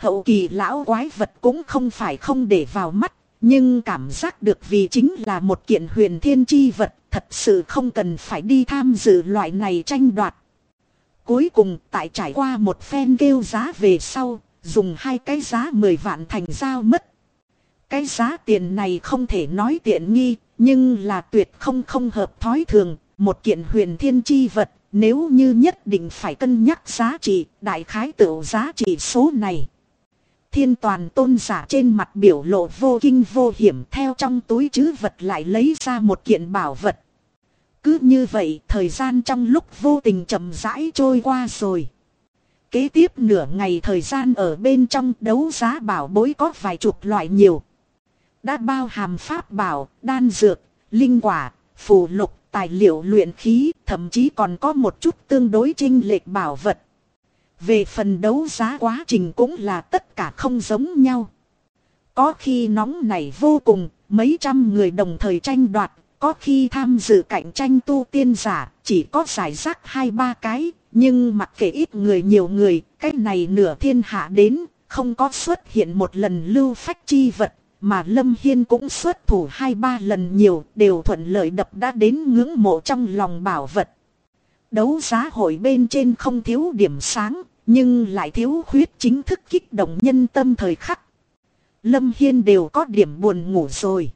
hậu kỳ lão quái vật cũng không phải không để vào mắt, nhưng cảm giác được vì chính là một kiện huyền thiên chi vật, thật sự không cần phải đi tham dự loại này tranh đoạt. Cuối cùng tại trải qua một phen kêu giá về sau, dùng 2 cái giá 10 vạn thành giao mất. Cái giá tiền này không thể nói tiện nghi, nhưng là tuyệt không hợp thói thường. Một kiện huyền thiên chi vật, nếu như nhất định phải cân nhắc giá trị, đại khái tựu giá trị số này. Thiên Toàn tôn giả trên mặt biểu lộ vô kinh vô hiểm, theo trong túi trữ vật lại lấy ra một kiện bảo vật. Cứ như vậy, thời gian trong lúc vô tình chậm rãi trôi qua rồi. Kế tiếp nửa ngày thời gian ở bên trong đấu giá bảo bối có vài chục loại nhiều. Đã bao hàm pháp bảo, đan dược, linh quả, phù lục, tài liệu luyện khí, thậm chí còn có một chút tương đối chênh lệch bảo vật. Về phần đấu giá quá trình cũng là tất cả không giống nhau. Có khi nóng nảy vô cùng, mấy trăm người đồng thời tranh đoạt, có khi tham dự cạnh tranh tu tiên giả, chỉ có giải rác 2-3 cái, nhưng mặc kệ ít người nhiều người, cái này nửa thiên hạ đến, không có xuất hiện một lần lưu phách chi vật. Mà Lâm Hiên cũng xuất thủ 2-3 lần nhiều, đều thuận lợi đập đã đến ngưỡng mộ trong lòng bảo vật. Đấu giá hội bên trên không thiếu điểm sáng, nhưng lại thiếu khuyết chính thức kích động nhân tâm thời khắc. Lâm Hiên đều có điểm buồn ngủ rồi.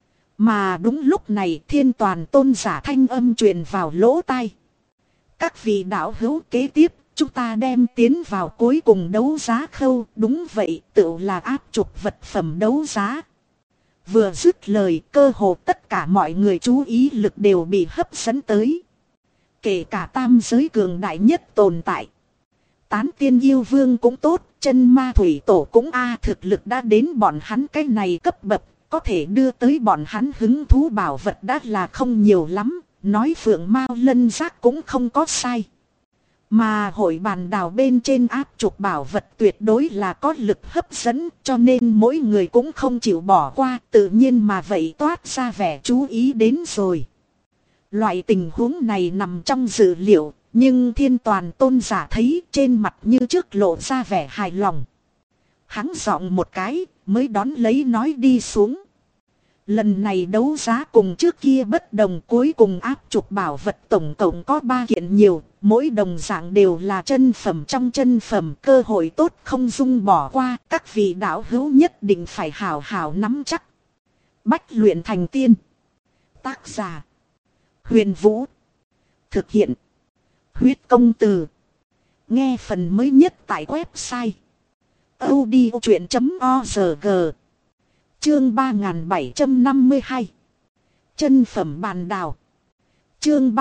Mà đúng lúc này Thiên Toàn tôn giả thanh âm truyền vào lỗ tai. Các vị đạo hữu, kế tiếp chúng ta đem tiến vào cuối cùng đấu giá khâu. Đúng vậy, tự là áp trục vật phẩm đấu giá. Vừa dứt lời, cơ hồ tất cả mọi người chú ý lực đều bị hấp dẫn tới. Kể cả tam giới cường đại nhất tồn tại. Tán tiên yêu vương cũng tốt, chân ma thủy tổ cũng thực lực đã đến bọn hắn cái này cấp bậc. Có thể đưa tới bọn hắn hứng thú bảo vật đã là không nhiều lắm. Nói phượng mao lân giác cũng không có sai. Mà hội bàn đào bên trên áp trục bảo vật tuyệt đối là có lực hấp dẫn, cho nên mỗi người cũng không chịu bỏ qua, tự nhiên mà vậy toát ra vẻ chú ý đến rồi. Loại tình huống này nằm trong dự liệu, nhưng Thiên Toàn tôn giả thấy trên mặt như trước lộ ra vẻ hài lòng. Hắn giọng một cái, mới đón lấy nói đi xuống. Lần này đấu giá cùng trước kia bất đồng, cuối cùng áp trục bảo vật tổng cộng có 3 kiện nhiều, mỗi đồng dạng đều là chân phẩm trong chân phẩm, cơ hội tốt không dung bỏ qua, các vị đạo hữu nhất định phải hào hào nắm chắc. Bách luyện thành tiên. Tác giả: Huyền Vũ. Thực hiện: Huyết Công Từ. Nghe phần mới nhất tại website audiochuyện.org. Chương 3752. Chân phẩm bàn đào. Chương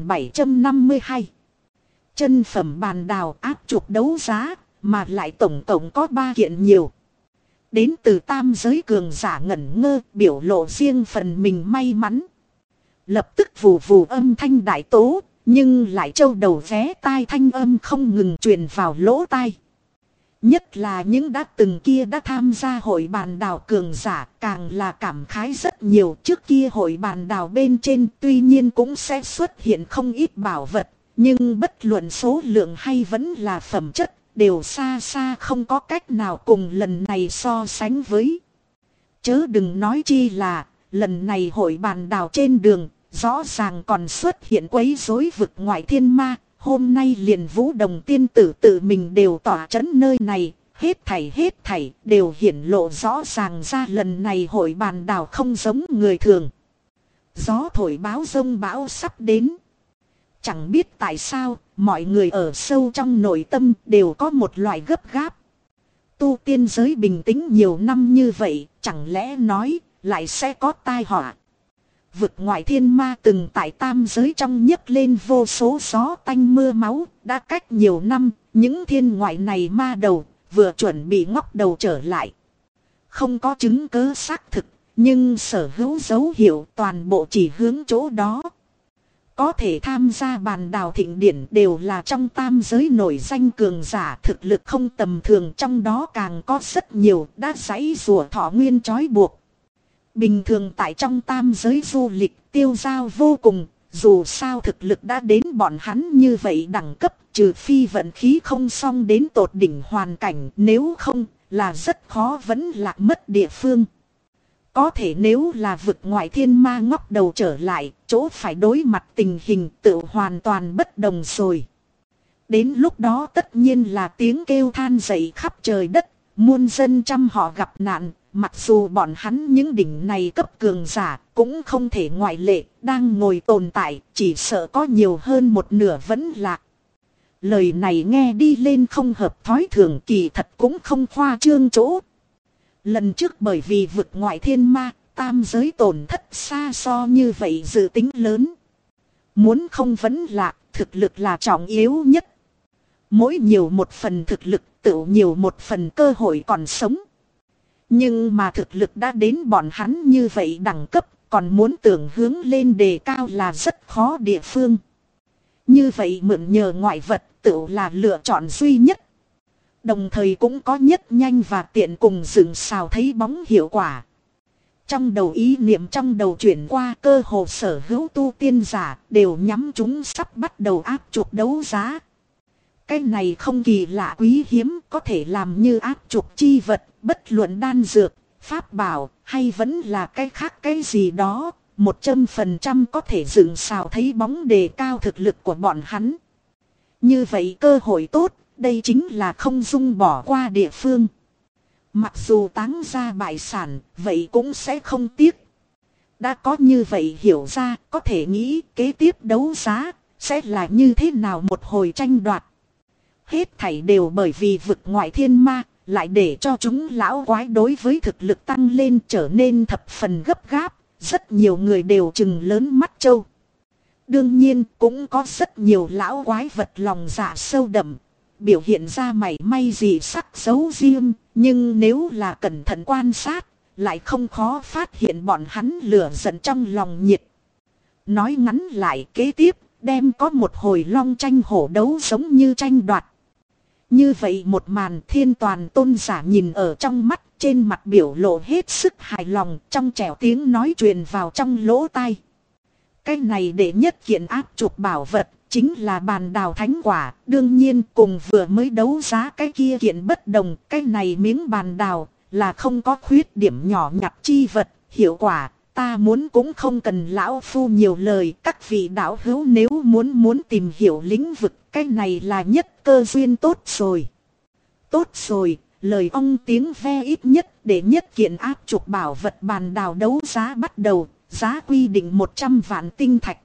3752. Chân phẩm bàn đào áp trục đấu giá, mà lại tổng cộng có 3 kiện nhiều. Đến từ tam giới cường giả ngẩn ngơ, biểu lộ riêng phần mình may mắn. Lập tức vù vù âm thanh đại tố, nhưng lại châu đầu vé tai thanh âm không ngừng truyền vào lỗ tai. Nhất là những đã từng kia đã tham gia hội bàn đào cường giả, càng là cảm khái rất nhiều. Trước kia hội bàn đào bên trên tuy nhiên cũng sẽ xuất hiện không ít bảo vật, nhưng bất luận số lượng hay vẫn là phẩm chất, đều xa xa không có cách nào cùng lần này so sánh với. Chớ đừng nói chi là, lần này hội bàn đào trên đường, rõ ràng còn xuất hiện quấy rối vực ngoại thiên ma. Hôm nay liền Vũ Đồng tiên tử tự mình đều tỏa trấn nơi này, hết thảy đều hiển lộ rõ ràng ra lần này hội bàn đào không giống người thường. Gió thổi báo giông bão sắp đến. Chẳng biết tại sao, mọi người ở sâu trong nội tâm đều có một loại gấp gáp. Tu tiên giới bình tĩnh nhiều năm như vậy, chẳng lẽ nói lại sẽ có tai họa. Vực ngoại thiên ma từng tại tam giới trong nhấc lên vô số gió tanh mưa máu, đã cách nhiều năm, những thiên ngoại này ma đầu, vừa chuẩn bị ngóc đầu trở lại. Không có chứng cứ xác thực, nhưng sở hữu dấu hiệu toàn bộ chỉ hướng chỗ đó. Có thể tham gia bàn đào thịnh điển đều là trong tam giới nổi danh cường giả, thực lực không tầm thường, trong đó càng có rất nhiều đã giãy rùa thọ nguyên trói buộc. Bình thường tại trong tam giới du lịch tiêu dao vô cùng, dù sao thực lực đã đến bọn hắn như vậy đẳng cấp, trừ phi vận khí không xong đến tột đỉnh hoàn cảnh, nếu không, là rất khó vẫn lạc mất địa phương. Có thể nếu là vực ngoại thiên ma ngóc đầu trở lại, chỗ phải đối mặt tình hình tự hoàn toàn bất đồng rồi. Đến lúc đó tất nhiên là tiếng kêu than dậy khắp trời đất, muôn dân trăm họ gặp nạn, mặc dù bọn hắn những đỉnh này cấp cường giả cũng không thể ngoại lệ, đang ngồi tồn tại, chỉ sợ có nhiều hơn một nửa vẫn lạc. Lời này nghe đi lên không hợp thói thường, kỳ thật cũng không khoa trương chỗ. Lần trước bởi vì vực ngoại thiên ma, tam giới tổn thất xa so như vậy dự tính lớn. Muốn không vẫn lạc, thực lực là trọng yếu nhất. Mỗi nhiều một phần thực lực, tự nhiều một phần cơ hội còn sống. Nhưng mà thực lực đã đến bọn hắn như vậy đẳng cấp, còn muốn tưởng hướng lên đề cao là rất khó địa phương. Như vậy mượn nhờ ngoại vật tự là lựa chọn duy nhất. Đồng thời cũng có nhất nhanh và tiện cùng dựng xào thấy bóng hiệu quả. Trong đầu ý niệm trong đầu chuyển qua, cơ hồ sở hữu tu tiên giả đều nhắm chúng sắp bắt đầu áp trục đấu giá. Cái này không kỳ lạ quý hiếm, có thể làm như áp trục chi vật, bất luận đan dược, pháp bảo hay vẫn là cái khác cái gì đó, 100% có thể dựng xào thấy bóng đề cao thực lực của bọn hắn. Như vậy cơ hội tốt, đây chính là không dung bỏ qua địa phương. Mặc dù táng ra bại sản, vậy cũng sẽ không tiếc. Đã có như vậy hiểu ra, có thể nghĩ kế tiếp đấu giá sẽ là như thế nào một hồi tranh đoạt. Hết thảy đều bởi vì vực ngoại thiên ma, lại để cho chúng lão quái đối với thực lực tăng lên trở nên thập phần gấp gáp. Rất nhiều người đều trừng lớn mắt trâu. Đương nhiên cũng có rất nhiều lão quái vật lòng dạ sâu đậm, biểu hiện ra mảy may gì sắc xấu riêng. Nhưng nếu là cẩn thận quan sát, lại không khó phát hiện bọn hắn lửa giận trong lòng nhiệt. Nói ngắn lại, kế tiếp đem có một hồi long tranh hổ đấu giống như tranh đoạt. Như vậy một màn, Thiên Toàn tôn giả nhìn ở trong mắt, trên mặt biểu lộ hết sức hài lòng, trong trẻo tiếng nói truyền vào trong lỗ tai. Cái này để nhất kiện áp trục bảo vật, chính là bàn đào thánh quả, đương nhiên cùng vừa mới đấu giá cái kia kiện bất đồng, cái này miếng bàn đào là không có khuyết điểm nhỏ nhặt chi vật, hiệu quả ta muốn cũng không cần lão phu nhiều lời, các vị đạo hữu nếu muốn tìm hiểu lĩnh vực, cái này là nhất cơ duyên tốt rồi. Tốt rồi, lời ông tiếng ve ít nhất để nhất kiện áp trục bảo vật bàn đào đấu giá bắt đầu, giá quy định 100 vạn tinh thạch.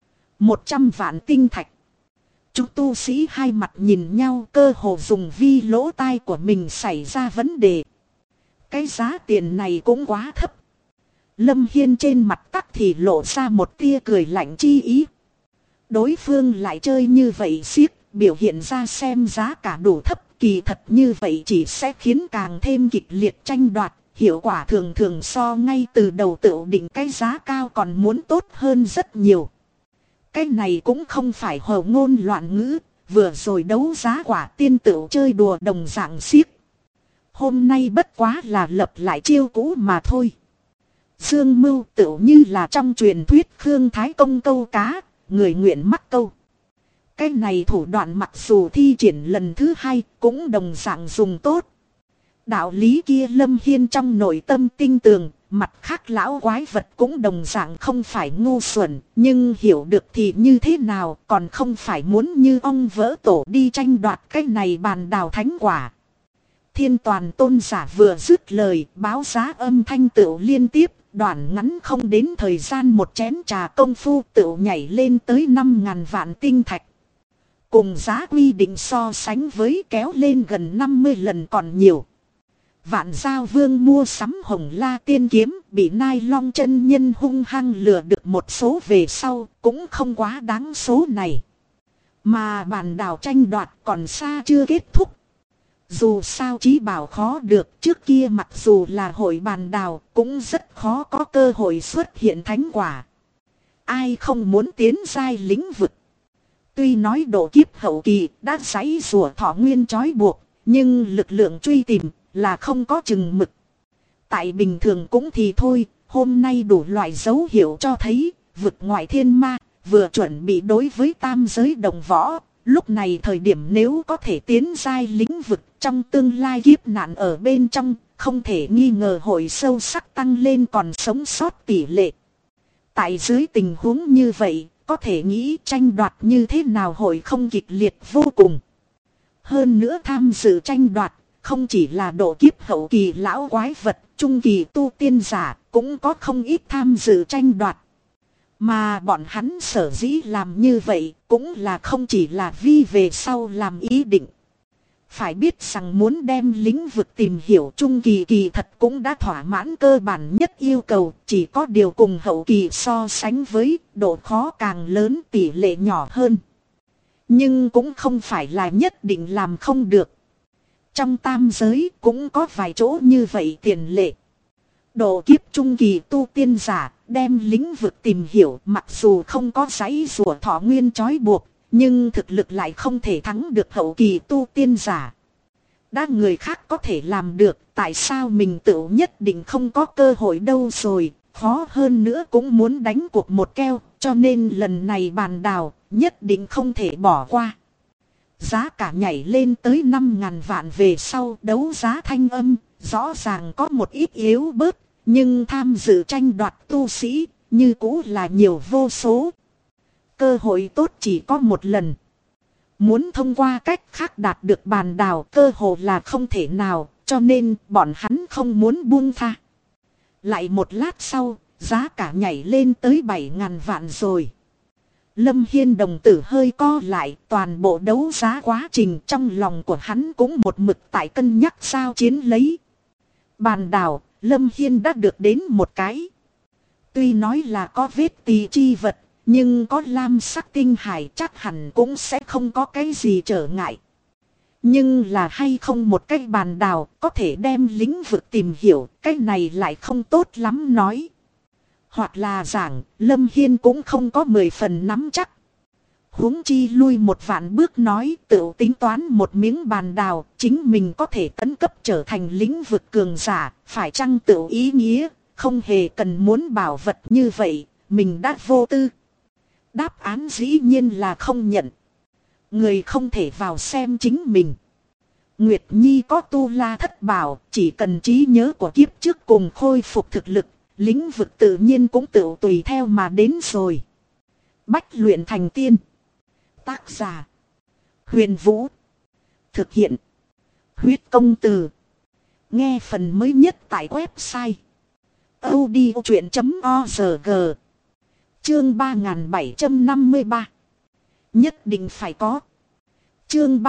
100 vạn tinh thạch. Chúng tu sĩ hai mặt nhìn nhau, cơ hồ dùng vi lỗ tai của mình xảy ra vấn đề. Cái giá tiền này cũng quá thấp. Lâm Hiên trên mặt tắc thì lộ ra một tia cười lạnh chi ý. Đối phương lại chơi như vậy xiếc, biểu hiện ra xem giá cả đủ thấp, kỳ thật như vậy chỉ sẽ khiến càng thêm kịch liệt tranh đoạt. Hiệu quả thường thường so ngay từ đầu tự định cái giá cao còn muốn tốt hơn rất nhiều. Cái này cũng không phải hồ ngôn loạn ngữ, vừa rồi đấu giá quả tiên tựu chơi đùa đồng dạng xiếc. Hôm nay bất quá là lập lại chiêu cũ mà thôi. Dương mưu tựu như là trong truyền thuyết Khương Thái Công câu cá, người nguyện mắc câu. Cái này thủ đoạn mặc dù thi triển lần thứ hai cũng đồng dạng dùng tốt. Đạo lý kia Lâm Hiên trong nội tâm tinh tường, mặt khác lão quái vật cũng đồng dạng không phải ngu xuẩn, nhưng hiểu được thì như thế nào, còn không phải muốn như ong vỡ tổ đi tranh đoạt cái này bàn đào thánh quả. Thiên Toàn tôn giả vừa dứt lời, báo giá âm thanh tựu liên tiếp, đoạn ngắn không đến thời gian một chén trà công phu tựu nhảy lên tới 5.000 vạn tinh thạch. Cùng giá quy định so sánh với kéo lên gần 50 lần còn nhiều. Vạn Giao Vương mua sắm Hồng La Tiên Kiếm, bị Nai Long chân nhân hung hăng lừa được một số về sau, cũng không quá đáng số này. Mà bàn đào tranh đoạt còn xa chưa kết thúc. Dù sao chí bảo khó được, trước kia mặc dù là hội bàn đào, cũng rất khó có cơ hội xuất hiện thánh quả. Ai không muốn tiến giai lĩnh vực. Tuy nói độ kiếp hậu kỳ đã giãy rùa thọ nguyên trói buộc, nhưng lực lượng truy tìm là không có chừng mực. Tại bình thường cũng thì thôi, hôm nay đủ loại dấu hiệu cho thấy, vực ngoại thiên ma, vừa chuẩn bị đối với tam giới đồng võ, lúc này thời điểm nếu có thể tiến giai lĩnh vực trong tương lai kiếp nạn ở bên trong, không thể nghi ngờ hội sâu sắc tăng lên còn sống sót tỷ lệ. Tại dưới tình huống như vậy, có thể nghĩ tranh đoạt như thế nào hội không kịch liệt vô cùng. Hơn nữa tham dự tranh đoạt, không chỉ là độ kiếp hậu kỳ lão quái vật, trung kỳ tu tiên giả, cũng có không ít tham dự tranh đoạt. Mà bọn hắn sở dĩ làm như vậy, cũng là không chỉ là vì về sau làm ý định. Phải biết rằng muốn đem lĩnh vực tìm hiểu trung kỳ kỳ thật cũng đã thỏa mãn cơ bản nhất yêu cầu, chỉ có điều cùng hậu kỳ so sánh với độ khó càng lớn tỷ lệ nhỏ hơn. Nhưng cũng không phải là nhất định làm không được. Trong tam giới cũng có vài chỗ như vậy tiền lệ. Độ kiếp trung kỳ tu tiên giả đem lĩnh vực tìm hiểu mặc dù không có giấy rùa thọ nguyên trói buộc, nhưng thực lực lại không thể thắng được hậu kỳ tu tiên giả. Đã người khác có thể làm được, tại sao mình tự nhất định không có cơ hội đâu rồi, khó hơn nữa cũng muốn đánh cuộc một keo, cho nên lần này bàn đào, nhất định không thể bỏ qua. Giá cả nhảy lên tới 5.000 vạn về sau đấu giá thanh âm, rõ ràng có một ít yếu bớt, nhưng tham dự tranh đoạt tu sĩ, như cũ là nhiều vô số. Cơ hội tốt chỉ có một lần. Muốn thông qua cách khác đạt được bàn đào cơ hội là không thể nào, cho nên bọn hắn không muốn buông tha. Lại một lát sau, giá cả nhảy lên tới 7.000 vạn rồi. Lâm Hiên đồng tử hơi co lại, toàn bộ đấu giá quá trình trong lòng của hắn cũng một mực tại cân nhắc sao chiến lấy. Bàn đào, Lâm Hiên đã được đến một cái. Tuy nói là có vết tì chi vật, nhưng có lam sắc tinh hải chắc hẳn cũng sẽ không có cái gì trở ngại. Nhưng là hay không một cái bàn đào có thể đem lĩnh vực tìm hiểu, cái này lại không tốt lắm nói. Hoặc là giảng, Lâm Hiên cũng không có 10 phần nắm chắc. Huống chi lui một vạn bước nói tự tính toán một miếng bàn đào, chính mình có thể tấn cấp trở thành lĩnh vực cường giả, phải chăng tự ý nghĩa, không hề cần muốn bảo vật như vậy, mình đã vô tư. Đáp án dĩ nhiên là không nhận. Người không thể vào xem chính mình. Nguyệt Nhi có tu la thất bảo, chỉ cần trí nhớ của kiếp trước cùng khôi phục thực lực, lĩnh vực tự nhiên cũng tự tùy theo mà đến rồi. Bách luyện thành tiên. Tác giả: Huyền Vũ. Thực hiện: Huyết Công Từ. Nghe phần mới nhất tại website audiochuyện.org. Chương 3753. Nhất định phải có. Chương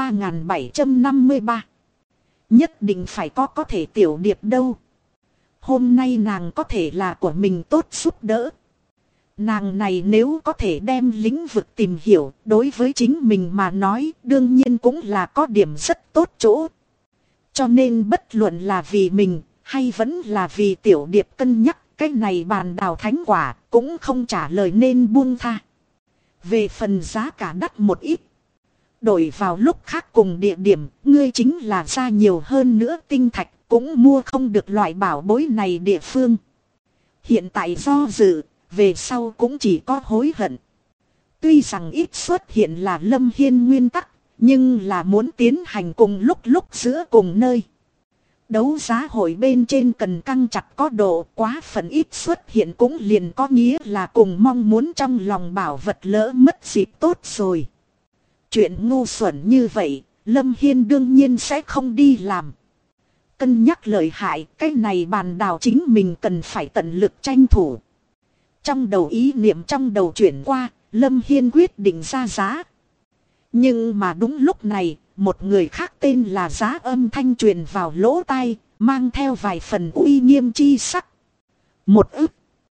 3753. Nhất định phải có thể tiểu điệp đâu. Hôm nay nàng có thể là của mình tốt giúp đỡ. Nàng này nếu có thể đem lĩnh vực tìm hiểu, đối với chính mình mà nói đương nhiên cũng là có điểm rất tốt chỗ. Cho nên bất luận là vì mình hay vẫn là vì tiểu điệp cân nhắc, cái này bàn đào thánh quả cũng không trả lời nên buông tha. Về phần giá cả đắt một ít, đổi vào lúc khác cùng địa điểm, ngươi chính là ra nhiều hơn nữa tinh thạch cũng mua không được loại bảo bối này địa phương. Hiện tại do dự, về sau cũng chỉ có hối hận. Tuy rằng ít xuất hiện là Lâm Hiên nguyên tắc, nhưng là muốn tiến hành cùng lúc giữa cùng nơi. Đấu giá hội bên trên cần căng chặt có độ, quá phần ít xuất hiện cũng liền có nghĩa là cùng mong muốn trong lòng bảo vật lỡ mất dịp tốt rồi. Chuyện ngu xuẩn như vậy, Lâm Hiên đương nhiên sẽ không đi làm. Cân nhắc lợi hại, cái này bàn đào chính mình cần phải tận lực tranh thủ. Trong đầu ý niệm trong đầu chuyển qua, Lâm Hiên quyết định ra giá. Nhưng mà đúng lúc này, một người khác tên là Giá âm thanh truyền vào lỗ tai, mang theo vài phần uy nghiêm chi sắc. 1 ức.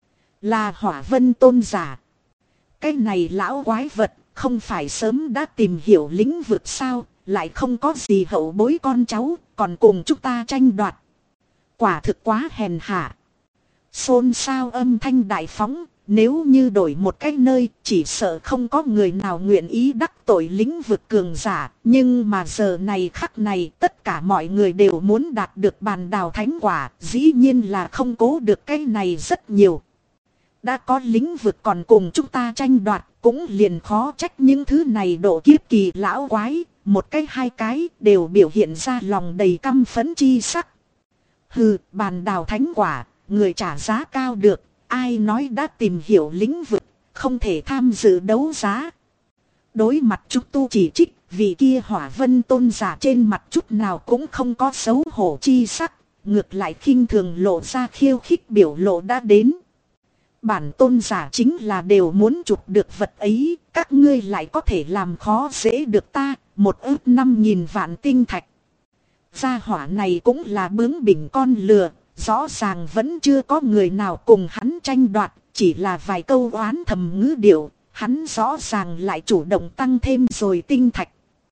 Là Hỏa Vân tôn giả. Cái này lão quái vật, không phải sớm đã tìm hiểu lĩnh vực sao, lại không có gì hậu bối con cháu, còn cùng chúng ta tranh đoạt. Quả thực quá hèn hạ. Xôn xao âm thanh đại phóng, nếu như đổi một cái nơi, chỉ sợ không có người nào nguyện ý đắc tội lĩnh vực cường giả. Nhưng mà giờ này khắc này, tất cả mọi người đều muốn đạt được bàn đào thánh quả, dĩ nhiên là không cố được cái này rất nhiều. Đã có lĩnh vực còn cùng chúng ta tranh đoạt, cũng liền khó trách những thứ này độ kiếp kỳ lão quái, một cái hai cái đều biểu hiện ra lòng đầy căm phẫn chi sắc. Hừ, bàn đào thánh quả, người trả giá cao được, ai nói đã tìm hiểu lĩnh vực, không thể tham dự đấu giá. Đối mặt Trúc Tu chỉ trích, vị kia Hỏa Vân tôn giả trên mặt chút nào cũng không có xấu hổ chi sắc, ngược lại khinh thường lộ ra khiêu khích biểu lộ đã đến. Bản tôn giả chính là đều muốn chụp được vật ấy, các ngươi lại có thể làm khó dễ được ta, 1,5 vạn tinh thạch. Gia hỏa này cũng là bướng bỉnh con lừa, rõ ràng vẫn chưa có người nào cùng hắn tranh đoạt, chỉ là vài câu oán thầm ngữ điệu, hắn rõ ràng lại chủ động tăng thêm rồi tinh thạch.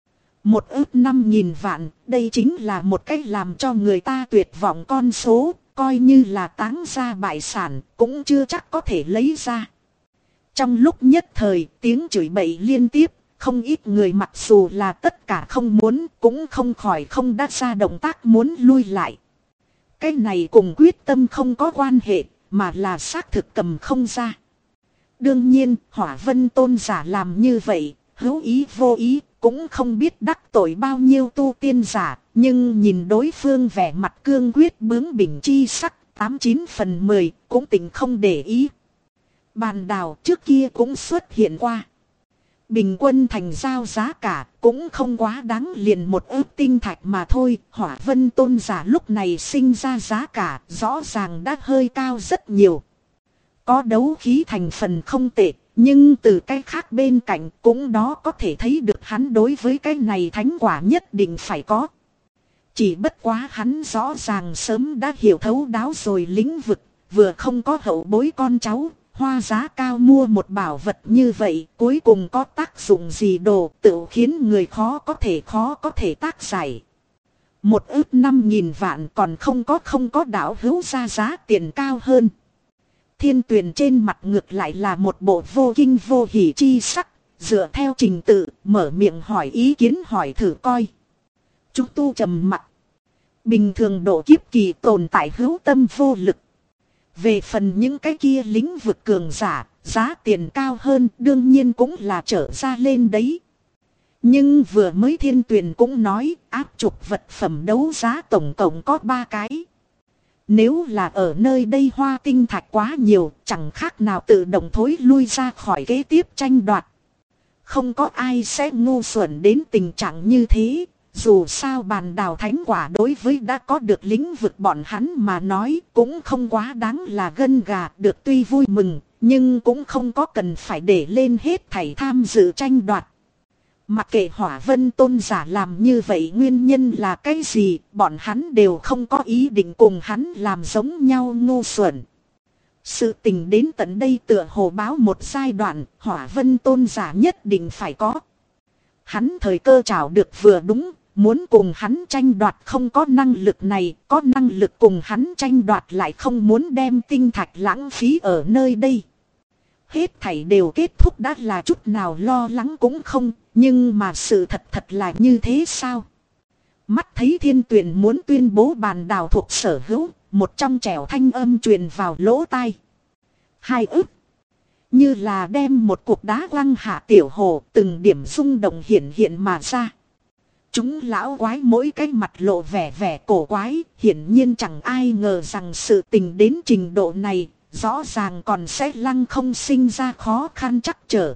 1,5 vạn, đây chính là một cách làm cho người ta tuyệt vọng con số, coi như là táng ra bại sản, cũng chưa chắc có thể lấy ra. Trong lúc nhất thời, tiếng chửi bậy liên tiếp, không ít người mặc dù là tất cả không muốn, cũng không khỏi không đắt ra động tác muốn lui lại. Cái này cùng quyết tâm không có quan hệ, mà là xác thực cầm không ra. Đương nhiên, Hỏa Vân tôn giả làm như vậy, hữu ý vô ý, cũng không biết đắc tội bao nhiêu tu tiên giả, nhưng nhìn đối phương vẻ mặt cương quyết bướng bỉnh chi sắc, 89/10, cũng tình không để ý. Bàn đào trước kia cũng xuất hiện qua. Bình quân thành giao giá cả cũng không quá đáng, liền 1 tinh thạch mà thôi. Hỏa Vân tôn giả lúc này sinh ra giá cả rõ ràng đã hơi cao rất nhiều. Có đấu khí thành phần không tệ, nhưng từ cái khác bên cạnh cũng đó có thể thấy được hắn đối với cái này thánh quả nhất định phải có. Chỉ bất quá hắn rõ ràng sớm đã hiểu thấu đáo rồi lĩnh vực, vừa không có hậu bối con cháu, hoa giá cao mua một bảo vật như vậy, cuối cùng có tác dụng gì đồ, tự khiến người khó có thể tác giải. 1,5 vạn còn không có đạo hữu ra giá tiền cao hơn. Thiên Tuyền trên mặt ngược lại là một bộ vô kinh vô hỉ chi sắc, dựa theo trình tự, mở miệng hỏi ý kiến hỏi thử coi. Chúng tu trầm mặt. Bình thường độ kiếp kỳ tồn tại hữu tâm vô lực. Về phần những cái kia lĩnh vực cường giả, giá tiền cao hơn đương nhiên cũng là trở ra lên đấy. Nhưng vừa mới Thiên Tuyền cũng nói áp trục vật phẩm đấu giá tổng cộng có 3 cái. Nếu là ở nơi đây hoa tinh thạch quá nhiều, chẳng khác nào tự động thối lui ra khỏi kế tiếp tranh đoạt. Không có ai sẽ ngu xuẩn đến tình trạng như thế. Dù sao bàn đào thánh quả đối với đã có được lĩnh vực bọn hắn mà nói cũng không quá đáng là gân gà, được tuy vui mừng, nhưng cũng không có cần phải để lên hết thảy tham dự tranh đoạt. Mặc kệ Hỏa Vân tôn giả làm như vậy nguyên nhân là cái gì, bọn hắn đều không có ý định cùng hắn làm giống nhau ngu xuẩn. Sự tình đến tận đây tựa hồ báo một giai đoạn, Hỏa Vân tôn giả nhất định phải có. Hắn thời cơ trảo được vừa đúng, muốn cùng hắn tranh đoạt không có năng lực này, có năng lực cùng hắn tranh đoạt lại không muốn đem tinh thạch lãng phí ở nơi đây. Hết thảy đều kết thúc đã là chút nào lo lắng cũng không, nhưng mà sự thật là như thế sao? Mắt thấy Thiên Tuyền muốn tuyên bố bàn đào thuộc sở hữu, một trong trẻo thanh âm truyền vào lỗ tai. 2 ức. Như là đem một cục đá quăng hạ tiểu hồ, từng điểm rung động hiện mà ra. Chúng lão quái mỗi cái mặt lộ vẻ cổ quái, hiển nhiên chẳng ai ngờ rằng sự tình đến trình độ này, rõ ràng còn sẽ lăng không sinh ra khó khăn trắc trở.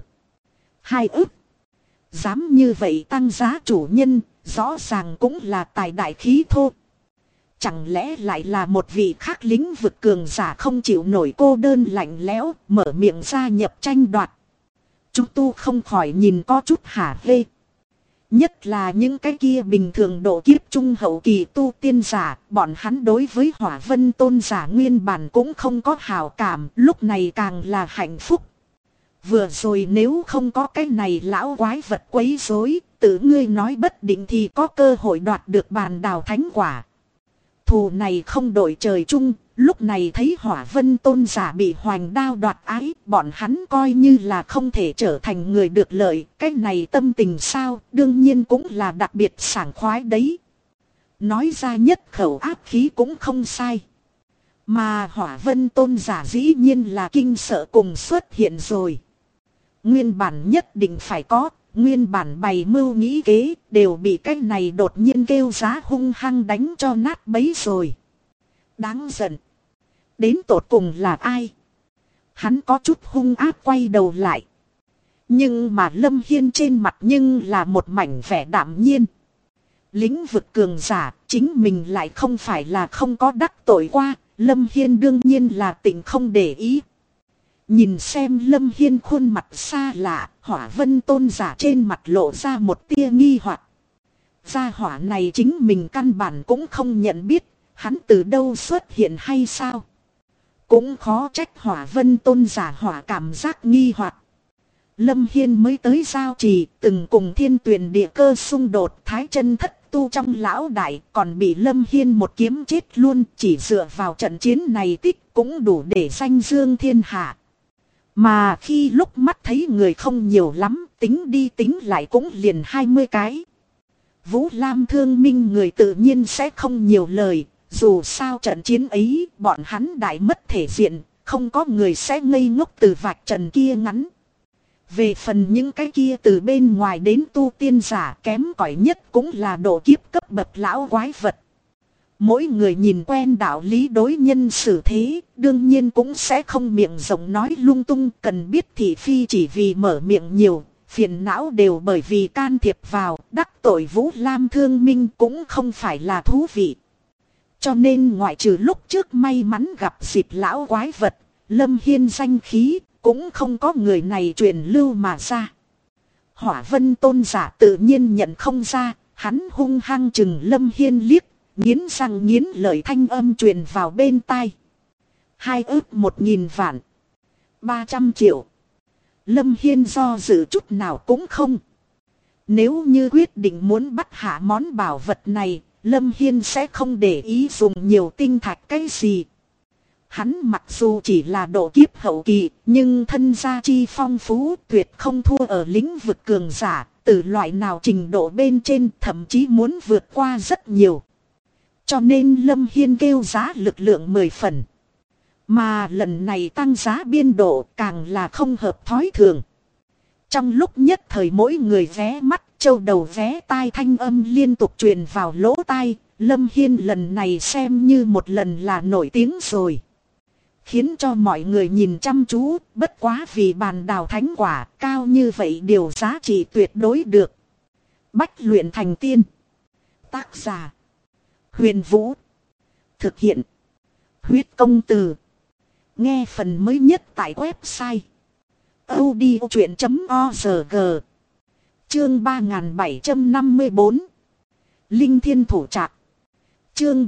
2 ức. Dám như vậy tăng giá chủ nhân, rõ ràng cũng là tài đại khí thô. Chẳng lẽ lại là một vị khác lĩnh vực cường giả không chịu nổi cô đơn lạnh lẽo, mở miệng gia nhập tranh đoạt. Chúng tu không khỏi nhìn có chút hả hê. Nhất là những cái kia bình thường độ kiếp trung hậu kỳ tu tiên giả, bọn hắn đối với Hỏa Vân tôn giả nguyên bản cũng không có hảo cảm, lúc này càng là hạnh phúc. Vừa rồi nếu không có cái này lão quái vật quấy rối, tự ngươi nói bất định thì có cơ hội đoạt được bàn đào thánh quả. Thù này không đổi trời chung, lúc này thấy Hỏa Vân tôn giả bị hoành đao đoạt ái, bọn hắn coi như là không thể trở thành người được lợi, cái này tâm tình sao, đương nhiên cũng là đặc biệt sảng khoái đấy. Nói ra nhất khẩu áp khí cũng không sai. Mà Hỏa Vân tôn giả dĩ nhiên là kinh sợ cùng xuất hiện rồi. Nguyên bản nhất định phải có, nguyên bản bày mưu nghĩ kế, đều bị cái này đột nhiên kêu giá hung hăng đánh cho nát bấy rồi. Đáng giận. Đến tột cùng là ai? Hắn có chút hung ác quay đầu lại. Nhưng mà Lâm Hiên trên mặt nhưng là một mảnh vẻ đạm nhiên. Lĩnh vực cường giả, chính mình lại không phải là không có đắc tội qua, Lâm Hiên đương nhiên là tỉnh không để ý. Nhìn xem Lâm Hiên khuôn mặt xa lạ, Hỏa Vân Tôn giả trên mặt lộ ra một tia nghi hoặc. Gia hỏa này chính mình căn bản cũng không nhận biết, hắn từ đâu xuất hiện hay sao? Cũng khó trách Hỏa Vân Tôn giả hỏa cảm giác nghi hoặc. Lâm Hiên mới tới giao trì, từng cùng Thiên Tuyền địa cơ xung đột, Thái Chân thất tu trong lão đại, còn bị Lâm Hiên một kiếm chết luôn, chỉ dựa vào trận chiến này tích cũng đủ để danh dương thiên hạ. Mà khi lúc mắt thấy người không nhiều lắm, tính đi tính lại cũng liền 20 cái. Vũ Lam Thương Minh người tự nhiên sẽ không nhiều lời, dù sao trận chiến ấy bọn hắn đại mất thể diện, không có người sẽ ngây ngốc từ vạch trần kia ngắn. Về phần những cái kia từ bên ngoài đến tu tiên giả, kém cỏi nhất cũng là độ kiếp cấp bậc lão quái vật. Mỗi người nhìn quen đạo lý đối nhân xử thế, đương nhiên cũng sẽ không miệng rộng nói lung tung, cần biết thị phi chỉ vì mở miệng nhiều, phiền não đều bởi vì can thiệp vào, đắc tội Vũ Lam Thương Minh cũng không phải là thú vị. Cho nên ngoại trừ lúc trước may mắn gặp dịp lão quái vật, Lâm Hiên danh khí, cũng không có người này truyền lưu mà ra. Hỏa Vân Tôn giả tự nhiên nhận không ra, hắn hung hăng chừng Lâm Hiên liếc, nghiến răng nghiến lợi thanh âm truyền vào bên tai. 2.100.000 vạn. 300 triệu. Lâm Hiên do dự chút nào cũng không. Nếu như quyết định muốn bắt hạ món bảo vật này, Lâm Hiên sẽ không để ý dùng nhiều tinh thạch cái gì. Hắn mặc dù chỉ là độ kiếp hậu kỳ, nhưng thân gia chi phong phú tuyệt không thua ở lĩnh vực cường giả, từ loại nào trình độ bên trên thậm chí muốn vượt qua rất nhiều. Cho nên Lâm Hiên kêu giá lực lượng 10 phần. Mà lần này tăng giá biên độ càng là không hợp thói thường. Trong lúc nhất thời mỗi người vé mắt, châu đầu vé tai thanh âm liên tục truyền vào lỗ tai, Lâm Hiên lần này xem như một lần là nổi tiếng rồi. Khiến cho mọi người nhìn chăm chú, bất quá vì bàn đào thánh quả cao như vậy điều giá trị tuyệt đối được. Bách luyện thành tiên. Tác giả Huyền Vũ. Thực hiện Huyết Công Từ. Nghe phần mới nhất tại website audiochuyện.org. Chương 3754 Linh Thiên Thủ Trạc. Chương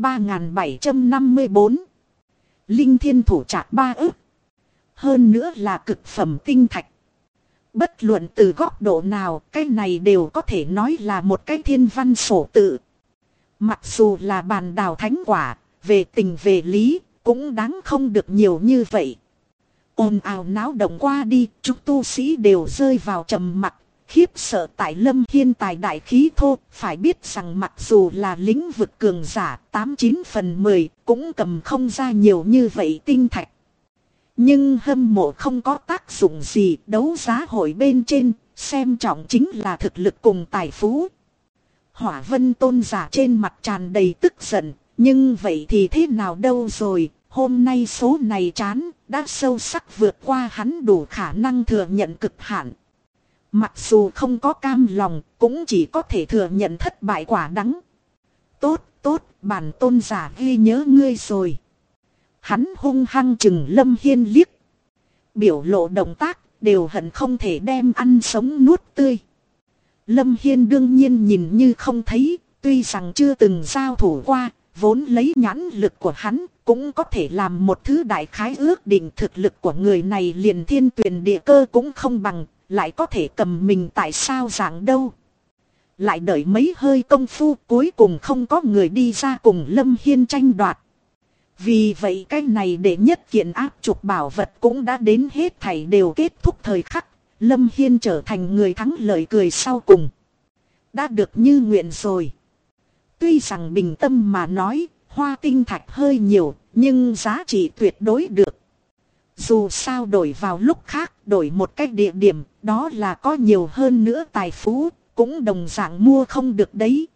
3754 Linh Thiên Thủ Trạc 3 ức. Hơn nữa là cực phẩm tinh thạch. Bất luận từ góc độ nào, cái này đều có thể nói là một cái thiên văn sổ tự. Mặc dù là bàn đào thánh quả, về tình về lý, cũng đáng không được nhiều như vậy. Ồn ào náo động qua đi, chúng tu sĩ đều rơi vào trầm mặc, khiếp sợ tại Lâm Hiên tài đại khí thô. Phải biết rằng mặc dù là lĩnh vực cường giả 89 phần 10, cũng cầm không ra nhiều như vậy tinh thạch. Nhưng hâm mộ không có tác dụng gì, đấu giá hội bên trên, xem trọng chính là thực lực cùng tài phú. Hỏa Vân Tôn giả trên mặt tràn đầy tức giận, nhưng vậy thì thế nào đâu rồi, hôm nay số này chán, đã sâu sắc vượt qua hắn đủ khả năng thừa nhận cực hạn. Mặc dù không có cam lòng, cũng chỉ có thể thừa nhận thất bại quả đắng. Tốt, tốt, bản tôn giả ghi nhớ ngươi rồi. Hắn hung hăng chừng Lâm Hiên liếc. Biểu lộ động tác, đều hận không thể đem ăn sống nuốt tươi. Lâm Hiên đương nhiên nhìn như không thấy, tuy rằng chưa từng giao thủ qua, vốn lấy nhãn lực của hắn, cũng có thể làm một thứ đại khái ước định thực lực của người này liền Thiên Tuyền địa cơ cũng không bằng, lại có thể cầm mình tại sao dạng đâu. Lại đợi mấy hơi công phu cuối cùng không có người đi ra cùng Lâm Hiên tranh đoạt. Vì vậy cái này để nhất kiện áp trục bảo vật cũng đã đến hết thảy đều kết thúc thời khắc. Lâm Hiên trở thành người thắng lợi cười sau cùng. Đã được như nguyện rồi. Tuy rằng bình tâm mà nói, hoa tinh thạch hơi nhiều, nhưng giá trị tuyệt đối được. Dù sao đổi vào lúc khác, đổi một cách địa điểm, đó là có nhiều hơn nữa tài phú, cũng đồng dạng mua không được đấy.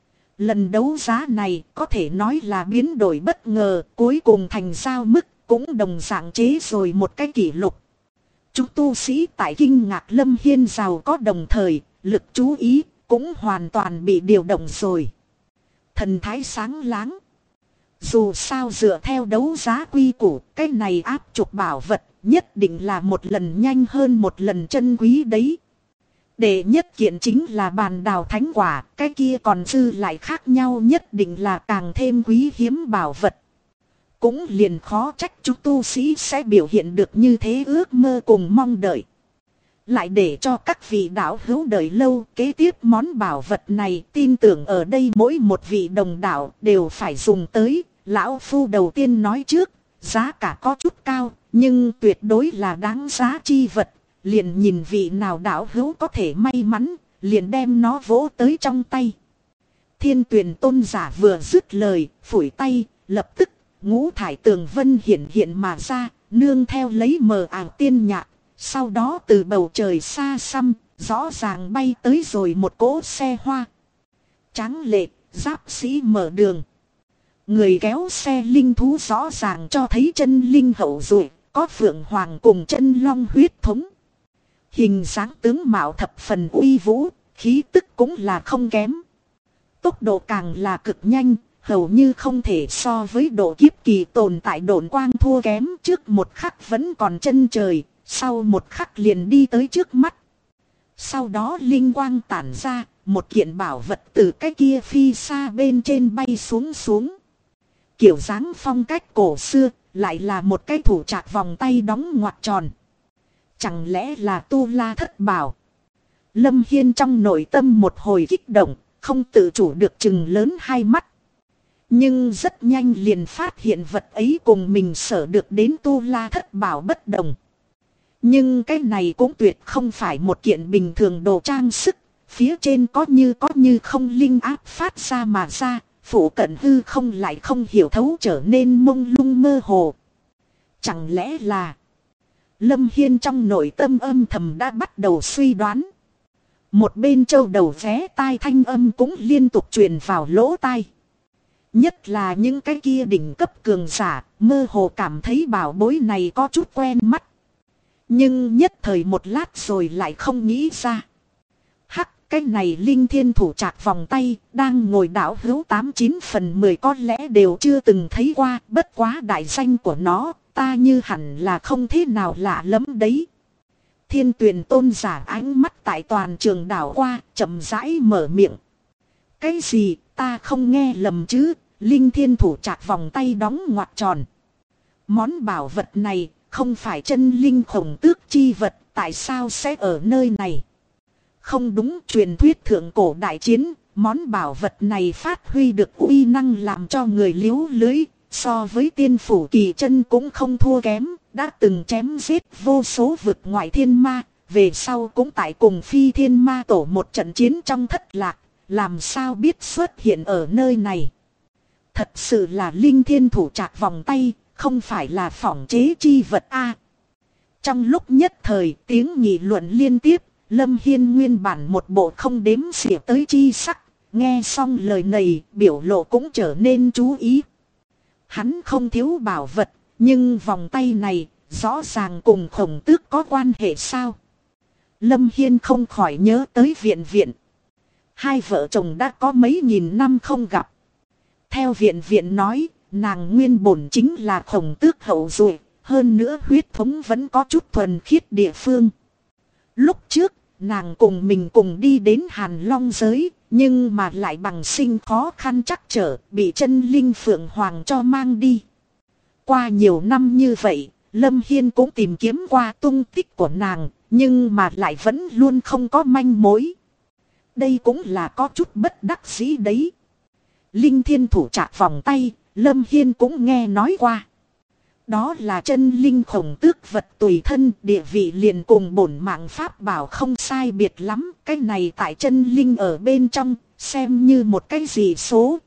Lần đấu giá này có thể nói là biến đổi bất ngờ, cuối cùng thành giao mức, cũng đồng dạng chế rồi một cái kỷ lục. Chúng tu sĩ tại kinh ngạc Lâm Hiên giàu có, đồng thời, lực chú ý cũng hoàn toàn bị điều động rồi. Thần thái sáng láng. Dù sao dựa theo đấu giá quy củ, cái này áp trục bảo vật nhất định là một lần nhanh hơn một lần chân quý đấy. Đệ nhất kiện chính là bàn đào thánh quả, cái kia còn dư lại khác nhau, nhất định là càng thêm quý hiếm bảo vật. Cũng liền khó trách chúng tu sĩ sẽ biểu hiện được như thế ước mơ cùng mong đợi. Lại để cho các vị đạo hữu đợi lâu, kế tiếp món bảo vật này tin tưởng ở đây mỗi một vị đồng đạo đều phải dùng tới. Lão Phu đầu tiên nói trước, giá cả có chút cao, nhưng tuyệt đối là đáng giá chi vật. Liền nhìn vị nào đạo hữu có thể may mắn, liền đem nó vỗ tới trong tay. Thiên Tuyền tôn giả vừa dứt lời, phủi tay, lập tức ngũ thải tường vân hiện hiện mà ra, nương theo lấy mờ ảo tiên nhạc. Sau đó từ bầu trời xa xăm, rõ ràng bay tới rồi một cỗ xe hoa. Tráng lệ, giáp sĩ mở đường. Người kéo xe linh thú rõ ràng cho thấy chân linh hậu duệ, có phượng hoàng cùng chân long huyết thống. Hình dáng tướng mạo thập phần uy vũ, khí tức cũng là không kém. Tốc độ càng là cực nhanh, hầu như không thể so với độ kiếp kỳ tồn tại độn quang thua kém. Trước một khắc vẫn còn chân trời, sau một khắc liền đi tới trước mắt. Sau đó linh quang tản ra, một kiện bảo vật từ cái kia phi xa bên trên bay xuống. Kiểu dáng phong cách cổ xưa, lại là một cái thủ trạc vòng tay đóng ngoặt tròn. Chẳng lẽ là tu la thất bảo? Lâm Hiên trong nội tâm một hồi kích động, không tự chủ được chừng lớn hai mắt. Nhưng rất nhanh liền phát hiện vật ấy cùng mình sở được đến tu la thất bảo bất đồng. Nhưng cái này cũng tuyệt không phải một kiện bình thường đồ trang sức. Phía trên có như không linh áp phát ra mà ra. Phủ cận hư không lại không hiểu thấu trở nên mông lung mơ hồ. Chẳng lẽ là... Lâm Hiên trong nội tâm âm thầm đã bắt đầu suy đoán. Một bên châu đầu vé tai thanh âm cũng liên tục truyền vào lỗ tai. Nhất là những cái kia đỉnh cấp cường giả, mơ hồ cảm thấy bảo bối này có chút quen mắt. Nhưng nhất thời một lát rồi lại không nghĩ ra. Hắc, cái này linh thiên thủ trạc vòng tay, đang ngồi đảo hữu 89/10 có lẽ đều chưa từng thấy qua, bất quá đại danh của nó, ta như hẳn là không thế nào lạ lắm đấy. Thiên Tuyền tôn giả ánh mắt tại toàn trường đảo qua, chậm rãi mở miệng. Cái gì, ta không nghe lầm chứ, linh thiên thủ trạc vòng tay đóng ngoặt tròn. Món bảo vật này, không phải chân linh khổng tước chi vật, tại sao sẽ ở nơi này? Không đúng, truyền thuyết thượng cổ đại chiến, món bảo vật này phát huy được uy năng làm cho người liếu lưới, so với tiên phủ kỳ chân cũng không thua kém, đã từng chém giết vô số vực ngoại thiên ma, về sau cũng tại cùng phi thiên ma tổ một trận chiến trong thất lạc, làm sao biết xuất hiện ở nơi này. Thật sự là linh thiên thủ trạc vòng tay, không phải là phỏng chế chi vật a. Trong lúc nhất thời tiếng nghị luận liên tiếp, Lâm Hiên nguyên bản một bộ không đếm xỉa tới chi sắc, nghe xong lời này biểu lộ cũng trở nên chú ý. Hắn không thiếu bảo vật, nhưng vòng tay này rõ ràng cùng khổng tước có quan hệ sao? Lâm Hiên không khỏi nhớ tới viện viện. Hai vợ chồng đã có mấy nghìn năm không gặp. Theo viện viện nói, nàng nguyên bổn chính là khổng tước hậu duệ, hơn nữa huyết thống vẫn có chút thuần khiết địa phương. Lúc trước, nàng cùng mình cùng đi đến Hàn Long giới, nhưng mà lại bằng sinh khó khăn trắc trở, bị chân linh phượng hoàng cho mang đi. Qua nhiều năm như vậy, Lâm Hiên cũng tìm kiếm qua tung tích của nàng, nhưng mà lại vẫn luôn không có manh mối. Đây cũng là có chút bất đắc dĩ đấy. Linh thiên thủ trạc vòng tay, Lâm Hiên cũng nghe nói qua. Đó là chân linh khổng tước vật tùy thân, địa vị liền cùng bổn mạng pháp bảo không sai biệt lắm. Cái này tại chân linh ở bên trong, xem như một cái gì số.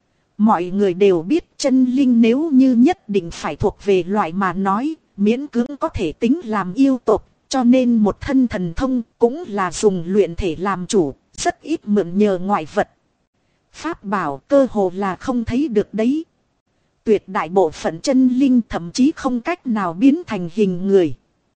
Mọi người đều biết chân linh nếu như nhất định phải thuộc về loại mà nói, miễn cưỡng có thể tính làm yêu tộc, Cho nên một thân thần thông cũng là dùng luyện thể làm chủ, rất ít mượn nhờ ngoại vật. Pháp bảo cơ hồ là không thấy được đấy. Tuyệt đại bộ phận chân linh thậm chí không cách nào biến thành hình người.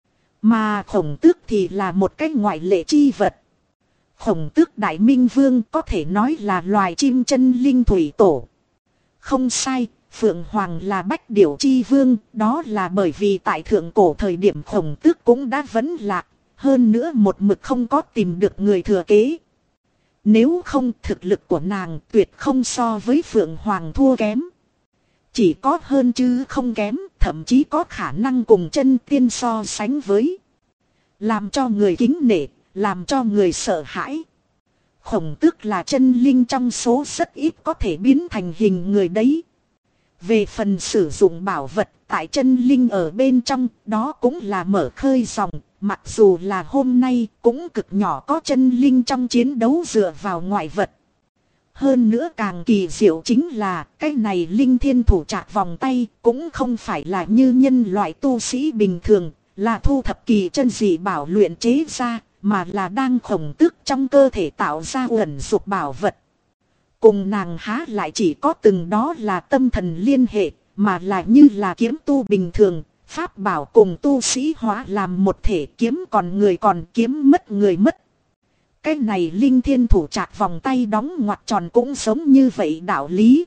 Mà Khổng Tước thì là một cái ngoại lệ chi vật. Khổng Tước Đại Minh Vương có thể nói là loài chim chân linh thủy tổ. Không sai, Phượng Hoàng là bách điểu chi vương, đó là bởi vì tại thượng cổ thời điểm Khổng Tước cũng đã vấn lạc, hơn nữa một mực không có tìm được người thừa kế. Nếu không, thực lực của nàng tuyệt không so với Phượng Hoàng thua kém. Chỉ có hơn chứ không kém, thậm chí có khả năng cùng chân tiên so sánh với. Làm cho người kính nể, làm cho người sợ hãi. Khổng Tước là chân linh trong số rất ít có thể biến thành hình người đấy. Về phần sử dụng bảo vật tại chân linh ở bên trong, đó cũng là mở khơi dòng. Mặc dù là hôm nay cũng cực nhỏ có chân linh trong chiến đấu dựa vào ngoại vật. Hơn nữa càng kỳ diệu chính là cái này linh thiên thủ trạc vòng tay cũng không phải là như nhân loại tu sĩ bình thường, là thu thập kỳ chân dị bảo luyện chế ra, mà là đang Khổng Tước trong cơ thể tạo ra uẩn dục bảo vật. Cùng nàng há lại chỉ có từng đó là tâm thần liên hệ, mà là như là kiếm tu bình thường, pháp bảo cùng tu sĩ hóa làm một thể, kiếm còn người còn kiếm mất người mất. Cái này linh thiên thủ trạc vòng tay đóng ngoặc tròn cũng giống như vậy đạo lý.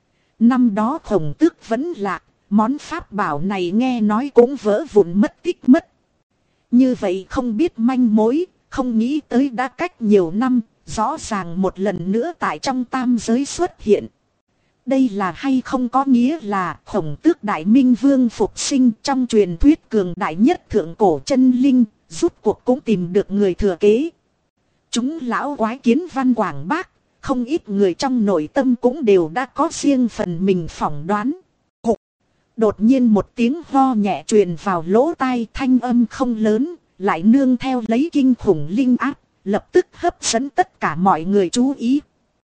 Năm đó Khổng Tước vẫn lạc, món pháp bảo này nghe nói cũng vỡ vụn mất tích mất. Như vậy không biết manh mối, không nghĩ tới đã cách nhiều năm, rõ ràng một lần nữa tại trong tam giới xuất hiện. Đây là hay không có nghĩa là Khổng Tước Đại Minh Vương phục sinh trong truyền thuyết cường đại nhất thượng cổ chân linh, rút cuộc cũng tìm được người thừa kế. Chúng lão quái kiến văn quảng bác, không ít người trong nội tâm cũng đều đã có riêng phần mình phỏng đoán. Hục! Đột nhiên một tiếng ho nhẹ truyền vào lỗ tai, thanh âm không lớn, lại nương theo lấy kinh khủng linh áp, lập tức hấp dẫn tất cả mọi người chú ý.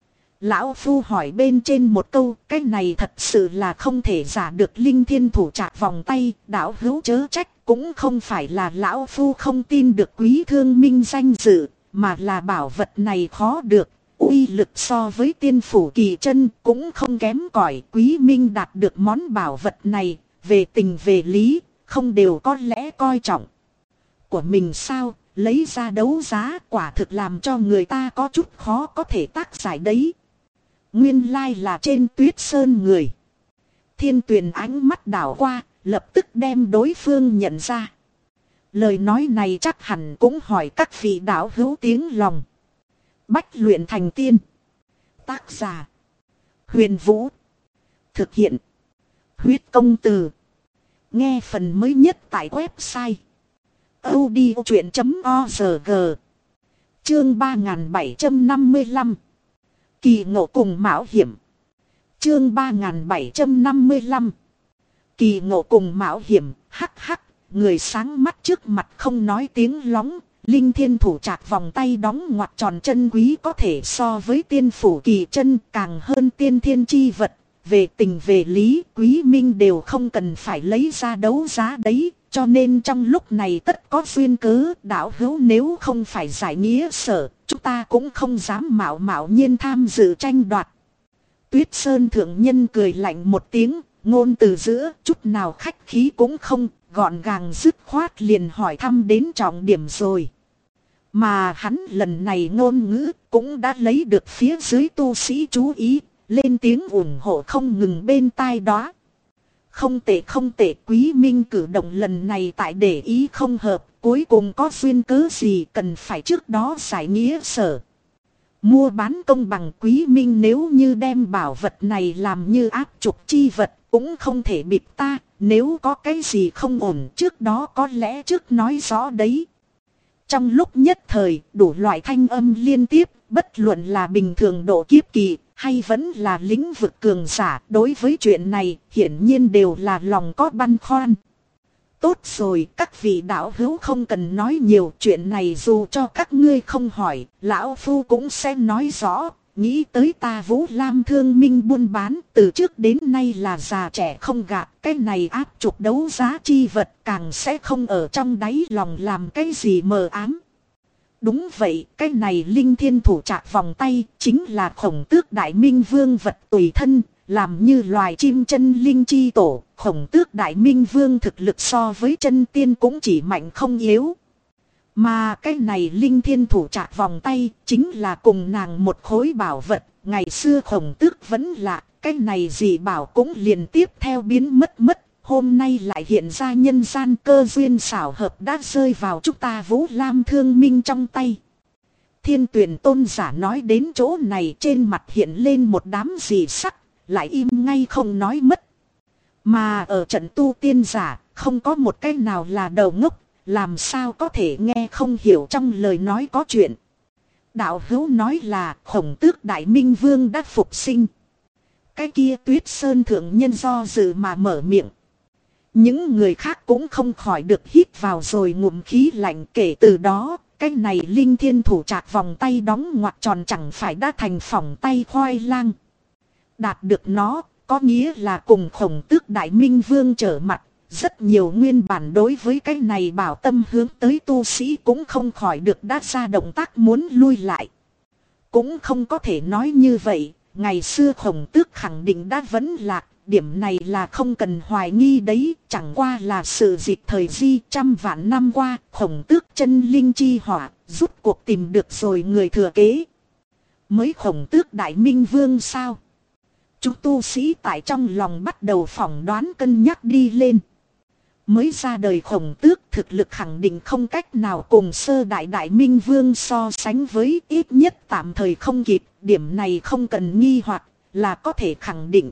Lão Phu hỏi bên trên một câu, cái này thật sự là không thể giả được linh thiên thủ trạc vòng tay, đạo hữu chớ trách, cũng không phải là Lão Phu không tin được Quý Thương Minh danh dự, mà là bảo vật này khó được, uy lực so với tiên phủ kỳ chân cũng không kém cỏi. Quý Minh đạt được món bảo vật này, về tình về lý, không đều có lẽ coi trọng của mình sao, lấy ra đấu giá quả thực làm cho người ta có chút khó có thể tác giải đấy. Nguyên lai là trên Tuyết Sơn người. Thiên Tuyền ánh mắt đảo qua, lập tức đem đối phương nhận ra. Lời nói này chắc hẳn cũng hỏi các vị đạo hữu tiếng lòng. Bách luyện thành tiên. Tác giả: Huyền Vũ. Thực hiện: Huyết Công Từ. Nghe phần mới nhất tại website audiochuyện.org. Chương 3755. Kỳ ngộ cùng mạo hiểm. Chương 3755. Kỳ ngộ cùng mạo hiểm. Hắc hắc, người sáng mắt trước mặt không nói tiếng lóng. Linh thiên thủ trạc vòng tay đóng ngoặc tròn chân quý có thể so với tiên phủ kỳ chân, càng hơn tiên thiên chi vật. Về tình về lý, Quý Minh đều không cần phải lấy ra đấu giá đấy. Cho nên trong lúc này tất có duyên cớ, đạo hữu nếu không phải giải nghĩa sở, chúng ta cũng không dám mạo nhiên tham dự tranh đoạt. Tuyết Sơn thượng nhân cười lạnh một tiếng, ngôn từ giữa chút nào khách khí cũng không, gọn gàng dứt khoát liền hỏi thăm đến trọng điểm rồi. Mà hắn lần này ngôn ngữ cũng đã lấy được phía dưới tu sĩ chú ý, lên tiếng ủng hộ không ngừng bên tai đó. Không tệ không tệ, Quý Minh cử động lần này tại để ý không hợp, cuối cùng có duyên cớ gì cần phải trước đó giải nghĩa sở. Mua bán công bằng, Quý Minh nếu như đem bảo vật này làm như áp trục chi vật cũng không thể bịp ta, nếu có cái gì không ổn trước đó có lẽ trước nói rõ đấy. Trong lúc nhất thời đủ loại thanh âm liên tiếp, bất luận là bình thường độ kiếp kỳ hay vẫn là lĩnh vực cường giả, đối với chuyện này hiển nhiên đều là lòng có băn khoăn. Tốt rồi, các vị đạo hữu không cần nói nhiều, chuyện này dù cho các ngươi không hỏi, lão phu cũng sẽ nói rõ. nghĩ tới ta Vũ Lam thương minh buôn bán từ trước đến nay là già trẻ không gạt. Cái này áp trục đấu giá chi vật càng sẽ không ở trong đáy lòng làm cái gì mờ ám. Đúng vậy, cái này linh thiên thủ trạc vòng tay chính là Khổng Tước Đại Minh Vương vật tùy thân, làm như loài chim chân linh chi tổ. Khổng Tước Đại Minh Vương thực lực so với chân tiên cũng chỉ mạnh không yếu. Mà cái này linh thiên thủ trạc vòng tay chính là cùng nàng một khối bảo vật. Ngày xưa Khổng Tước vẫn lạ, cái này gì bảo cũng liền tiếp theo biến mất. Hôm nay lại hiện ra nhân gian cơ duyên xảo hợp đã rơi vào chúng ta Vũ Lam thương minh trong tay. Thiên Tuyển tôn giả nói đến chỗ này trên mặt hiện lên một đám dị sắc, lại im ngay không nói mất. Mà ở trận tu tiên giả, không có một cái nào là đầu ngốc, làm sao có thể nghe không hiểu trong lời nói có chuyện. Đạo hữu nói là Khổng Tước Đại Minh Vương đã phục sinh. Cái kia Tuyết Sơn thượng nhân do dự mà mở miệng. Những người khác cũng không khỏi được hít vào rồi ngụm khí lạnh. Kể từ đó, cái này linh thiên thủ trạc vòng tay đóng ngoặc tròn chẳng phải đã thành phỏng tay khoai lang. Đạt được nó, có nghĩa là cùng Khổng Tước Đại Minh Vương trở mặt. Rất nhiều nguyên bản đối với cái này bảo tâm hướng tới tu sĩ cũng không khỏi được đã ra động tác muốn lui lại. Cũng không có thể nói như vậy, ngày xưa Khổng Tước khẳng định đã vẫn lạc. Điểm này là không cần hoài nghi đấy, chẳng qua là sự dịch thời di trăm vạn năm qua, Khổng Tước chân linh chi hỏa, rút cuộc tìm được rồi người thừa kế. Mới Khổng Tước Đại Minh Vương sao? Chúng tu sĩ tại trong lòng bắt đầu phỏng đoán cân nhắc đi lên. Mới ra đời Khổng Tước thực lực khẳng định không cách nào cùng sơ đại Đại Minh Vương so sánh với, ít nhất tạm thời không kịp, điểm này không cần nghi hoặc là có thể khẳng định.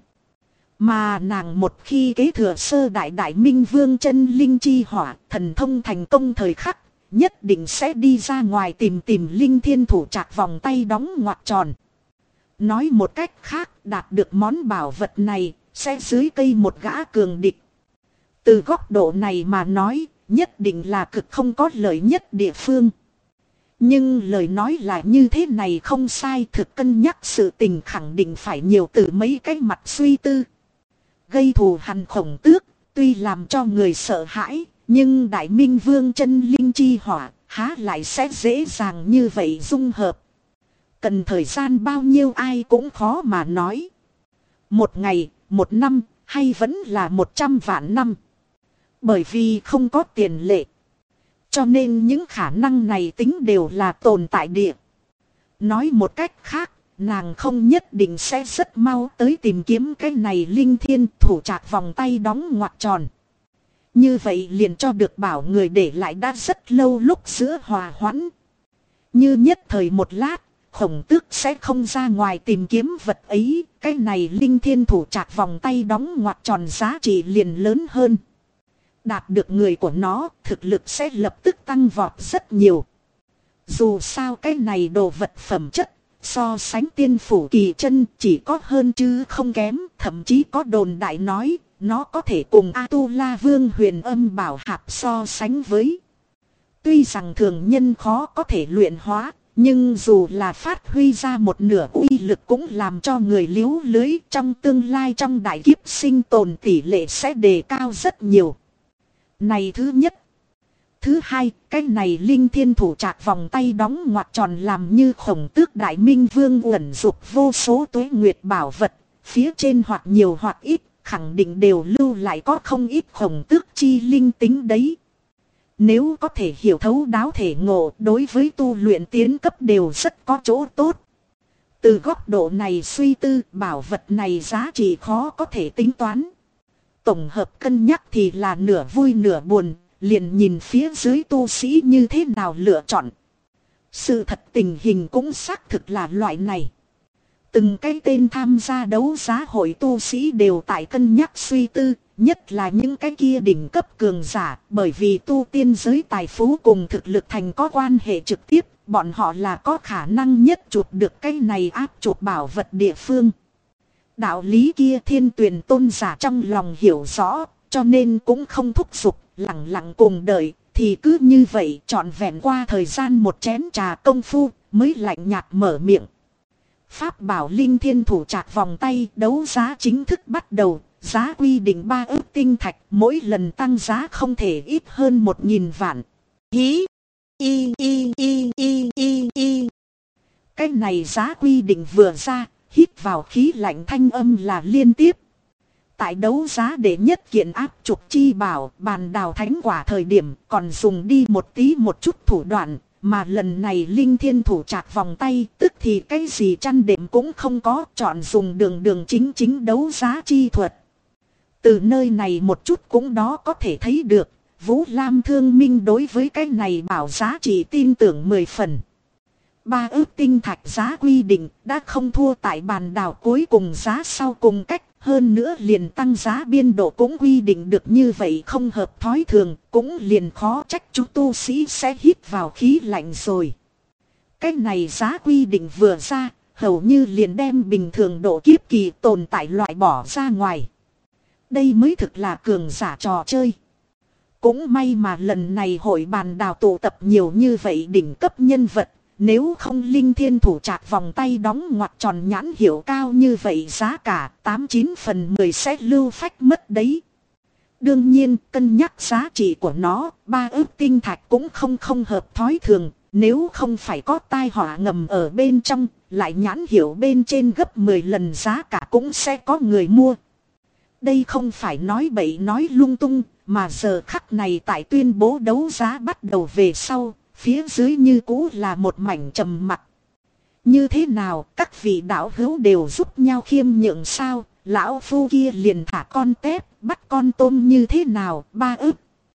Mà nàng một khi kế thừa sơ đại Đại Minh Vương chân linh chi hỏa, thần thông thành công thời khắc, nhất định sẽ đi ra ngoài tìm linh thiên thủ trạc vòng tay đóng ngoặc tròn. Nói một cách khác, đạt được món bảo vật này, sẽ dưới cây một gã cường địch. Từ góc độ này mà nói, nhất định là cực không có lợi nhất địa phương. Nhưng lời nói là như thế này không sai, thực cân nhắc sự tình khẳng định phải nhiều từ mấy cái mặt suy tư. Gây thù hằn Khổng Tước, tuy làm cho người sợ hãi, nhưng Đại Minh Vương chân linh chi hỏa, há lại sẽ dễ dàng như vậy dung hợp. Cần thời gian bao nhiêu ai cũng khó mà nói. Một ngày, một năm, hay vẫn là 100 vạn năm. Bởi vì không có tiền lệ. Cho nên những khả năng này tính đều là tồn tại địa. Nói một cách khác, nàng không nhất định sẽ rất mau tới tìm kiếm cái này linh thiên thủ trạc vòng tay đóng ngoặc tròn. Như vậy liền cho được bảo người để lại đã rất lâu lúc giữa hòa hoãn. Như nhất thời một lát, Khổng Tước sẽ không ra ngoài tìm kiếm vật ấy. Cái này linh thiên thủ trạc vòng tay đóng ngoặc tròn giá trị liền lớn hơn. Đạt được người của nó, thực lực sẽ lập tức tăng vọt rất nhiều. Dù sao cái này đồ vật phẩm chất, so sánh tiên phủ kỳ chân chỉ có hơn chứ không kém. Thậm chí có đồn đại nói, nó có thể cùng A-tu-la Vương Huyền Âm Bảo Hạp so sánh với. Tuy rằng thường nhân khó có thể luyện hóa, nhưng dù là phát huy ra một nửa uy lực cũng làm cho người liếu lưới, trong tương lai trong đại kiếp sinh tồn tỷ lệ sẽ đề cao rất nhiều. Này thứ nhất. Thứ hai, cái này linh thiên thủ trạc vòng tay đóng ngoặc tròn làm như Khổng Tước Đại Minh Vương uẩn dục vô số tuế nguyệt bảo vật, phía trên hoặc nhiều hoặc ít, khẳng định đều lưu lại có không ít Khổng Tước chi linh tính đấy. Nếu có thể hiểu thấu đáo thể ngộ, đối với tu luyện tiến cấp đều rất có chỗ tốt. Từ góc độ này suy tư, bảo vật này giá trị khó có thể tính toán. Tổng hợp cân nhắc thì là nửa vui nửa buồn, liền nhìn phía dưới tu sĩ như thế nào lựa chọn. Sự thật tình hình cũng xác thực là loại này. Từng cái tên tham gia đấu giá hội tu sĩ đều tại cân nhắc suy tư, nhất là những cái kia đỉnh cấp cường giả, bởi vì tu tiên giới tài phú cùng thực lực thành có quan hệ trực tiếp, bọn họ là có khả năng nhất chụp được cái này áp chụp bảo vật địa phương. Đạo lý kia Thiên Tuyển tôn giả trong lòng hiểu rõ, cho nên cũng không thúc giục, lặng lặng cùng đợi, thì cứ như vậy trọn vẹn qua thời gian một chén trà công phu, mới lạnh nhạt mở miệng. Pháp bảo linh thiên thủ trạc vòng tay đấu giá chính thức bắt đầu. Giá quy định 3 ức tinh thạch, mỗi lần tăng giá không thể ít hơn 1.000 vạn. Hí! Cái này giá quy định vừa ra, hít vào khí lạnh thanh âm là liên tiếp. Tại đấu giá để nhất kiện áp trục chi bảo, bàn đào thánh quả thời điểm còn dùng đi một chút thủ đoạn. Mà lần này linh thiên thủ trạc vòng tay, tức thì cái gì chăn đệm cũng không có, chọn dùng đường chính đấu giá chi thuật. Từ nơi này một chút cũng đó có thể thấy được, Vũ Lam Thương Minh đối với cái này bảo giá trị tin tưởng 10 phần. 3 ức tinh thạch giá quy định đã không thua tại bàn đảo cuối cùng giá sau cùng cách, hơn nữa liền tăng giá biên độ cũng quy định được như vậy không hợp thói thường, cũng liền khó trách chú tu sĩ sẽ hít vào khí lạnh rồi. Cái này giá quy định vừa ra, hầu như liền đem bình thường độ kiếp kỳ tồn tại loại bỏ ra ngoài. Đây mới thực là cường giả trò chơi. Cũng may mà lần này hội bàn đào tụ tập nhiều như vậy đỉnh cấp nhân vật. Nếu không linh thiên thủ trạc vòng tay đóng ngoặc tròn nhãn hiệu cao như vậy giá cả 89 phần 10 sẽ lưu phách mất đấy. Đương nhiên cân nhắc giá trị của nó 3 ức tinh thạch cũng không hợp thói thường. Nếu không phải có tai họa ngầm ở bên trong, lại nhãn hiệu bên trên gấp 10 lần giá cả cũng sẽ có người mua. Đây không phải nói bậy nói lung tung, mà giờ khắc này tại tuyên bố đấu giá bắt đầu về sau, phía dưới như cũ là một mảnh trầm mặc. Như thế nào, các vị đạo hữu đều giúp nhau khiêm nhượng sao, lão phu kia liền thả con tép, bắt con tôm như thế nào, 3 ức.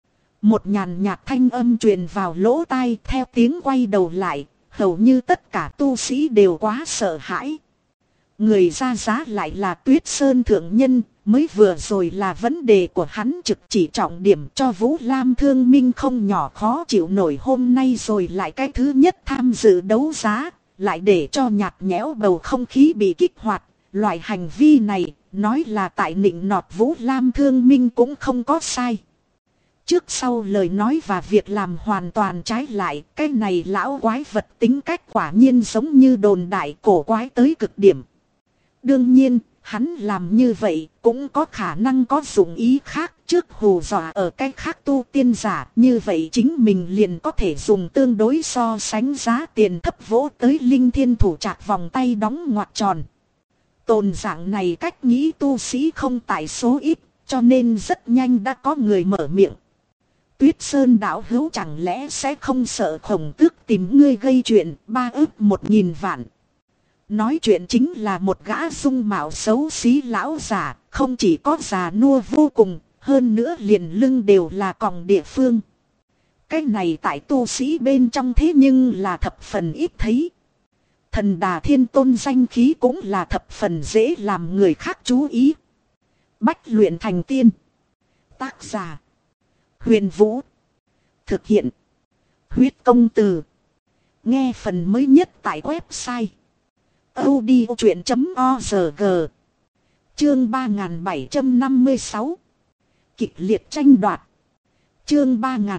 Một nhàn nhạt thanh âm truyền vào lỗ tai theo tiếng quay đầu lại, hầu như tất cả tu sĩ đều quá sợ hãi. Người ra giá lại là Tuyết Sơn thượng nhân, mới vừa rồi là vấn đề của hắn trực chỉ trọng điểm cho Vũ Lam Thương Minh không nhỏ khó chịu nổi hôm nay rồi lại cái thứ nhất tham dự đấu giá, lại để cho nhạt nhẽo bầu không khí bị kích hoạt. Loại hành vi này, nói là tại nịnh nọt Vũ Lam Thương Minh cũng không có sai. Trước sau lời nói và việc làm hoàn toàn trái lại, cái này lão quái vật tính cách quả nhiên giống như đồn đại cổ quái tới cực điểm. Đương nhiên, hắn làm như vậy cũng có khả năng có dụng ý khác trước hù dọa ở cái khác tu tiên giả. Như vậy chính mình liền có thể dùng tương đối so sánh giá tiền thấp vỗ tới linh thiên thủ trạc vòng tay đóng ngoặc tròn. Tồn dạng này cách nghĩ tu sĩ không tại số ít, cho nên rất nhanh đã có người mở miệng. Tuyết Sơn đạo hữu chẳng lẽ sẽ không sợ Khổng Tước tìm ngươi gây chuyện 3 ức 1.000 vạn. Nói chuyện chính là một gã dung mạo xấu xí lão giả, không chỉ có già nua vô cùng, hơn nữa liền lưng đều là còng địa phương. Cái này tại tu sĩ bên trong thế nhưng là thập phần ít thấy. Thần Đà Thiên Tôn danh khí cũng là thập phần dễ làm người khác chú ý. Bách luyện thành tiên. Tác giả Huyền Vũ. Thực hiện Huyết Công Từ. Nghe phần mới nhất tại website audiochuyện.org. Chương 3756. Kịch liệt tranh đoạt. Chương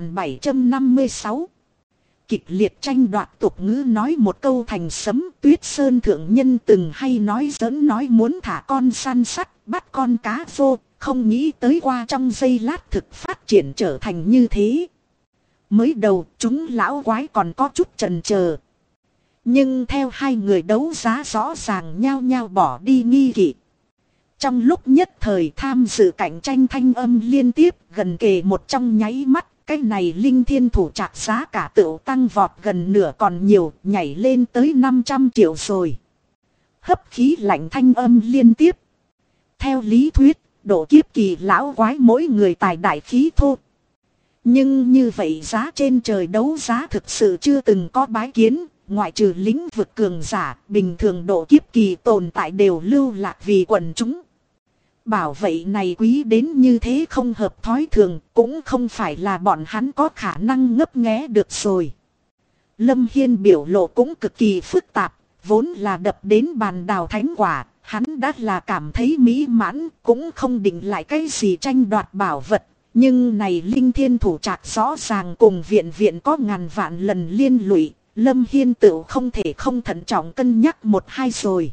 3756. Kịch liệt tranh đoạt tục ngữ nói một câu thành sấm. Tuyết Sơn thượng nhân từng hay nói giỡn nói muốn thả con săn sắt, bắt con cá vô, không nghĩ tới qua trong giây lát thực phát triển trở thành như thế. Mới đầu chúng lão quái còn có chút chần chờ. Nhưng theo hai người đấu giá rõ ràng nhao nhao bỏ đi nghi kỵ. Trong lúc nhất thời tham dự cạnh tranh thanh âm liên tiếp gần kề một trong nháy mắt. Cái này linh thiên thủ trạc giá cả tựu tăng vọt gần nửa còn nhiều, nhảy lên tới 500 triệu rồi. Hấp khí lạnh thanh âm liên tiếp. Theo lý thuyết, độ kiếp kỳ lão quái mỗi người tài đại khí thô. Nhưng như vậy giá trên trời đấu giá thực sự chưa từng có bái kiến. Ngoại trừ lĩnh vực cường giả, bình thường độ kiếp kỳ tồn tại đều lưu lạc vì quần chúng. Bảo vậy này quý đến như thế không hợp thói thường, cũng không phải là bọn hắn có khả năng ngấp nghé được rồi. Lâm Hiên biểu lộ cũng cực kỳ phức tạp, vốn là đập đến bàn đào thánh quả, hắn đã là cảm thấy mỹ mãn, cũng không định lại cái gì tranh đoạt bảo vật. Nhưng này linh thiên thủ trạc rõ ràng cùng viện có ngàn vạn lần liên lụy, Lâm Hiên tự không thể không thận trọng cân nhắc một hai rồi.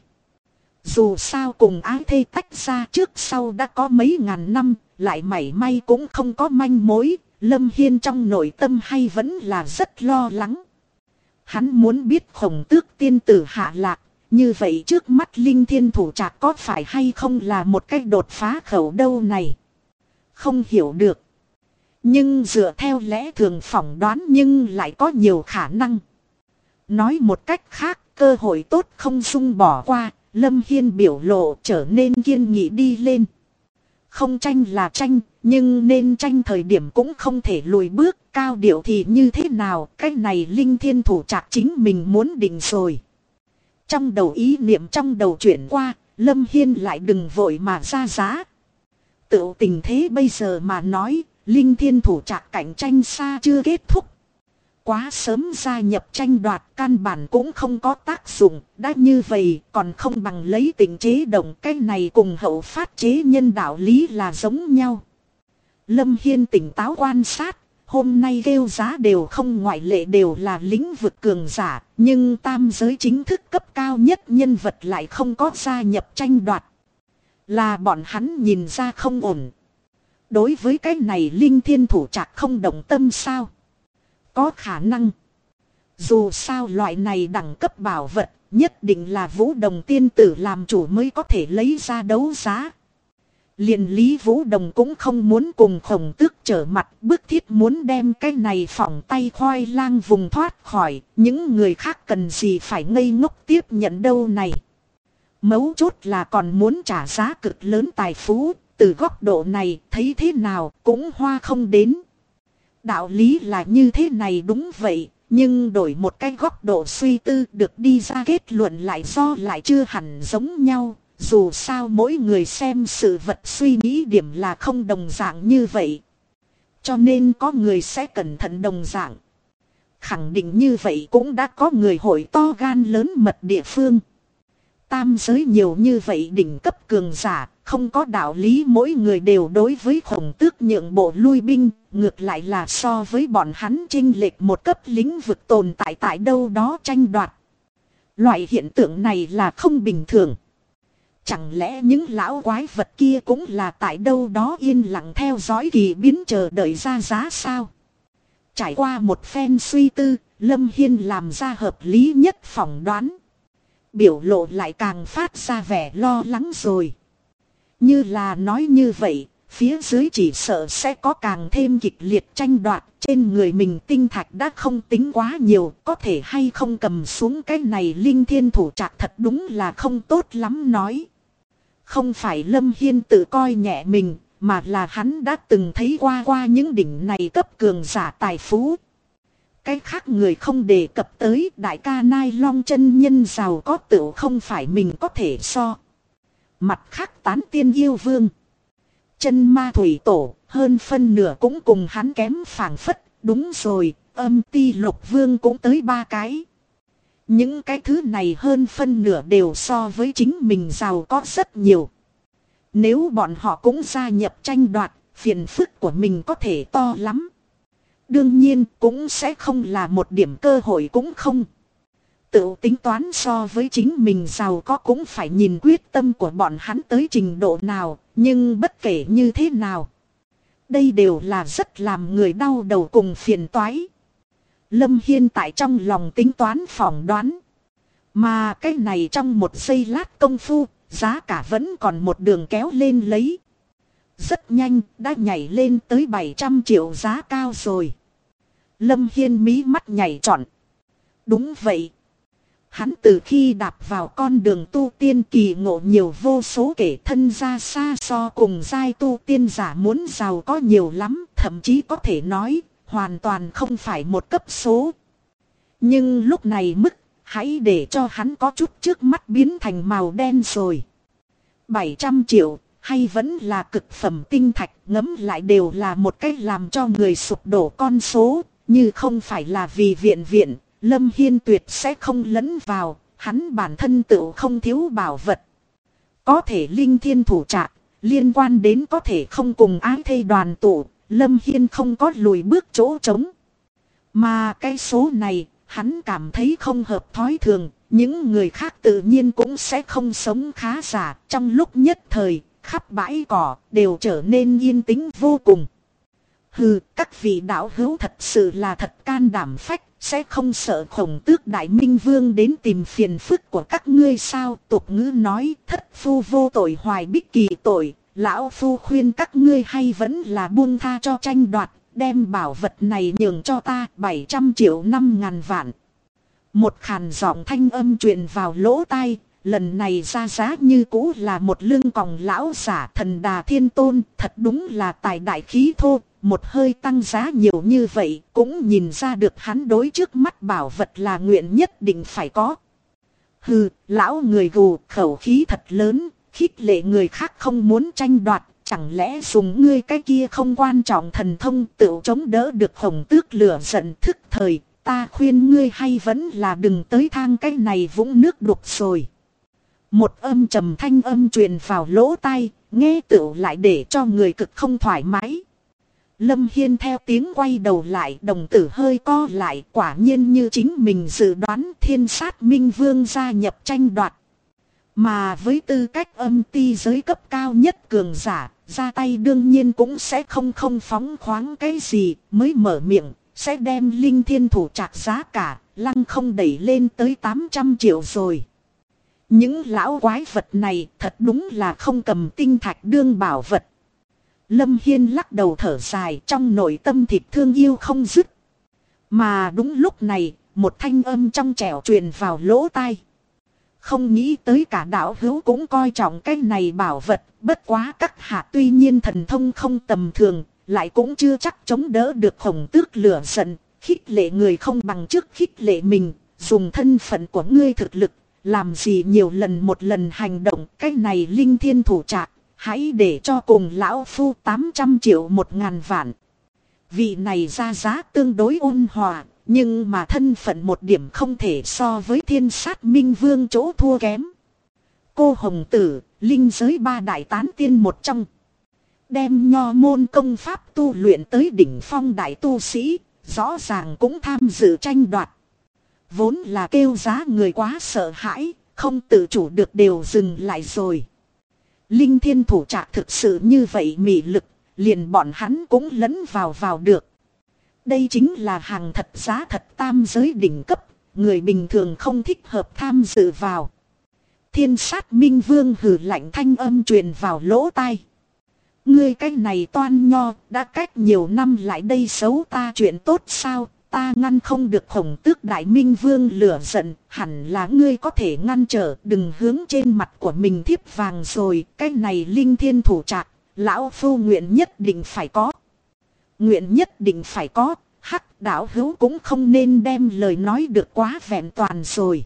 Dù sao cùng ái thê tách ra trước sau đã có mấy ngàn năm, lại mảy may cũng không có manh mối, Lâm Hiên trong nội tâm hay vẫn là rất lo lắng. Hắn muốn biết Khổng Tước tiên tử hạ lạc, như vậy trước mắt Linh Thiên Thủ Trạc có phải hay không là một cách đột phá khẩu đâu này. Không hiểu được. Nhưng dựa theo lẽ thường phỏng đoán nhưng lại có nhiều khả năng. Nói một cách khác, cơ hội tốt không dung bỏ qua, Lâm Hiên biểu lộ trở nên kiên nghị đi lên. Không tranh là tranh, nhưng nên tranh thời điểm cũng không thể lùi bước, cao điệu thì như thế nào, cái này Linh Thiên Thủ Trạc chính mình muốn định rồi. Trong đầu ý niệm trong đầu chuyển qua, Lâm Hiên lại đừng vội mà ra giá. Tự tình thế bây giờ mà nói, Linh Thiên Thủ Trạc cạnh tranh xa chưa kết thúc. Quá sớm gia nhập tranh đoạt căn bản cũng không có tác dụng, đã như vậy còn không bằng lấy tình chế động, cái này cùng hậu phát chế nhân đạo lý là giống nhau. Lâm Hiên tỉnh táo quan sát, hôm nay kêu giá đều không ngoại lệ đều là lĩnh vực cường giả, nhưng tam giới chính thức cấp cao nhất nhân vật lại không có gia nhập tranh đoạt. Là bọn hắn nhìn ra không ổn. Đối với cái này Linh Thiên Thủ Trạc không động tâm sao? Có khả năng. Dù sao loại này đẳng cấp bảo vật, nhất định là Vũ Đồng tiên tử làm chủ mới có thể lấy ra đấu giá. Liền Lý Vũ Đồng cũng không muốn cùng Khổng Tước trở mặt, bức thiết muốn đem cái này phỏng tay khoai lang vùng thoát khỏi, những người khác cần gì phải ngây ngốc tiếp nhận đâu này. Mấu chốt là còn muốn trả giá cực lớn tài phú, từ góc độ này thấy thế nào cũng hoa không đến. Đạo lý là như thế này đúng vậy, nhưng đổi một cái góc độ suy tư được đi ra kết luận lại do lại chưa hẳn giống nhau. Dù sao mỗi người xem sự vật suy nghĩ điểm là không đồng dạng như vậy. Cho nên có người sẽ cẩn thận đồng dạng. Khẳng định như vậy cũng đã có người hội to gan lớn mật địa phương. Tam giới nhiều như vậy đỉnh cấp cường giả, không có đạo lý mỗi người đều đối với Khổng Tước nhượng bộ lui binh, ngược lại là so với bọn hắn chênh lệch một cấp lĩnh vực tồn tại tại đâu đó tranh đoạt. Loại hiện tượng này là không bình thường. Chẳng lẽ những lão quái vật kia cũng là tại đâu đó yên lặng theo dõi kỳ biến chờ đợi ra giá sao? Trải qua một phen suy tư, Lâm Hiên làm ra hợp lý nhất phỏng đoán. Biểu lộ lại càng phát ra vẻ lo lắng rồi. Như là nói như vậy, phía dưới chỉ sợ sẽ có càng thêm kịch liệt tranh đoạt. Trên người mình tinh thạch đã không tính quá nhiều, có thể hay không cầm xuống cái này Linh Thiên Thủ Trạc thật đúng là không tốt lắm nói. Không phải Lâm Hiên tự coi nhẹ mình, mà là hắn đã từng thấy qua những đỉnh này cấp cường giả tài phú. Cái khác người không đề cập tới, đại ca Nai Long chân nhân giàu có tựu không phải mình có thể so. Mặt khác tán tiên yêu vương, chân ma thủy tổ, hơn phân nửa cũng cùng hắn kém phảng phất. Đúng rồi, âm ti lục vương cũng tới 3 cái. Những cái thứ này hơn phân nửa đều so với chính mình giàu có rất nhiều. Nếu bọn họ cũng gia nhập tranh đoạt, phiền phức của mình có thể to lắm. Đương nhiên cũng sẽ không là một điểm cơ hội cũng không. Tự tính toán so với chính mình giàu có cũng phải nhìn quyết tâm của bọn hắn tới trình độ nào, nhưng bất kể như thế nào. Đây đều là rất làm người đau đầu cùng phiền toái. Lâm Hiên tại trong lòng tính toán phỏng đoán. Mà cái này trong một giây lát công phu, giá cả vẫn còn một đường kéo lên lấy. Rất nhanh, đã nhảy lên tới 700 triệu giá cao rồi. Lâm Hiên mí mắt nhảy trọn. Đúng vậy. Hắn từ khi đạp vào con đường tu tiên kỳ ngộ nhiều vô số kể thân ra xa so cùng giai tu tiên giả muốn giàu có nhiều lắm, thậm chí có thể nói, hoàn toàn không phải một cấp số. Nhưng lúc này mức, hãy để cho hắn có chút trước mắt biến thành màu đen rồi. 700 triệu, hay vẫn là cực phẩm tinh thạch, ngấm lại đều là một cách làm cho người sụp đổ con số, như không phải là vì viện, Lâm Hiên tuyệt sẽ không lấn vào, hắn bản thân tự không thiếu bảo vật. Có thể Linh Thiên Thủ Trạc, liên quan đến có thể không cùng ái thê đoàn tụ, Lâm Hiên không có lùi bước chỗ trống. Mà cái số này, Hắn cảm thấy không hợp thói thường, những người khác tự nhiên cũng sẽ không sống khá giả. Trong lúc nhất thời, khắp bãi cỏ đều trở nên yên tĩnh vô cùng. Hừ, các vị đạo hữu thật sự là thật can đảm phách, sẽ không sợ Khổng Tước Đại Minh Vương đến tìm phiền phức của các ngươi sao? Tục ngữ nói, thất phu vô tội hoài bích kỳ tội, lão phu khuyên các ngươi hay vẫn là buông tha cho tranh đoạt, đem bảo vật này nhường cho ta 700 triệu 5.000 vạn. Một khàn giọng thanh âm truyền vào lỗ tai. Lần này ra giá như cũ là một lưng còng lão giả Thần Đà Thiên Tôn, thật đúng là tài đại khí thô, một hơi tăng giá nhiều như vậy, cũng nhìn ra được hắn đối trước mắt bảo vật là nguyện nhất định phải có. Hừ, lão người gù, khẩu khí thật lớn, khích lệ người khác không muốn tranh đoạt, chẳng lẽ dùng ngươi cái kia không quan trọng thần thông tự chống đỡ được Khổng Tước lửa giận thức thời, ta khuyên ngươi hay vẫn là đừng tới thang cái này vũng nước đục rồi. Một âm trầm thanh âm truyền vào lỗ tai, nghe tựu lại để cho người cực không thoải mái. Lâm Hiên theo tiếng quay đầu lại, đồng tử hơi co lại, quả nhiên như chính mình dự đoán Thiên Sát Minh Vương gia nhập tranh đoạt. Mà với tư cách âm ti giới cấp cao nhất cường giả, ra tay đương nhiên cũng sẽ không phóng khoáng cái gì, mới mở miệng, sẽ đem Linh Thiên Thủ Trạc giá cả, lăng không đẩy lên tới 800 triệu rồi. Những lão quái vật này thật đúng là không cầm tinh thạch đương bảo vật. Lâm Hiên lắc đầu thở dài, trong nội tâm thịt thương yêu không dứt. Mà đúng lúc này, một thanh âm trong trẻo truyền vào lỗ tai. Không nghĩ tới cả đạo hữu cũng coi trọng cái này bảo vật, bất quá các hạ tuy nhiên thần thông không tầm thường, lại cũng chưa chắc chống đỡ được Khổng Tước lửa giận, khích lệ người không bằng trước khích lệ mình, dùng thân phận của ngươi thực lực, làm gì nhiều lần một lần hành động, cái này Linh Thiên Thủ Trạc, hãy để cho cùng lão phu 800 triệu 1.000 vạn. Vị này ra giá tương đối ôn hòa, nhưng mà thân phận một điểm không thể so với Thiên Sát Minh Vương chỗ thua kém. Cô Hồng Tử, linh giới ba đại tán tiên một trong. Đem nho môn công pháp tu luyện tới đỉnh phong đại tu sĩ, rõ ràng cũng tham dự tranh đoạt. Vốn là kêu giá người quá sợ hãi, không tự chủ được đều dừng lại rồi. Linh Thiên Thủ Trạc thực sự như vậy mị lực, liền bọn hắn cũng lẫn vào được. Đây chính là hàng thật giá thật tam giới đỉnh cấp, người bình thường không thích hợp tham dự vào. Thiên Sát Minh Vương hừ lạnh thanh âm truyền vào lỗ tai. Ngươi cái này toan nho, đã cách nhiều năm lại đây xấu ta chuyện tốt sao, ta ngăn không được Khổng Tước Đại Minh Vương lửa giận, hẳn là ngươi có thể ngăn trở, đừng hướng trên mặt của mình thiếp vàng rồi, cái này Linh Thiên Thủ Trạc, lão phu nguyện nhất định phải có. Nguyện nhất định phải có, hắc đạo hữu cũng không nên đem lời nói được quá vẹn toàn rồi.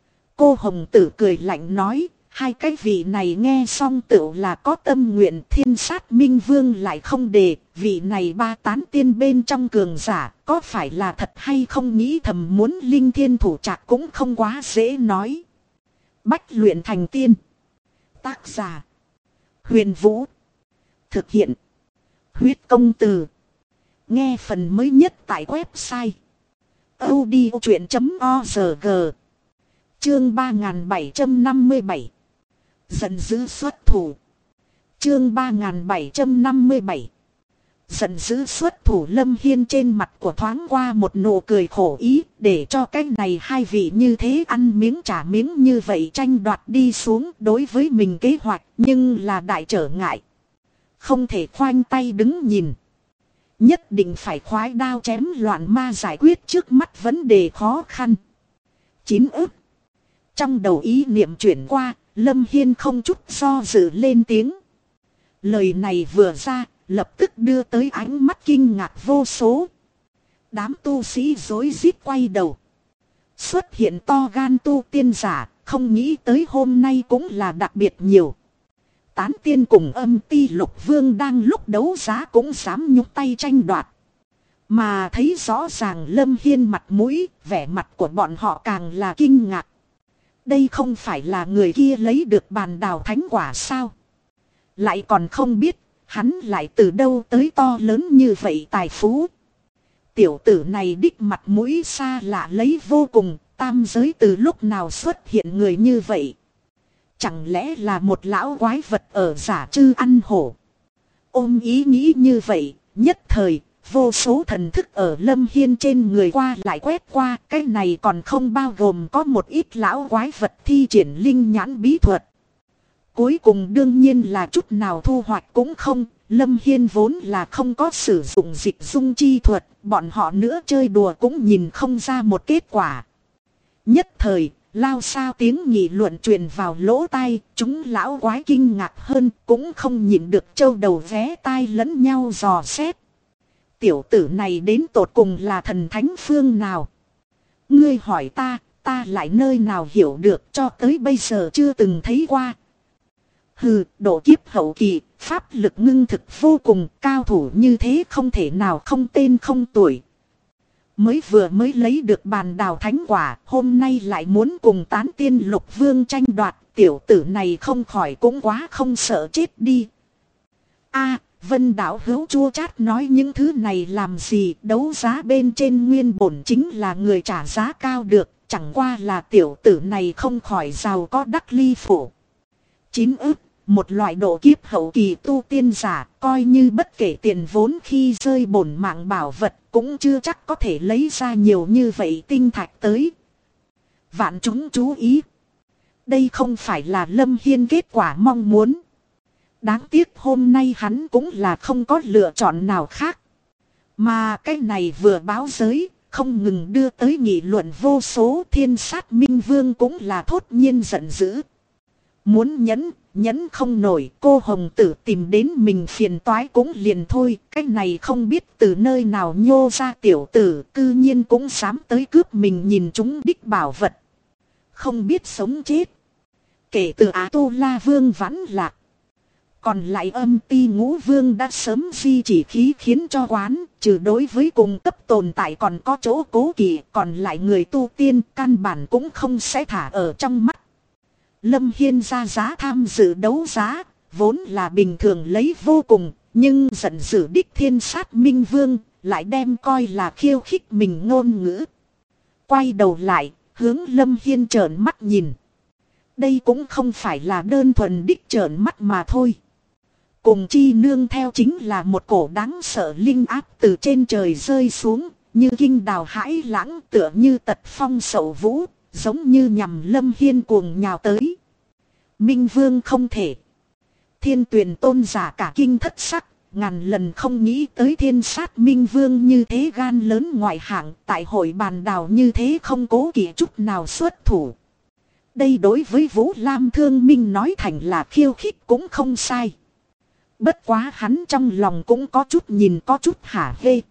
Cô Hồng Tử cười lạnh nói, hai cái vị này nghe xong tựu là có tâm nguyện. Thiên Sát Minh Vương lại không đề, vị này ba tán tiên bên trong cường giả, có phải là thật hay không nghĩ thầm muốn Linh Thiên Thủ Trạc cũng không quá dễ nói. Bách luyện thành tiên. Tác giả Huyền Vũ. Thực hiện Huyết Công Từ. Nghe phần mới nhất tại website audiochuyện.org. Chương 3757. Giận dữ xuất thủ. Chương 3757. Giận dữ xuất thủ. Lâm Hiên trên mặt của thoáng qua một nụ cười khổ ý, để cho cái này hai vị như thế ăn miếng trả miếng như vậy tranh đoạt đi xuống đối với mình kế hoạch, nhưng là đại trở ngại. Không thể khoanh tay đứng nhìn. Nhất định phải khoái đao chém loạn ma giải quyết trước mắt vấn đề khó khăn. 9 ức. Trong đầu ý niệm chuyển qua, Lâm Hiên không chút do dự lên tiếng. Lời này vừa ra, lập tức đưa tới ánh mắt kinh ngạc vô số. Đám tu sĩ rối rít quay đầu. Xuất hiện to gan tu tiên giả, không nghĩ tới hôm nay cũng là đặc biệt nhiều. Tán tiên cùng âm ti lục vương đang lúc đấu giá cũng dám nhúc tay tranh đoạt. Mà thấy rõ ràng Lâm Hiên mặt mũi, vẻ mặt của bọn họ càng là kinh ngạc. Đây không phải là người kia lấy được bàn đào thánh quả sao? Lại còn không biết, hắn lại từ đâu tới to lớn như vậy tài phú. tiểu tử này đích mặt mũi xa lạ lấy vô cùng, tam giới từ lúc nào xuất hiện người như vậy. Chẳng lẽ là một lão quái vật ở giả trư ăn hổ. Ôm ý nghĩ như vậy, nhất thời, vô số thần thức ở Lâm Hiên trên người qua lại quét qua. Cái này còn không bao gồm có một ít lão quái vật thi triển linh nhãn bí thuật. Cuối cùng đương nhiên là chút nào thu hoạch cũng không. Lâm Hiên vốn là không có sử dụng dịch dung chi thuật, bọn họ nữa chơi đùa cũng nhìn không ra một kết quả. Nhất thời, lao sao tiếng nghị luận truyền vào lỗ tai, chúng lão quái kinh ngạc hơn, cũng không nhịn được trâu đầu vé tai lẫn nhau dò xét. Tiểu tử này đến tột cùng là thần thánh phương nào? Ngươi hỏi ta, ta lại nơi nào hiểu được, cho tới bây giờ chưa từng thấy qua. Hừ, độ kiếp hậu kỳ, pháp lực ngưng thực vô cùng, cao thủ như thế không thể nào không tên không tuổi. Mới lấy được bàn đào thánh quả, hôm nay lại muốn cùng tán tiên lục vương tranh đoạt, tiểu tử này không khỏi cũng quá không sợ chết đi. Vân đảo hữu chua chát nói những thứ này làm gì, đấu giá bên trên nguyên bổn chính là người trả giá cao được, chẳng qua là tiểu tử này không khỏi giàu có đắc ly phủ. 9 ức, một loại độ kiếp hậu kỳ tu tiên giả, coi như bất kể tiền vốn khi rơi bổn mạng bảo vật, cũng chưa chắc có thể lấy ra nhiều như vậy tinh thạch tới. Vạn chúng chú ý. Đây không phải là Lâm Hiên kết quả mong muốn. Đáng tiếc hôm nay hắn cũng là không có lựa chọn nào khác. Mà cái này vừa báo giới, không ngừng đưa tới nghị luận vô số. Thiên Sát Minh Vương cũng là thốt nhiên giận dữ. Muốn nhẫn không nổi, cô hồng tử tìm đến mình phiền toái cũng liền thôi. Cái này không biết từ nơi nào nhô ra tiểu tử, cư nhiên cũng dám tới cướp mình nhìn chúng đích bảo vật. Không biết sống chết. Kể từ Á Tu La Vương vãn lạc, còn lại Âm Ti Ngũ Vương đã sớm di chỉ khí khiến cho quán, trừ đối với cùng cấp tồn tại còn có chỗ cố kỵ, còn lại người tu tiên căn bản cũng không sẽ thả ở trong mắt. Lâm Hiên ra giá tham dự đấu giá, vốn là bình thường lấy vô cùng, nhưng giận dữ đích Thiên Sát Minh Vương, lại đem coi là khiêu khích mình ngôn ngữ. Quay đầu lại, hướng Lâm Hiên trợn mắt nhìn. Đây cũng không phải là đơn thuần đích trợn mắt mà thôi. Cùng chi nương theo chính là một cổ đáng sợ linh áp từ trên trời rơi xuống, như kinh đào hãi lãng, tựa như tật phong sậu vũ, giống như nhằm Lâm Hiên cuồng nhào tới. Minh Vương không thể. Thiên Tuyền tôn giả cả kinh thất sắc, ngàn lần không nghĩ tới Thiên Sát Minh Vương như thế gan lớn ngoại hạng, tại hội bàn đào như thế không cố kỵ chút nào xuất thủ. Đây đối với Vũ Lam Thương Minh nói thành là khiêu khích cũng không sai. Bất quá hắn trong lòng cũng có chút nhìn có chút hả hê.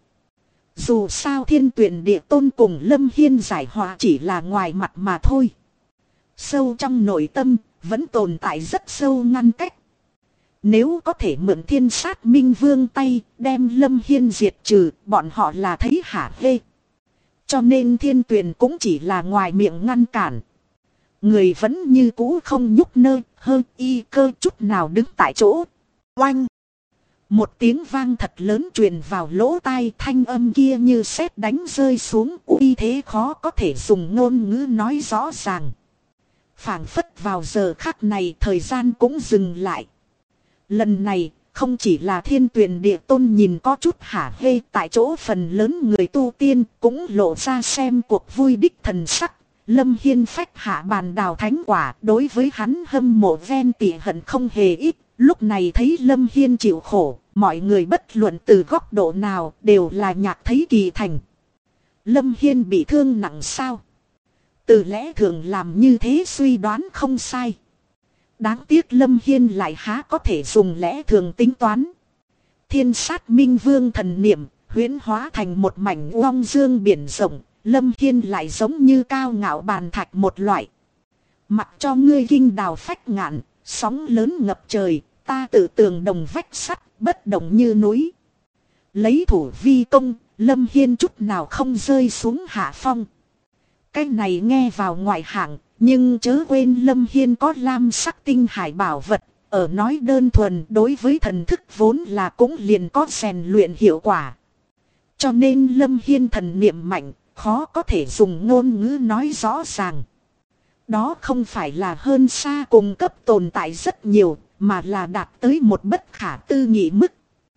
Dù sao Thiên Tuyền Địa Tôn cùng Lâm Hiên giải hòa chỉ là ngoài mặt mà thôi. Sâu trong nội tâm, vẫn tồn tại rất sâu ngăn cách. Nếu có thể mượn Thiên Sát Minh Vương tay, đem Lâm Hiên diệt trừ, bọn họ là thấy hả hê. Cho nên Thiên Tuyền cũng chỉ là ngoài miệng ngăn cản. Người vẫn như cũ không nhúc nhơ, hơn y cơ chút nào đứng tại chỗ. Oanh! Một tiếng vang thật lớn truyền vào lỗ tai, thanh âm kia như sét đánh rơi xuống, uy thế khó có thể dùng ngôn ngữ nói rõ ràng. Phảng phất vào giờ khắc này thời gian cũng dừng lại. Lần này, không chỉ là Thiên Tuyền Địa Tôn nhìn có chút hả hê, tại chỗ phần lớn người tu tiên cũng lộ ra xem cuộc vui đích thần sắc. Lâm Hiên phách hạ bàn đào thánh quả, đối với hắn hâm mộ ven tỉ hận không hề ít. Lúc này thấy Lâm Hiên chịu khổ, mọi người bất luận từ góc độ nào đều là nhạc thấy kỳ thành. Lâm Hiên bị thương nặng sao? Từ lẽ thường làm như thế suy đoán không sai. Đáng tiếc Lâm Hiên lại há có thể dùng lẽ thường tính toán. Thiên Sát Minh Vương thần niệm, huyễn hóa thành một mảnh uong dương biển rộng. Lâm Hiên lại giống như cao ngạo bàn thạch một loại. Mặc cho ngươi kinh đào phách ngạn, sóng lớn ngập trời, ta tự tường đồng vách sắt, bất động như núi. Lấy thủ vi công, Lâm Hiên chút nào không rơi xuống hạ phong. Cái này nghe vào ngoại hạng, nhưng chớ quên Lâm Hiên có lam sắc tinh hải bảo vật. Ở nói đơn thuần đối với thần thức vốn là cũng liền có rèn luyện hiệu quả. Cho nên Lâm Hiên thần niệm mạnh, khó có thể dùng ngôn ngữ nói rõ ràng. Đó không phải là hơn xa cùng cấp tồn tại rất nhiều, mà là đạt tới một bất khả tư nghị mức.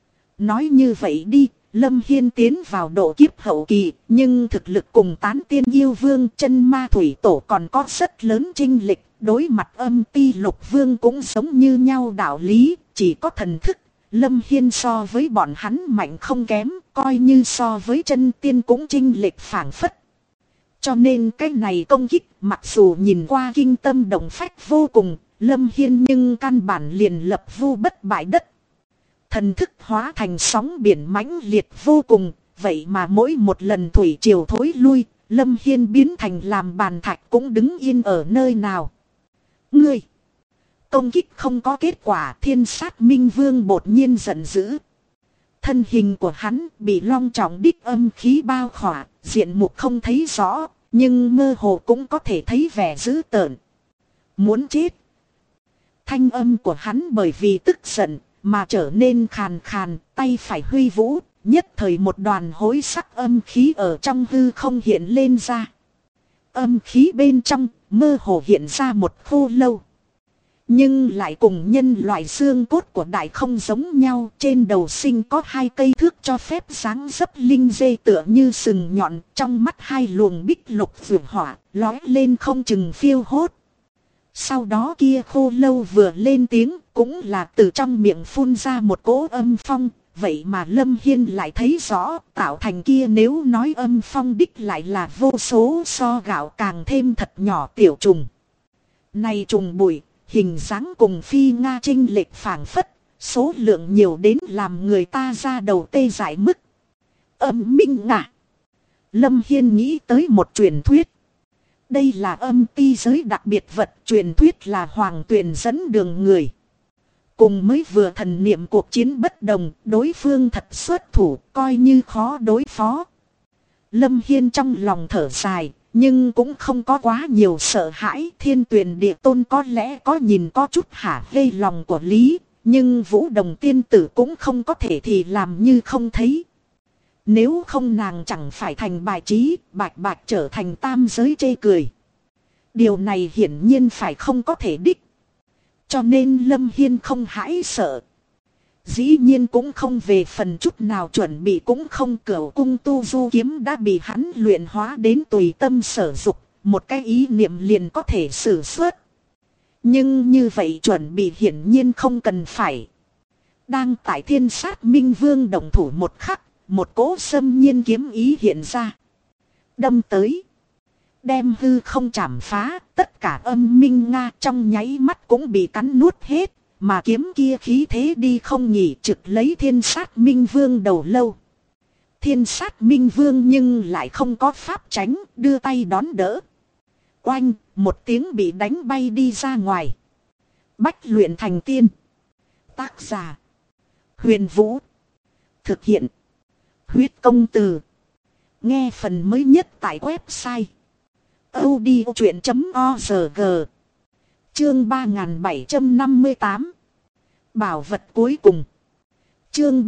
Nói như vậy đi, Lâm Hiên tiến vào độ kiếp hậu kỳ, nhưng thực lực cùng Tán Tiên Yêu Vương Chân Ma Thủy Tổ còn có rất lớn chênh lệch. Đối mặt Âm Ti Lục Vương cũng giống như nhau đạo lý, chỉ có thần thức. Lâm Hiên so với bọn hắn mạnh không kém, coi như so với chân tiên cũng chênh lệch phảng phất. Cho nên cái này công kích mặc dù nhìn qua kinh tâm động phách vô cùng, Lâm Hiên nhưng căn bản liền lập vu bất bại đất. Thần thức hóa thành sóng biển mãnh liệt vô cùng, vậy mà mỗi một lần thủy triều thối lui, Lâm Hiên biến thành làm bàn thạch cũng đứng yên ở nơi nào. Ngươi! Công kích không có kết quả, Thiên Sát Minh Vương bột nhiên giận dữ. Thân hình của hắn bị long trọng đích âm khí bao khỏa, diện mục không thấy rõ, nhưng mơ hồ cũng có thể thấy vẻ dữ tợn. Muốn chết! Thanh âm của hắn bởi vì tức giận mà trở nên khàn khàn, tay phải huy vũ, nhất thời một đoàn hối sắc âm khí ở trong hư không hiện lên ra. Âm khí bên trong mơ hồ hiện ra một khô lâu. Nhưng lại cùng nhân loại xương cốt của đại không giống nhau. Trên đầu sinh có hai cây thước cho phép dáng dấp linh dê tựa như sừng nhọn. Trong mắt hai luồng bích lục vượng hỏa lói lên không chừng phiêu hốt. Sau đó kia khô lâu vừa lên tiếng cũng là từ trong miệng phun ra một cỗ âm phong. Vậy mà Lâm Hiên lại thấy rõ tạo thành kia nếu nói âm phong đích lại là vô số so gạo càng thêm thật nhỏ tiểu trùng. Này trùng bụi, hình dáng cùng phi Nga chênh lệch phảng phất, số lượng nhiều đến làm người ta ra đầu tê dại mức. Âm minh ngạ. Lâm Hiên nghĩ tới một truyền thuyết. Đây là âm ti giới đặc biệt vật, truyền thuyết là hoàng tuyền dẫn đường người. Cùng mới vừa thần niệm cuộc chiến bất đồng, đối phương thật xuất thủ, coi như khó đối phó. Lâm Hiên trong lòng thở dài, nhưng cũng không có quá nhiều sợ hãi. Thiên Tuyền Địa Tôn có lẽ có nhìn có chút hả hê lòng của Lý, nhưng Vũ Đồng tiên tử cũng không có thể thì làm như không thấy. Nếu không nàng chẳng phải thành bài trí, bạch bạch trở thành tam giới chê cười. Điều này hiển nhiên phải không có thể đích. Cho nên Lâm Hiên không hãi sợ. Dĩ nhiên cũng không về phần chút nào chuẩn bị, cũng không. Cửu cung tu du kiếm đã bị hắn luyện hóa đến tùy tâm sở dục, một cái ý niệm liền có thể sử xuất. Nhưng như vậy chuẩn bị hiển nhiên không cần phải. Đang tại Thiên Sát Minh Vương động thủ một khắc, một cỗ xâm nhiên kiếm ý hiện ra. Đâm tới. Đem hư không chảm phá, tất cả âm minh Nga trong nháy mắt cũng bị cắn nuốt hết. Mà kiếm kia khí thế đi không nghỉ, trực lấy Thiên Sát Minh Vương đầu lâu. Thiên Sát Minh Vương nhưng lại không có pháp tránh, đưa tay đón đỡ. Oanh, một tiếng bị đánh bay đi ra ngoài. Bách luyện thành tiên. Tác giả: Huyền Vũ. Thực hiện: Huyết Công Từ. Nghe phần mới nhất tại website audiochuyện.org. Chương 3758. Bảo vật cuối cùng. Chương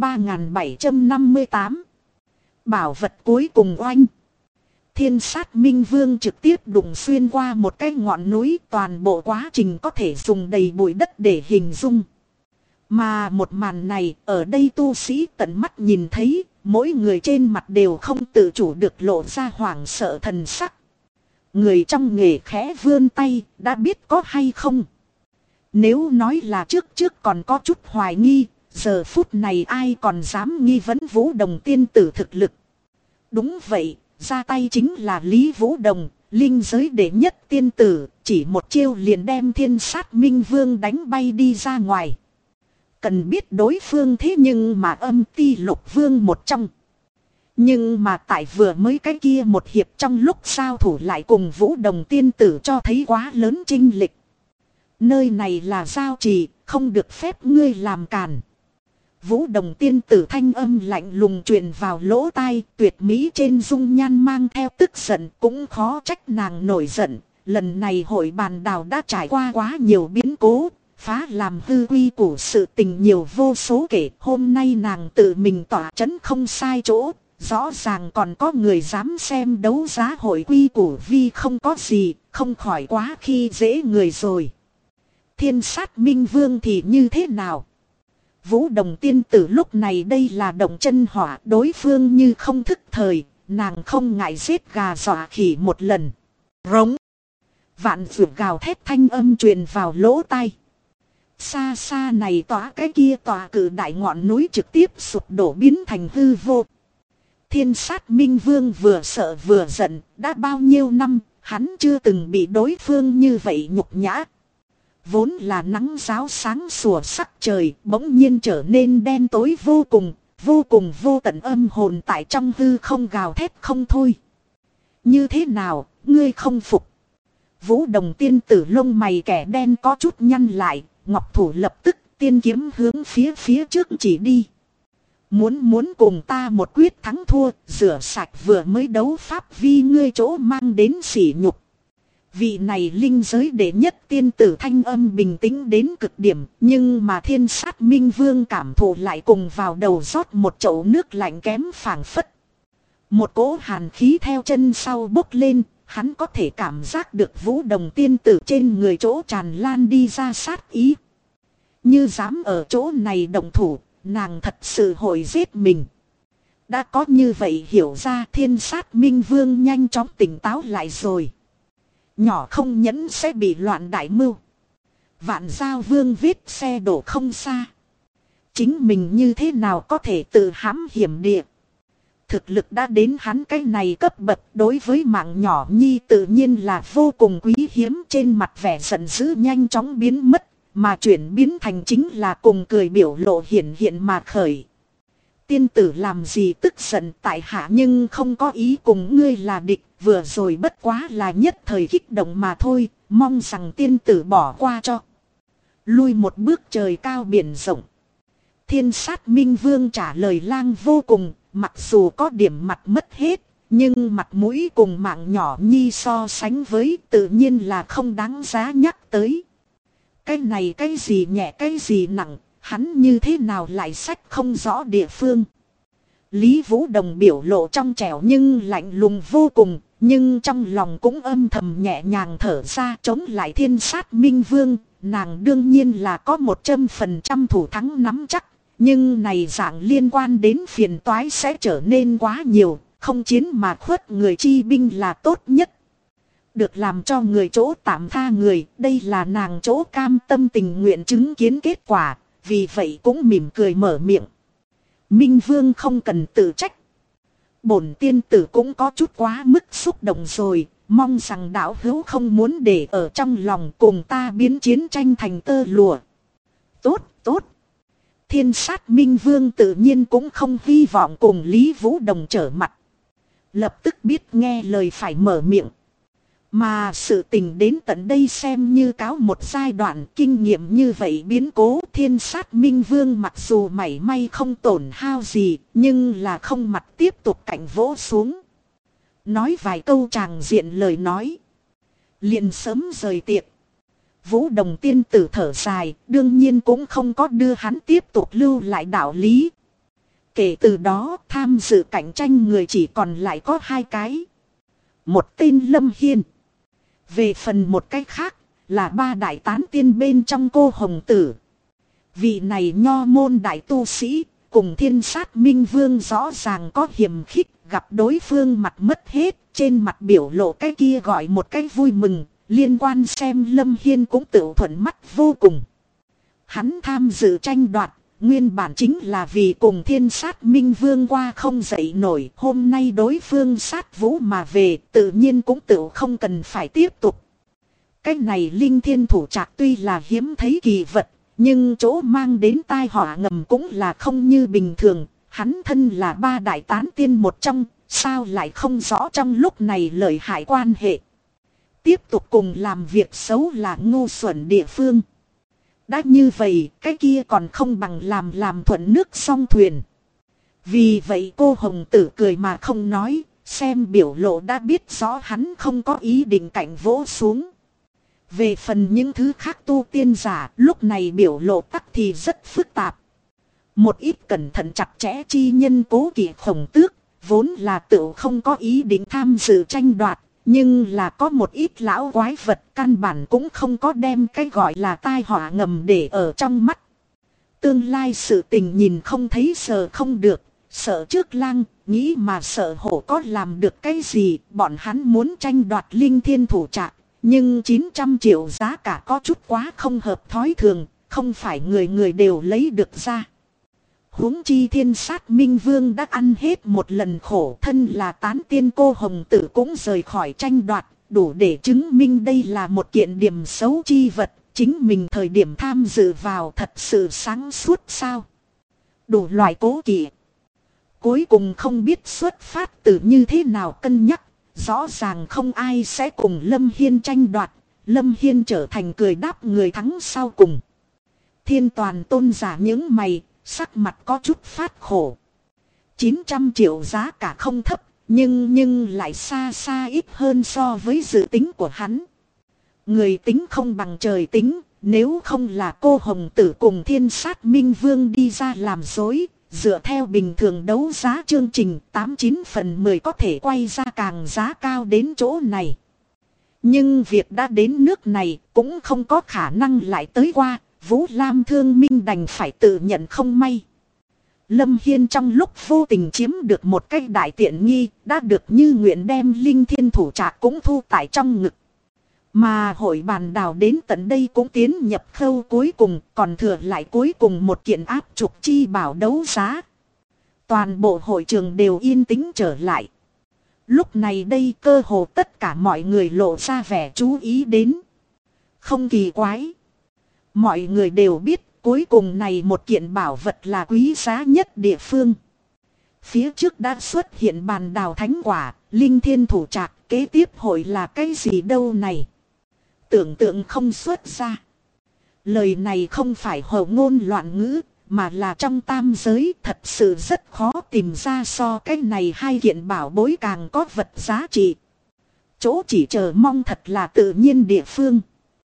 3758. Bảo vật cuối cùng. Oanh. Thiên Sát Minh Vương trực tiếp đụng xuyên qua một cái ngọn núi, toàn bộ quá trình có thể dùng đầy bụi đất để hình dung. Mà một màn này ở đây tu sĩ tận mắt nhìn thấy, mỗi người trên mặt đều không tự chủ được lộ ra hoảng sợ thần sắc. Người trong nghề khẽ vươn tay, đã biết có hay không. Nếu nói là trước còn có chút hoài nghi, giờ phút này ai còn dám nghi vấn Vũ Đồng tiên tử thực lực. Đúng vậy, ra tay chính là Lý Vũ Đồng, linh giới đệ nhất tiên tử, chỉ một chiêu liền đem Thiên Sát Minh Vương đánh bay đi ra ngoài. Cần biết đối phương thế nhưng mà Âm Ti Lục Vương một trong. Nhưng mà tại vừa mới cái kia một hiệp trong lúc giao thủ lại cùng Vũ Đồng tiên tử cho thấy quá lớn chênh lệch. Nơi này là giao trì, không được phép ngươi làm càn. Vũ Đồng tiên tử thanh âm lạnh lùng truyền vào lỗ tai, tuyệt mỹ trên dung nhan mang theo tức giận, cũng khó trách nàng nổi giận. Lần này hội bàn đào đã trải qua quá nhiều biến cố, phá làm hư quy của sự tình nhiều vô số kể. Hôm nay nàng tự mình tỏa chấn không sai chỗ, rõ ràng còn có người dám xem đấu giá hội quy củ vi không có gì, không khỏi quá khi dễ người rồi. Thiên sát minh vương thì như thế nào? Vũ Đồng tiên tử lúc này đây là động chân hỏa, đối phương như không thức thời, nàng không ngại giết gà dọa khỉ một lần. Rống. Vạn vượt gào thét thanh âm truyền vào lỗ tai. Xa xa này tỏa cái kia tòa cử đại ngọn núi trực tiếp sụp đổ biến thành hư vô. Thiên sát minh vương vừa sợ vừa giận, đã bao nhiêu năm, hắn chưa từng bị đối phương như vậy nhục nhã. Vốn là nắng ráo sáng sủa sắc trời, bỗng nhiên trở nên đen tối vô cùng vô tận âm hồn tại trong hư không gào thét không thôi. Như thế nào, ngươi không phục? Vũ Đồng tiên tử lông mày kẻ đen có chút nhăn lại, ngọc thủ lập tức tiên kiếm hướng phía trước chỉ đi. Muốn cùng ta một quyết thắng thua, rửa sạch vừa mới đấu pháp vi ngươi chỗ mang đến sỉ nhục. Vị này linh giới đệ nhất tiên tử thanh âm bình tĩnh đến cực điểm, nhưng mà thiên sát minh vương cảm thụ lại cùng vào đầu rót một chậu nước lạnh kém phảng phất. Một cỗ hàn khí theo chân sau bốc lên, hắn có thể cảm giác được Vũ Đồng tiên tử trên người chỗ tràn lan đi ra sát ý. Như dám ở chỗ này động thủ, nàng thật sự hội giết mình. Đã có như vậy hiểu ra, thiên sát minh vương nhanh chóng tỉnh táo lại rồi. Nhỏ không nhẫn sẽ bị loạn đại mưu. Vạn giao vương vết xe đổ không xa. Chính mình như thế nào có thể tự hãm hiểm địa. Thực lực đã đến hắn cái này cấp bậc, đối với mạng nhỏ nhi tự nhiên là vô cùng quý hiếm. Trên mặt vẻ giận dữ nhanh chóng biến mất, mà chuyển biến thành chính là cùng cười biểu lộ hiện mà khởi. Tiên tử làm gì tức giận, tại hạ nhưng không có ý cùng ngươi là địch, vừa rồi bất quá là nhất thời kích động mà thôi, mong rằng tiên tử bỏ qua cho. Lui một bước trời cao biển rộng. Thiên sát minh vương trả lời lang vô cùng, mặc dù có điểm mặt mất hết, nhưng mặt mũi cùng mạng nhỏ nhi so sánh với tự nhiên là không đáng giá nhắc tới. Cái này cái gì nhẹ cái gì nặng, hắn như thế nào lại sách không rõ địa phương. Lý Vũ Đồng biểu lộ trong trẻo nhưng lạnh lùng vô cùng, nhưng trong lòng cũng âm thầm nhẹ nhàng thở ra chống lại thiên sát minh vương. Nàng đương nhiên là có 100% thủ thắng nắm chắc, nhưng này dạng liên quan đến phiền toái sẽ trở nên quá nhiều, không chiến mà khuất người chi binh là tốt nhất. Được làm cho người chỗ tạm tha người, đây là nàng chỗ cam tâm tình nguyện chứng kiến kết quả, vì vậy cũng mỉm cười mở miệng. Minh vương không cần tự trách. Bổn tiên tử cũng có chút quá mức xúc động rồi, mong rằng đạo hữu không muốn để ở trong lòng, cùng ta biến chiến tranh thành tơ lụa. Tốt. Thiên sát minh vương tự nhiên cũng không hy vọng cùng Lý Vũ Đồng trở mặt. Lập tức biết nghe lời phải mở miệng. Mà sự tình đến tận đây xem như cáo một giai đoạn kinh nghiệm như vậy biến cố. Thiên sát minh vương mặc dù mảy may không tổn hao gì, nhưng là không mặt tiếp tục cạnh vỗ xuống. Nói vài câu tràng diện lời nói, liền sớm rời tiệc. Vũ Đồng tiên tử thở dài, đương nhiên cũng không có đưa hắn tiếp tục lưu lại đạo lý. Kể từ đó tham dự cạnh tranh người chỉ còn lại có 2 cái. Một tên Lâm Hiên. Về phần một cái khác là 3 đại tán tiên bên trong cô hồng tử. Vị này nho môn đại tu sĩ cùng thiên sát minh vương rõ ràng có hiềm khích, gặp đối phương mặt mất hết, trên mặt biểu lộ cái kia gọi một cái vui mừng. Liên quan xem Lâm Hiên cũng tự thuận mắt vô cùng. Hắn tham dự tranh đoạt, nguyên bản chính là vì cùng thiên sát minh vương qua không dậy nổi. Hôm nay đối phương sát vũ mà về, tự nhiên cũng tự không cần phải tiếp tục. Cái này linh thiên thủ trạc tuy là hiếm thấy kỳ vật, nhưng chỗ mang đến tai họa ngầm cũng là không như bình thường. Hắn thân là 3 đại tán tiên một trong, sao lại không rõ trong lúc này lợi hại quan hệ. Tiếp tục cùng làm việc xấu là ngu xuẩn địa phương. Đã như vậy, cái kia còn không bằng làm thuận nước song thuyền. Vì vậy cô hồng tử cười mà không nói, xem biểu lộ đã biết rõ hắn không có ý định cạnh vỗ xuống. Về phần những thứ khác tu tiên giả, lúc này biểu lộ tắc thì rất phức tạp. Một ít cẩn thận chặt chẽ chi nhân cố kỵ khổng tước, vốn là tự không có ý định tham dự tranh đoạt. Nhưng là có một ít lão quái vật căn bản cũng không có đem cái gọi là tai họa ngầm để ở trong mắt. Tương lai sự tình nhìn không thấy sợ không được, sợ trước lang, nghĩ mà sợ hổ có làm được cái gì, bọn hắn muốn tranh đoạt linh thiên thủ trạc. Nhưng 900 triệu giá cả có chút quá không hợp thói thường, không phải người người đều lấy được ra. Huống chi thiên sát minh vương đã ăn hết một lần khổ, thân là tán tiên cô hồng tử cũng rời khỏi tranh đoạt, đủ để chứng minh đây là một kiện điểm xấu chi vật, chính mình thời điểm tham dự vào thật sự sáng suốt sao. Đủ loại cố kỵ. Cuối cùng không biết xuất phát từ như thế nào cân nhắc, rõ ràng không ai sẽ cùng Lâm Hiên tranh đoạt, Lâm Hiên trở thành cười đáp người thắng sau cùng. Thiên Toàn tôn giả những mày, sắc mặt có chút phát khổ. 900 triệu giá cả không thấp, nhưng lại xa xa ít hơn so với dự tính của hắn. Người tính không bằng trời tính, nếu không là cô hồng tử cùng thiên sát minh vương đi ra làm dối, dựa theo bình thường đấu giá chương trình 89 phần 10 có thể quay ra càng giá cao đến chỗ này. Nhưng việc đã đến nước này cũng không có khả năng lại tới qua. Vũ Lam Thương Minh đành phải tự nhận không may. Lâm Hiên trong lúc vô tình chiếm được một cái đại tiện nghi, đã được như nguyện đem linh thiên thủ trạc cũng thu tại trong ngực. Mà hội bàn đào đến tận đây cũng tiến nhập khâu cuối cùng, còn thừa lại cuối cùng một kiện áp trục chi bảo đấu giá. Toàn bộ hội trường đều yên tĩnh trở lại. Lúc này đây cơ hồ tất cả mọi người lộ ra vẻ chú ý đến. Không kỳ quái. Mọi người đều biết cuối cùng này một kiện bảo vật là quý giá nhất địa phương. Phía trước đã xuất hiện bàn đào thánh quả, linh thiên thủ trạc, kế tiếp hội là cái gì đâu này. Tưởng tượng không xuất ra. Lời này không phải hầu ngôn loạn ngữ, mà là trong tam giới thật sự rất khó tìm ra so cái này hai kiện bảo bối càng có vật giá trị. Chỗ chỉ chờ mong thật là tự nhiên địa phương.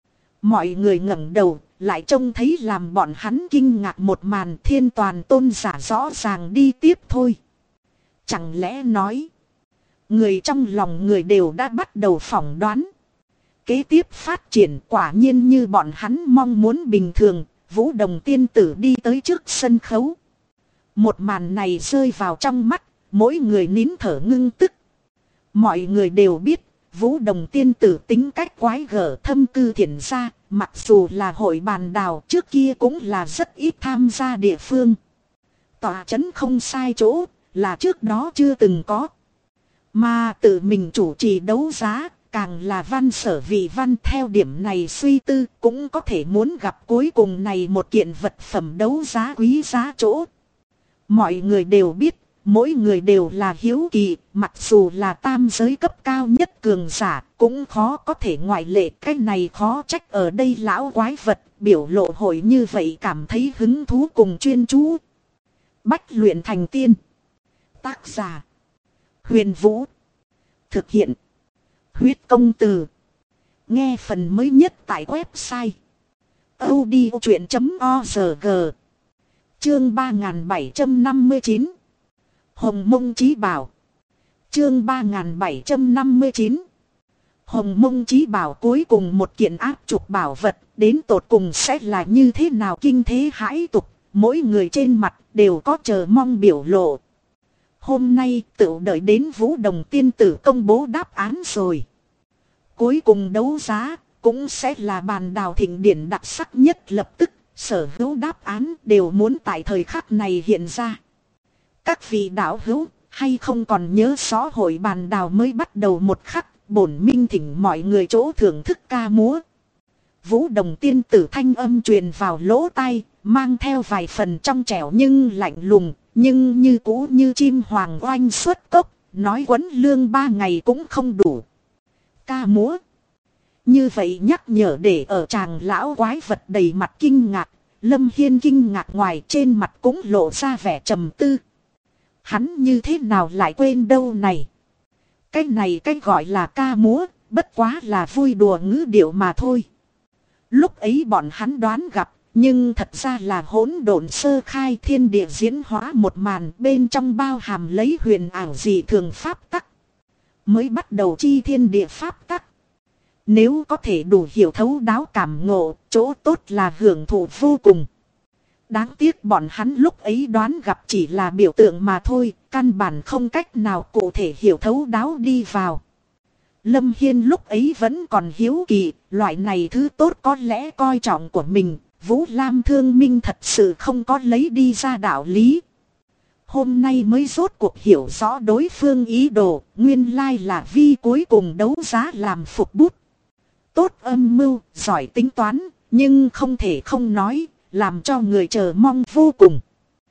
Mọi người ngẩng đầu, lại trông thấy làm bọn hắn kinh ngạc một màn. Thiên Toàn tôn giả rõ ràng đi tiếp thôi. Chẳng lẽ nói, người trong lòng người đều đã bắt đầu phỏng đoán. Kế tiếp phát triển quả nhiên như bọn hắn mong muốn bình thường, Vũ Đồng tiên tử đi tới trước sân khấu. Một màn này rơi vào trong mắt, mỗi người nín thở ngưng tức. Mọi người đều biết, Vũ Đồng tiên tử tính cách quái gở thâm cư thiện gia, mặc dù là hội bàn đào trước kia cũng là rất ít tham gia địa phương. Tòa chấn không sai chỗ, là trước đó chưa từng có. Mà tự mình chủ trì đấu giá, càng là văn sở vị văn, theo điểm này suy tư cũng có thể muốn gặp cuối cùng này một kiện vật phẩm đấu giá quý giá chỗ. Mọi người đều biết, mỗi người đều là hiếu kỳ, mặc dù là tam giới cấp cao nhất cường giả, cũng khó có thể ngoại lệ. Cái này khó trách ở đây lão quái vật biểu lộ hội như vậy cảm thấy hứng thú cùng chuyên chú. Bách luyện thành tiên. Tác giả Huyền Vũ. Thực hiện Huyết Công Từ. Nghe phần mới nhất tại website audiochuyện.org. Chương 3759 Hồng Mông Chí Bảo. Chương 3759 Hồng Mông Chí Bảo, cuối cùng một kiện áp trục bảo vật, đến tột cùng sẽ là như thế nào kinh thế hãi tục, mỗi người trên mặt đều có chờ mong biểu lộ. Hôm nay tự đợi đến Vũ Đồng tiên tử công bố đáp án rồi. Cuối cùng đấu giá cũng sẽ là bàn đào thịnh điển đặc sắc nhất, lập tức sở hữu đáp án đều muốn tại thời khắc này hiện ra. Các vị đạo hữu hay không còn nhớ rõ hội bàn đào mới bắt đầu một khắc, bổn minh thỉnh mọi người chỗ thưởng thức ca múa. Vũ Đồng tiên tử thanh âm truyền vào lỗ tai, mang theo vài phần trong trẻo nhưng lạnh lùng, nhưng như cũ như chim hoàng oanh xuất cốc, nói quấn lương 3 ngày cũng không đủ. Ca múa. Như vậy nhắc nhở để ở chàng lão quái vật đầy mặt kinh ngạc. Lâm Hiên kinh ngạc ngoài trên mặt cũng lộ ra vẻ trầm tư. Hắn như thế nào lại quên đâu này. Cái này cái gọi là ca múa, bất quá là vui đùa ngữ điệu mà thôi. Lúc ấy bọn hắn đoán gặp, Nhưng thật ra là hỗn độn sơ khai thiên địa diễn hóa một màn, bên trong bao hàm lấy huyền ảo dị thường pháp tắc. Mới bắt đầu chi thiên địa pháp tắc. Nếu có thể đủ hiểu thấu đáo cảm ngộ, chỗ tốt là hưởng thụ vô cùng. Đáng tiếc bọn hắn lúc ấy đoán gặp chỉ là biểu tượng mà thôi, căn bản không cách nào cụ thể hiểu thấu đáo đi vào. Lâm Hiên lúc ấy vẫn còn hiếu kỳ, loại này thứ tốt có lẽ coi trọng của mình, Vũ Lam Thương Minh thật sự không có lấy đi ra đạo lý. Hôm nay mới rốt cuộc hiểu rõ đối phương ý đồ, nguyên lai là vi cuối cùng đấu giá làm phục bút. Tốt âm mưu, giỏi tính toán, nhưng không thể không nói, làm cho người chờ mong vô cùng.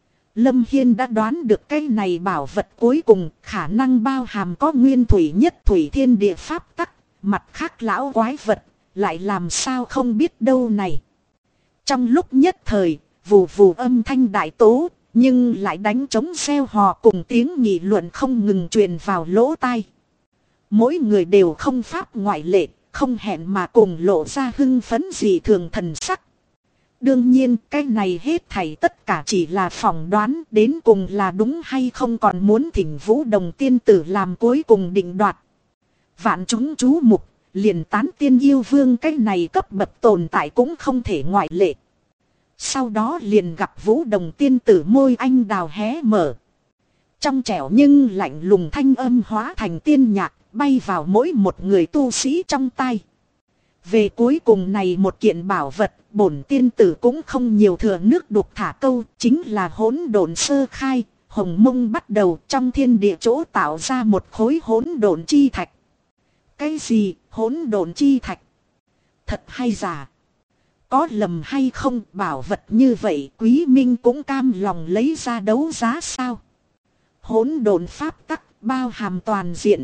Lâm Hiên đã đoán được cái này bảo vật cuối cùng khả năng bao hàm có nguyên thủy nhất thủy thiên địa pháp tắc, mặt khác lão quái vật, lại làm sao không biết đâu này. Trong lúc nhất thời, vù vù âm thanh đại tố, nhưng lại đánh trống reo hò cùng tiếng nghị luận không ngừng truyền vào lỗ tai. Mỗi người đều không pháp ngoại lệ, không hẹn mà cùng lộ ra hưng phấn dị thường thần sắc. Đương nhiên cái này hết thảy tất cả chỉ là phỏng đoán, đến cùng là đúng hay không còn muốn thỉnh Vũ Đồng tiên tử làm cuối cùng định đoạt. Vạn chúng chú mục, liền Tán Tiên Yêu Vương cái này cấp bậc tồn tại cũng không thể ngoại lệ. Sau đó liền gặp Vũ Đồng tiên tử môi anh đào hé mở. Trong trẻo nhưng lạnh lùng thanh âm hóa thành tiên nhạc, bay vào mỗi một người tu sĩ trong tai. Về cuối cùng này một kiện bảo vật, bổn tiên tử cũng không nhiều thừa nước đục thả câu, chính là hỗn độn sơ khai, hồng mông bắt đầu trong thiên địa chỗ tạo ra một khối hỗn độn chi thạch. Cái gì hỗn độn chi thạch? Thật hay giả? Có lầm hay không, bảo vật như vậy Quý Minh cũng cam lòng lấy ra đấu giá sao? Hỗn độn pháp tắc bao hàm toàn diện.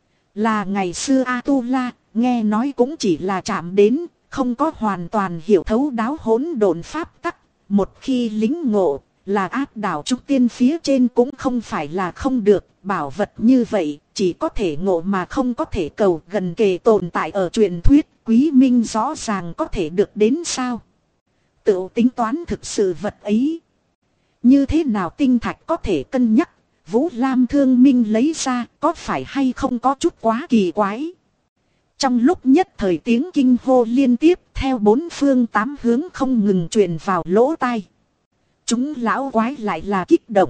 Là ngày xưa A-tu-la, nghe nói cũng chỉ là chạm đến, không có hoàn toàn hiểu thấu đáo hỗn độn pháp tắc. Một khi lính ngộ, là áp đảo trúc tiên phía trên cũng không phải là không được. Bảo vật như vậy, chỉ có thể ngộ mà không có thể cầu, gần kề tồn tại ở truyền thuyết. Quý Minh rõ ràng có thể được đến sao? Tự tính toán thực sự vật ấy. Như thế nào tinh thạch có thể cân nhắc? Vũ Lam Thương Minh lấy ra có phải hay không có chút quá kỳ quái. Trong lúc nhất thời tiếng kinh hô liên tiếp theo bốn phương tám hướng không ngừng truyền vào lỗ tai. Chúng lão quái lại là kích động,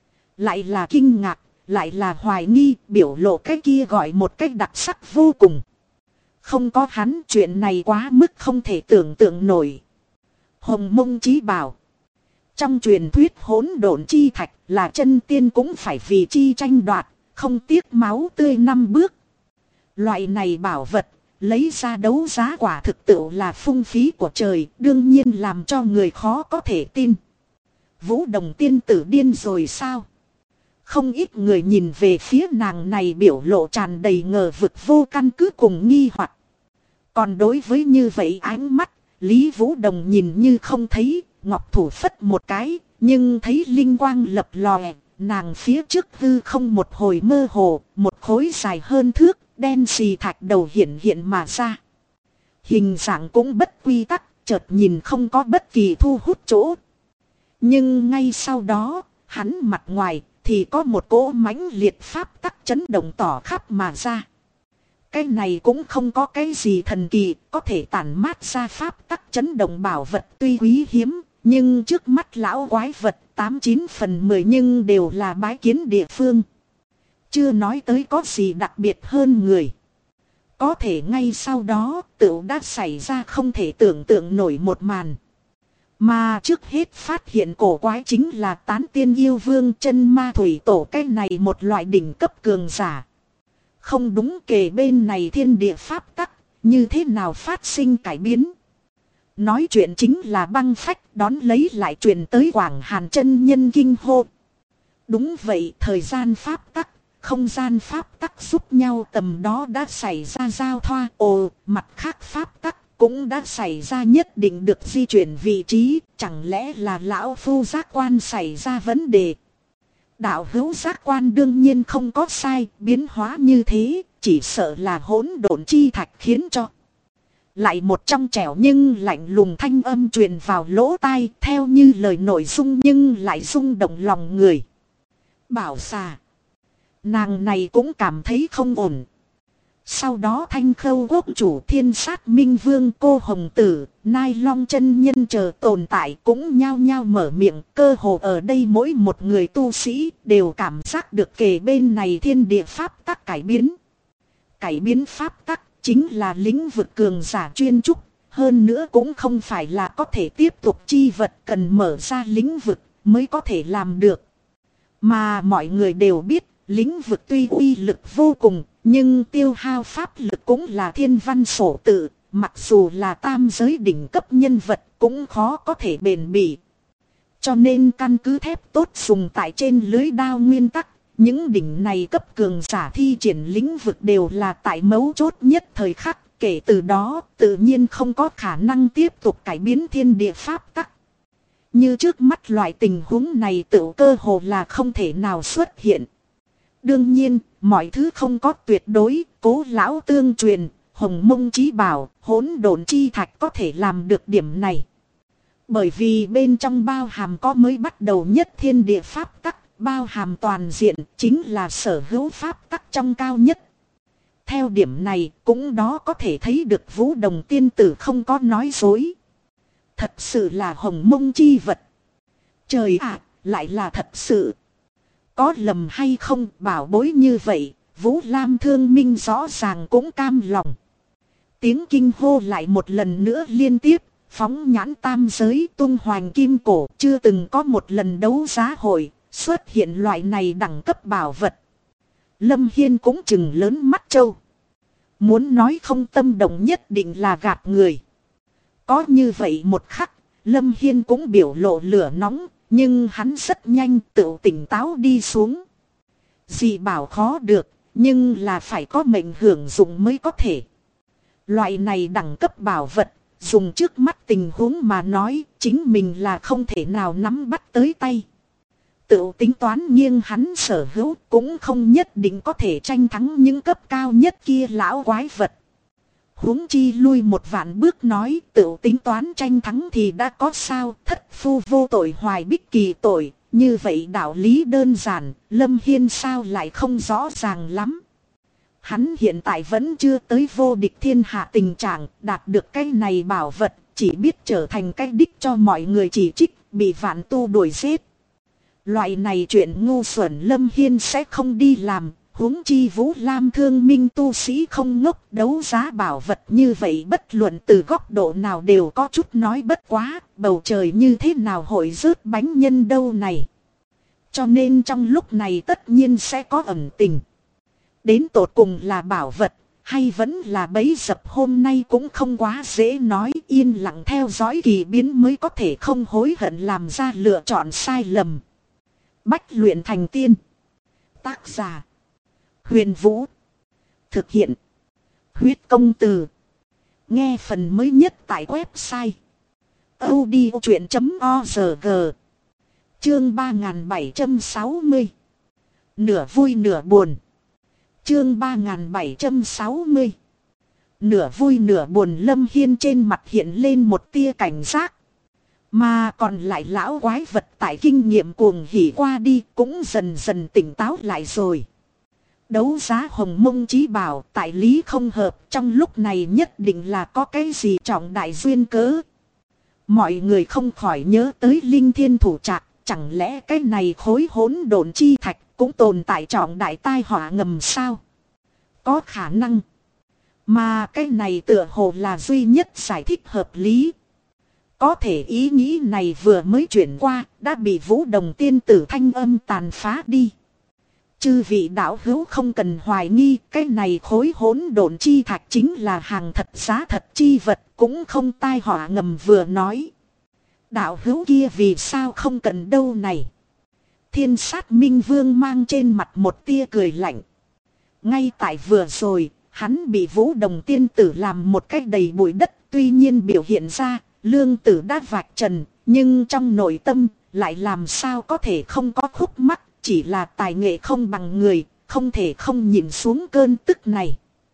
lại là kinh ngạc, lại là hoài nghi, biểu lộ cái kia gọi một cách đặc sắc vô cùng. Không có hắn chuyện này quá mức không thể tưởng tượng nổi. Hồng Mông Chí bảo. Trong truyền thuyết hỗn độn chi thạch là chân tiên cũng phải vì chi tranh đoạt, không tiếc máu tươi 5 bước. Loại này bảo vật, lấy ra đấu giá quả thực tự là phung phí của trời, đương nhiên làm cho người khó có thể tin. Vũ Đồng tiên tử điên rồi sao? Không ít người nhìn về phía nàng này biểu lộ tràn đầy ngờ vực vô căn cứ cùng nghi hoặc. Còn đối với như vậy ánh mắt, Lý Vũ Đồng nhìn như không thấy, ngọc thủ phất một cái, nhưng thấy linh quang lập lòe, nàng phía trước hư không một hồi mơ hồ, một khối dài hơn thước, đen xì thạch đầu hiện hiện mà ra. Hình dạng cũng bất quy tắc, chợt nhìn không có bất kỳ thu hút chỗ. Nhưng ngay sau đó, hắn mặt ngoài thì có một cỗ mãnh liệt pháp tắc chấn động tỏ khắp mà ra. Cái này cũng không có cái gì thần kỳ, có thể tản mát ra pháp tắc chấn động bảo vật tuy quý hiếm, nhưng trước mắt lão quái vật 89 phần 10 nhưng đều là bái kiến địa phương. Chưa nói tới có gì đặc biệt hơn người. Có thể ngay sau đó tựu đã xảy ra không thể tưởng tượng nổi một màn. Mà trước hết phát hiện cổ quái chính là Tán Tiên Yêu Vương chân ma thủy tổ, cái này một loại đỉnh cấp cường giả. Không đúng, kề bên này thiên địa pháp tắc, như thế nào phát sinh cải biến. Nói chuyện chính là Băng Phách, đón lấy lại truyền tới Quảng Hàn chân nhân kinh hô. Đúng vậy, thời gian pháp tắc, không gian pháp tắc giúp nhau tầm đó đã xảy ra giao thoa. Ồ, mặt khác pháp tắc cũng đã xảy ra nhất định được di chuyển vị trí, chẳng lẽ là lão phu giác quan xảy ra vấn đề. Đạo hữu giác quan đương nhiên không có sai, biến hóa như thế, chỉ sợ là hỗn độn chi thạch khiến cho. lại một trong trẻo nhưng lạnh lùng thanh âm truyền vào lỗ tai, theo như lời nội dung nhưng lại rung động lòng người. Bảo xà. Nàng này cũng cảm thấy không ổn. Sau đó Thanh Khâu Quốc chủ Thiên Sát Minh Vương cô Hồng Tử, Nai Long chân nhân chờ tồn tại cũng nhao nhao mở miệng. Cơ hồ ở đây mỗi một người tu sĩ đều cảm giác được kề bên này thiên địa pháp tắc cải biến. Cải biến pháp tắc chính là lĩnh vực cường giả chuyên trúc. Hơn nữa cũng không phải là có thể tiếp tục chi vật cần mở ra lĩnh vực mới có thể làm được. Mà mọi người đều biết lĩnh vực tuy uy lực vô cùng, nhưng tiêu hao pháp lực cũng là thiên văn sổ tự, mặc dù là tam giới đỉnh cấp nhân vật cũng khó có thể bền bỉ. Cho nên căn cứ thép tốt dùng tại trên lưới đao nguyên tắc, những đỉnh này cấp cường giả thi triển lĩnh vực đều là tại mấu chốt nhất thời khắc, kể từ đó tự nhiên không có khả năng tiếp tục cải biến thiên địa pháp tắc. Như trước mắt loại tình huống này tự cơ hồ là không thể nào xuất hiện. Đương nhiên, mọi thứ không có tuyệt đối, Cố lão tương truyền, Hồng Mông Chí Bảo, Hỗn Độn Chi Thạch có thể làm được điểm này. Bởi vì bên trong bao hàm có mới bắt đầu nhất thiên địa pháp tắc, bao hàm toàn diện, chính là sở hữu pháp tắc trong cao nhất. Theo điểm này, cũng đó có thể thấy được Vũ Đồng tiên tử không có nói dối. Thật sự là Hồng Mông chi vật. Trời ạ, lại là thật sự. Có lầm hay không, bảo bối như vậy, Vũ Lam Thương Minh rõ ràng cũng cam lòng. Tiếng kinh hô lại một lần nữa liên tiếp, phóng nhãn tam giới tung hoành kim cổ, chưa từng có một lần đấu giá hội xuất hiện loại này đẳng cấp bảo vật. Lâm Hiên cũng chừng lớn mắt trâu. Muốn nói không tâm động nhất định là gạt người. Có như vậy một khắc, Lâm Hiên cũng biểu lộ lửa nóng, nhưng hắn rất nhanh tự tỉnh táo đi xuống. Dị bảo khó được, nhưng là phải có mệnh hưởng dụng mới có thể. Loại này đẳng cấp bảo vật, dùng trước mắt tình huống mà nói, chính mình là không thể nào nắm bắt tới tay. Tự tính toán nghiêng hắn sở hữu cũng không nhất định có thể tranh thắng những cấp cao nhất kia lão quái vật. Huống chi lui một vạn bước nói tự tính toán tranh thắng thì đã có sao, thất phu vô tội hoài bích kỳ tội. Như vậy đạo lý đơn giản, Lâm Hiên sao lại không rõ ràng lắm. Hắn hiện tại vẫn chưa tới vô địch thiên hạ tình trạng, đạt được cái này bảo vật, chỉ biết trở thành cái đích cho mọi người chỉ trích, bị vạn tu đuổi giết. Loại này chuyện ngu xuẩn Lâm Hiên sẽ không đi làm. Huống chi Vũ Lam Thương Minh tu sĩ không ngốc, đấu giá bảo vật như vậy bất luận từ góc độ nào đều có chút nói bất quá, bầu trời như thế nào hội rớt bánh nhân đâu này. Cho nên trong lúc này tất nhiên sẽ có ẩn tình. Đến tột cùng là bảo vật, hay vẫn là bẫy dập hôm nay cũng không quá dễ nói, yên lặng theo dõi kỳ biến mới có thể không hối hận làm ra lựa chọn sai lầm. Bách luyện thành tiên. Tác giả Huyền Vũ. Thực hiện Huyết Công Từ. Nghe phần mới nhất tại website audiochuyện.org. Chương 3760. Nửa vui nửa buồn. Chương 3760. Nửa vui nửa buồn. Lâm Hiên trên mặt hiện lên một tia cảnh giác. Mà còn lại lão quái vật tại kinh nghiệm cuồng hỉ qua đi cũng dần dần tỉnh táo lại rồi. Đấu giá Hồng Mông Chí Bảo tại lý không hợp, trong lúc này nhất định là có cái gì trọng đại duyên cớ. Mọi người không khỏi nhớ tới Linh Thiên Thủ Trạc, chẳng lẽ cái này khối hỗn độn chi thạch cũng tồn tại trọng đại tai họa ngầm sao? Có khả năng. Mà cái này tựa hồ là duy nhất giải thích hợp lý. Có thể ý nghĩ này vừa mới chuyển qua, đã bị Vũ Đồng tiên tử thanh âm tàn phá đi. Chư vị đạo hữu không cần hoài nghi, cái này khối hỗn độn chi thạch chính là hàng thật giá thật chi vật, cũng không tai họa ngầm vừa nói. Đạo hữu kia vì sao không cần đâu này? Thiên Sát Minh Vương mang trên mặt một tia cười lạnh. Ngay tại vừa rồi, hắn bị Vũ Đồng tiên tử làm một cách đầy bụi đất, tuy nhiên biểu hiện ra, lương tử đã vạch trần, nhưng trong nội tâm, lại làm sao có thể không có khúc mắc. Chỉ là tài nghệ không bằng người, không thể không nhìn xuống cơn tức này.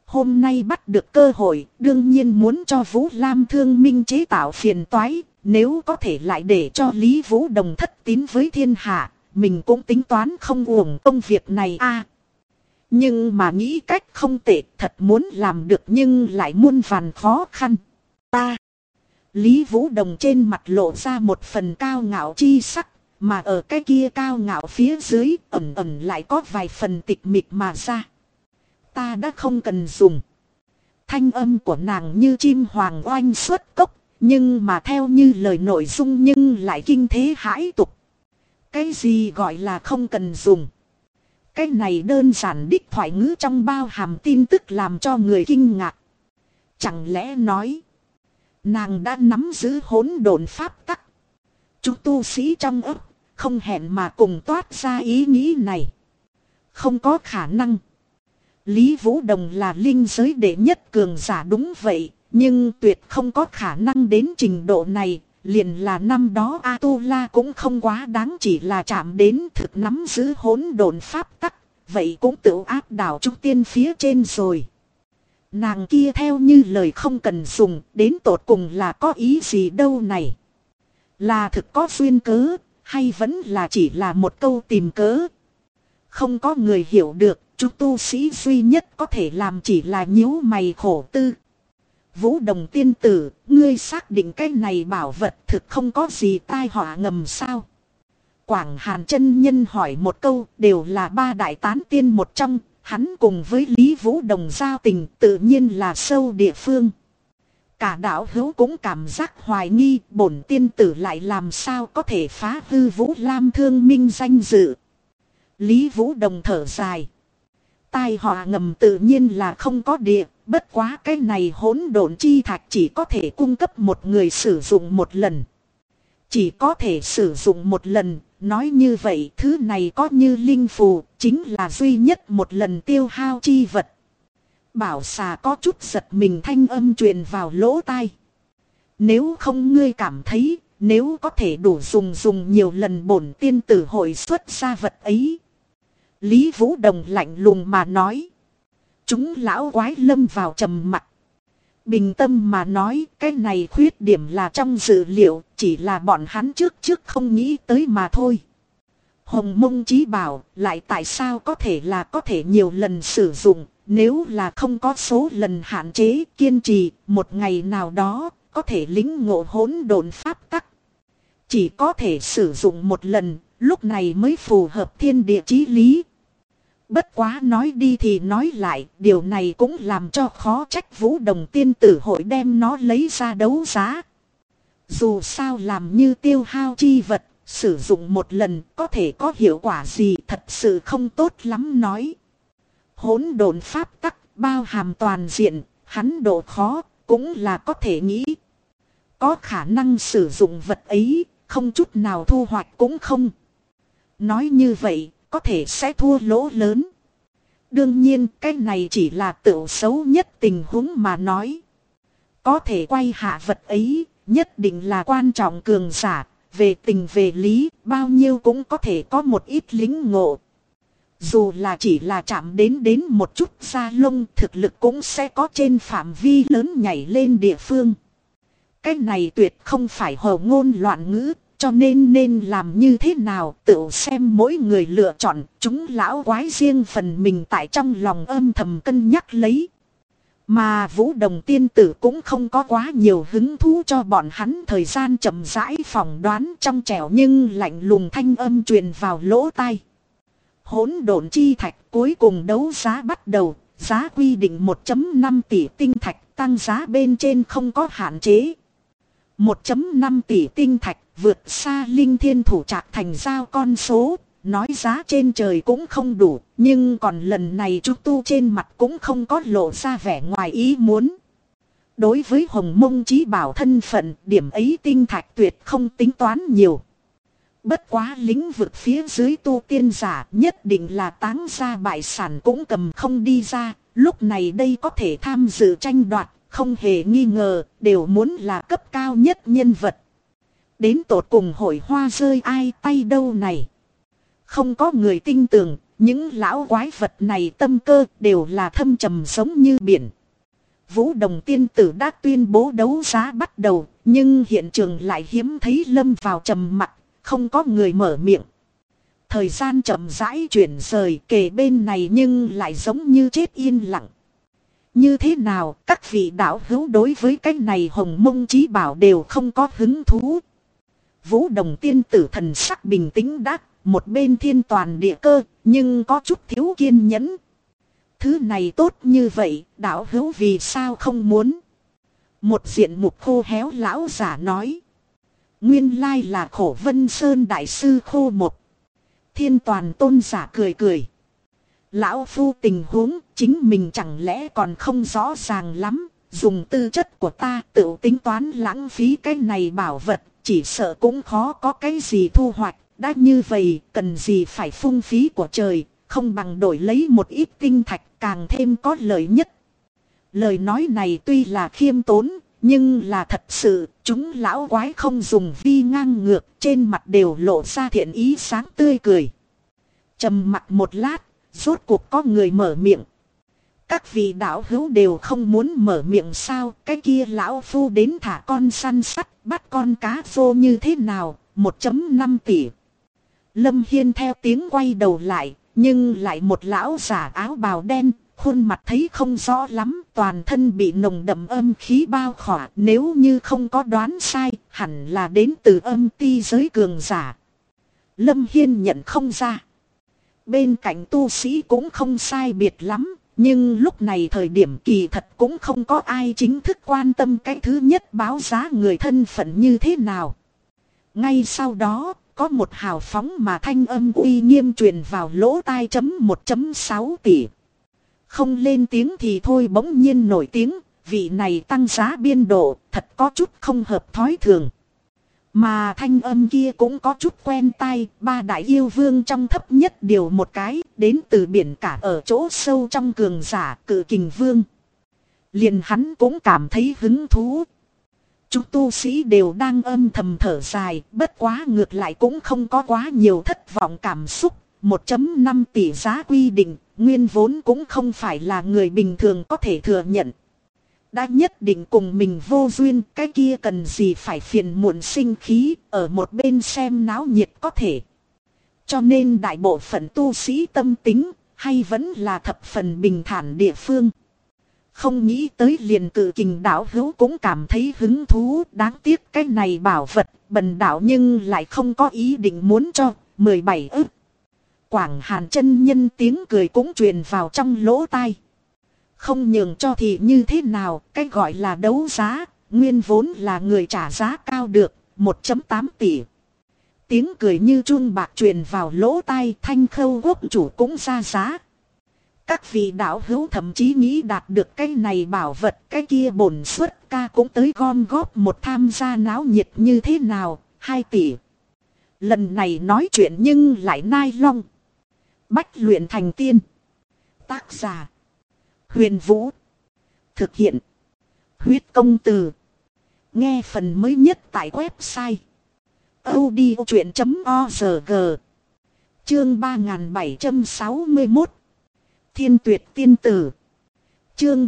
Hôm nay bắt được cơ hội, đương nhiên muốn cho Vũ Lam Thương Minh chế tạo phiền toái. Nếu có thể lại để cho Lý Vũ Đồng thất tín với thiên hạ, mình cũng tính toán không uổng công việc này a. Nhưng mà nghĩ cách không tệ, thật muốn làm được nhưng lại muôn vàn khó khăn. Ta. Lý Vũ Đồng trên mặt lộ ra một phần cao ngạo chi sắc, mà ở cái kia cao ngạo phía dưới ẩn ẩn lại có vài phần tịch mịch mà ra. Ta đã không cần dùng. Thanh âm của nàng như chim hoàng oanh xuất cốc, nhưng mà theo như lời nội dung nhưng lại kinh thế hãi tục. Cái gì gọi là không cần dùng? Cái này đơn giản đích thoại ngữ trong bao hàm tin tức làm cho người kinh ngạc. Chẳng lẽ nói nàng đã nắm giữ hỗn độn pháp tắc? Chúng tu sĩ trong ấp không hẹn mà cùng toát ra ý nghĩ này. Không có khả năng. Lý Vũ Đồng là linh giới đệ nhất cường giả đúng vậy, nhưng tuyệt không có khả năng đến trình độ này. Liền là năm đó A-tu-la cũng không quá đáng, chỉ là chạm đến thực nắm giữ hỗn độn pháp tắc, vậy cũng tự áp đảo trung tiên phía trên rồi. Nàng kia theo như lời không cần dùng, đến tột cùng là có ý gì đâu này? Là thực có duyên cớ, hay vẫn là chỉ là một câu tìm cớ? Không có người hiểu được, chúng tu sĩ duy nhất có thể làm chỉ là nhíu mày khổ tư. Vũ Đồng tiên tử, ngươi xác định cái này bảo vật thực không có gì tai họa ngầm sao? Quảng Hàn chân nhân hỏi một câu, đều là ba đại tán tiên một trong, hắn cùng với Lý Vũ Đồng giao tình tự nhiên là sâu địa phương. Cả đạo hữu cũng cảm giác hoài nghi, bổn tiên tử lại làm sao có thể phá hư Vũ Lam Thương Minh danh dự. Lý Vũ Đồng thở dài. Tai họa ngầm tự nhiên là không có địa, bất quá cái này hỗn độn chi thạch chỉ có thể cung cấp một người sử dụng một lần. Chỉ có thể sử dụng một lần, nói như vậy thứ này có như linh phù, chính là duy nhất một lần tiêu hao chi vật. Bảo xà có chút giật mình, thanh âm truyền vào lỗ tai. Nếu không ngươi cảm thấy, nếu có thể đủ dùng nhiều lần bổn tiên tử hội xuất ra vật ấy. Lý Vũ Đồng lạnh lùng mà nói. Chúng lão quái lâm vào trầm mặc. Bình tâm mà nói, cái này khuyết điểm là trong dự liệu, chỉ là bọn hắn trước không nghĩ tới mà thôi. Hồng Mông Chí bảo, lại tại sao có thể nhiều lần sử dụng, nếu là không có số lần hạn chế, kiên trì, một ngày nào đó, có thể lĩnh ngộ hỗn độn pháp tắc. Chỉ có thể sử dụng một lần, lúc này mới phù hợp thiên địa chí lý. Bất quá nói đi thì nói lại, điều này cũng làm cho khó trách Vũ Đồng tiên tử hội đem nó lấy ra đấu giá. Dù sao làm như tiêu hao chi vật, sử dụng một lần có thể có hiệu quả gì thật sự không tốt lắm nói. Hỗn độn pháp tắc bao hàm toàn diện, hắn độ khó cũng là có thể nghĩ. Có khả năng sử dụng vật ấy, không chút nào thu hoạch cũng không. Nói như vậy, có thể sẽ thua lỗ lớn. Đương nhiên cái này chỉ là tựu xấu nhất tình huống mà nói. Có thể quay hạ vật ấy, nhất định là quan trọng cường giả, về tình về lý, bao nhiêu cũng có thể có một ít lính ngộ. Dù là chỉ là chạm đến một chút da lông, thực lực cũng sẽ có trên phạm vi lớn nhảy lên địa phương. Cái này tuyệt không phải hồ ngôn loạn ngữ, cho nên làm như thế nào tự xem mỗi người lựa chọn, chúng lão quái riêng phần mình tại trong lòng âm thầm cân nhắc lấy. Mà Vũ Đồng tiên tử cũng không có quá nhiều hứng thú cho bọn hắn thời gian chậm rãi phỏng đoán, trong trẻo nhưng lạnh lùng thanh âm truyền vào lỗ tai. Hỗn độn chi thạch cuối cùng đấu giá bắt đầu, giá quy định 1.5 tỷ tinh thạch, tăng giá bên trên không có hạn chế. 1.5 tỷ tinh thạch vượt xa linh thiên thủ trạc thành giao con số, nói giá trên trời cũng không đủ, nhưng còn lần này chúng tu trên mặt cũng không có lộ ra vẻ ngoài ý muốn. Đối với Hồng Mông Chí bảo thân phận, điểm ấy tinh thạch tuyệt không tính toán nhiều. Bất quá lĩnh vực phía dưới tu tiên giả nhất định là táng ra bại sản cũng cầm không đi ra, lúc này đây có thể tham dự tranh đoạt, không hề nghi ngờ, đều muốn là cấp cao nhất nhân vật. Đến tột cùng hội hoa rơi ai tay đâu này. Không có người tin tưởng, Những lão quái vật này tâm cơ đều là thâm trầm giống như biển. Vũ Đồng tiên tử đã tuyên bố đấu giá bắt đầu, nhưng hiện trường lại hiếm thấy lâm vào trầm mặc, không có người mở miệng. Thời gian chậm rãi chuyển rời kề bên này nhưng lại giống như chết yên lặng. Như thế nào các vị đạo hữu đối với cái này hồng mông chí bảo đều không có hứng thú. Vũ Đồng tiên tử thần sắc bình tĩnh đáp, một bên thiên toàn địa cơ, nhưng có chút thiếu kiên nhẫn. Thứ này tốt như vậy, đạo hữu vì sao không muốn? Một diện mục khô héo lão giả nói. Nguyên lai là Khổ Vân Sơn đại sư khô một. Thiên toàn tôn giả cười cười. Lão phu tình huống chính mình chẳng lẽ còn không rõ ràng lắm. Dùng tư chất của ta tự tính toán lãng phí cái này bảo vật. Chỉ sợ cũng khó có cái gì thu hoạch. Đã như vậy cần gì phải phung phí của trời. Không bằng đổi lấy một ít tinh thạch càng thêm có lợi nhất. Lời nói này tuy là khiêm tốn. Nhưng là thật sự, chúng lão quái không dùng vi ngang ngược, trên mặt đều lộ ra thiện ý sáng tươi cười. Trầm mặc một lát, rốt cuộc có người mở miệng. Các vị đạo hữu đều không muốn mở miệng sao, cái kia lão phu đến thả con săn sắt, bắt con cá vô như thế nào, 1.5 tỷ. Lâm Hiên theo tiếng quay đầu lại, nhưng lại một lão giả áo bào đen. Khuôn mặt thấy không rõ lắm, toàn thân bị nồng đậm âm khí bao khỏa. Nếu như không có đoán sai, hẳn là đến từ âm ti giới cường giả. Lâm Hiên nhận không ra. Bên cạnh tu sĩ cũng không sai biệt lắm. Nhưng lúc này thời điểm kỳ thật cũng không có ai chính thức quan tâm cái thứ nhất báo giá người thân phận như thế nào. Ngay sau đó, có một hào phóng mà thanh âm uy nghiêm truyền vào lỗ tai chấm 1.6 tỷ. Không lên tiếng thì thôi bỗng nhiên nổi tiếng, vị này tăng giá biên độ, thật có chút không hợp thói thường. Mà thanh âm kia cũng có chút quen tai, ba đại yêu vương trong thấp nhất điều một cái, đến từ biển cả ở chỗ sâu trong cường giả Cự Kình Vương. Liền hắn cũng cảm thấy hứng thú. Chúng tu sĩ đều đang âm thầm thở dài, bất quá ngược lại cũng không có quá nhiều thất vọng cảm xúc. 1.5 tỷ giá quy định, nguyên vốn cũng không phải là người bình thường có thể thừa nhận. Đã nhất định cùng mình vô duyên, cái kia cần gì phải phiền muộn sinh khí, ở một bên xem náo nhiệt có thể. Cho nên đại bộ phận tu sĩ tâm tính, hay vẫn là thập phần bình thản địa phương. Không nghĩ tới liền Cự Kình đạo hữu cũng cảm thấy hứng thú, đáng tiếc cái này bảo vật, bần đạo nhưng lại không có ý định muốn cho, 17 ức. Quảng Hàn chân nhân tiếng cười cũng truyền vào trong lỗ tai. Không nhường cho thì như thế nào, cái gọi là đấu giá, nguyên vốn là người trả giá cao được, 1.8 tỷ. Tiếng cười như chuông bạc truyền vào lỗ tai, Thanh Khâu quốc chủ cũng ra giá. Các vị đạo hữu thậm chí nghĩ đạt được cái này bảo vật, cái kia bổn xuất ca cũng tới gom góp một tham gia náo nhiệt như thế nào, 2 tỷ. Lần này nói chuyện nhưng lại nai long. Bách luyện thành tiên. Tác giả Huyền Vũ. Thực hiện Huyết Công Từ. Nghe phần mới nhất tại website audiochuyện.org. Chương 3761 Thiên Tuyệt Tiên Tử. Chương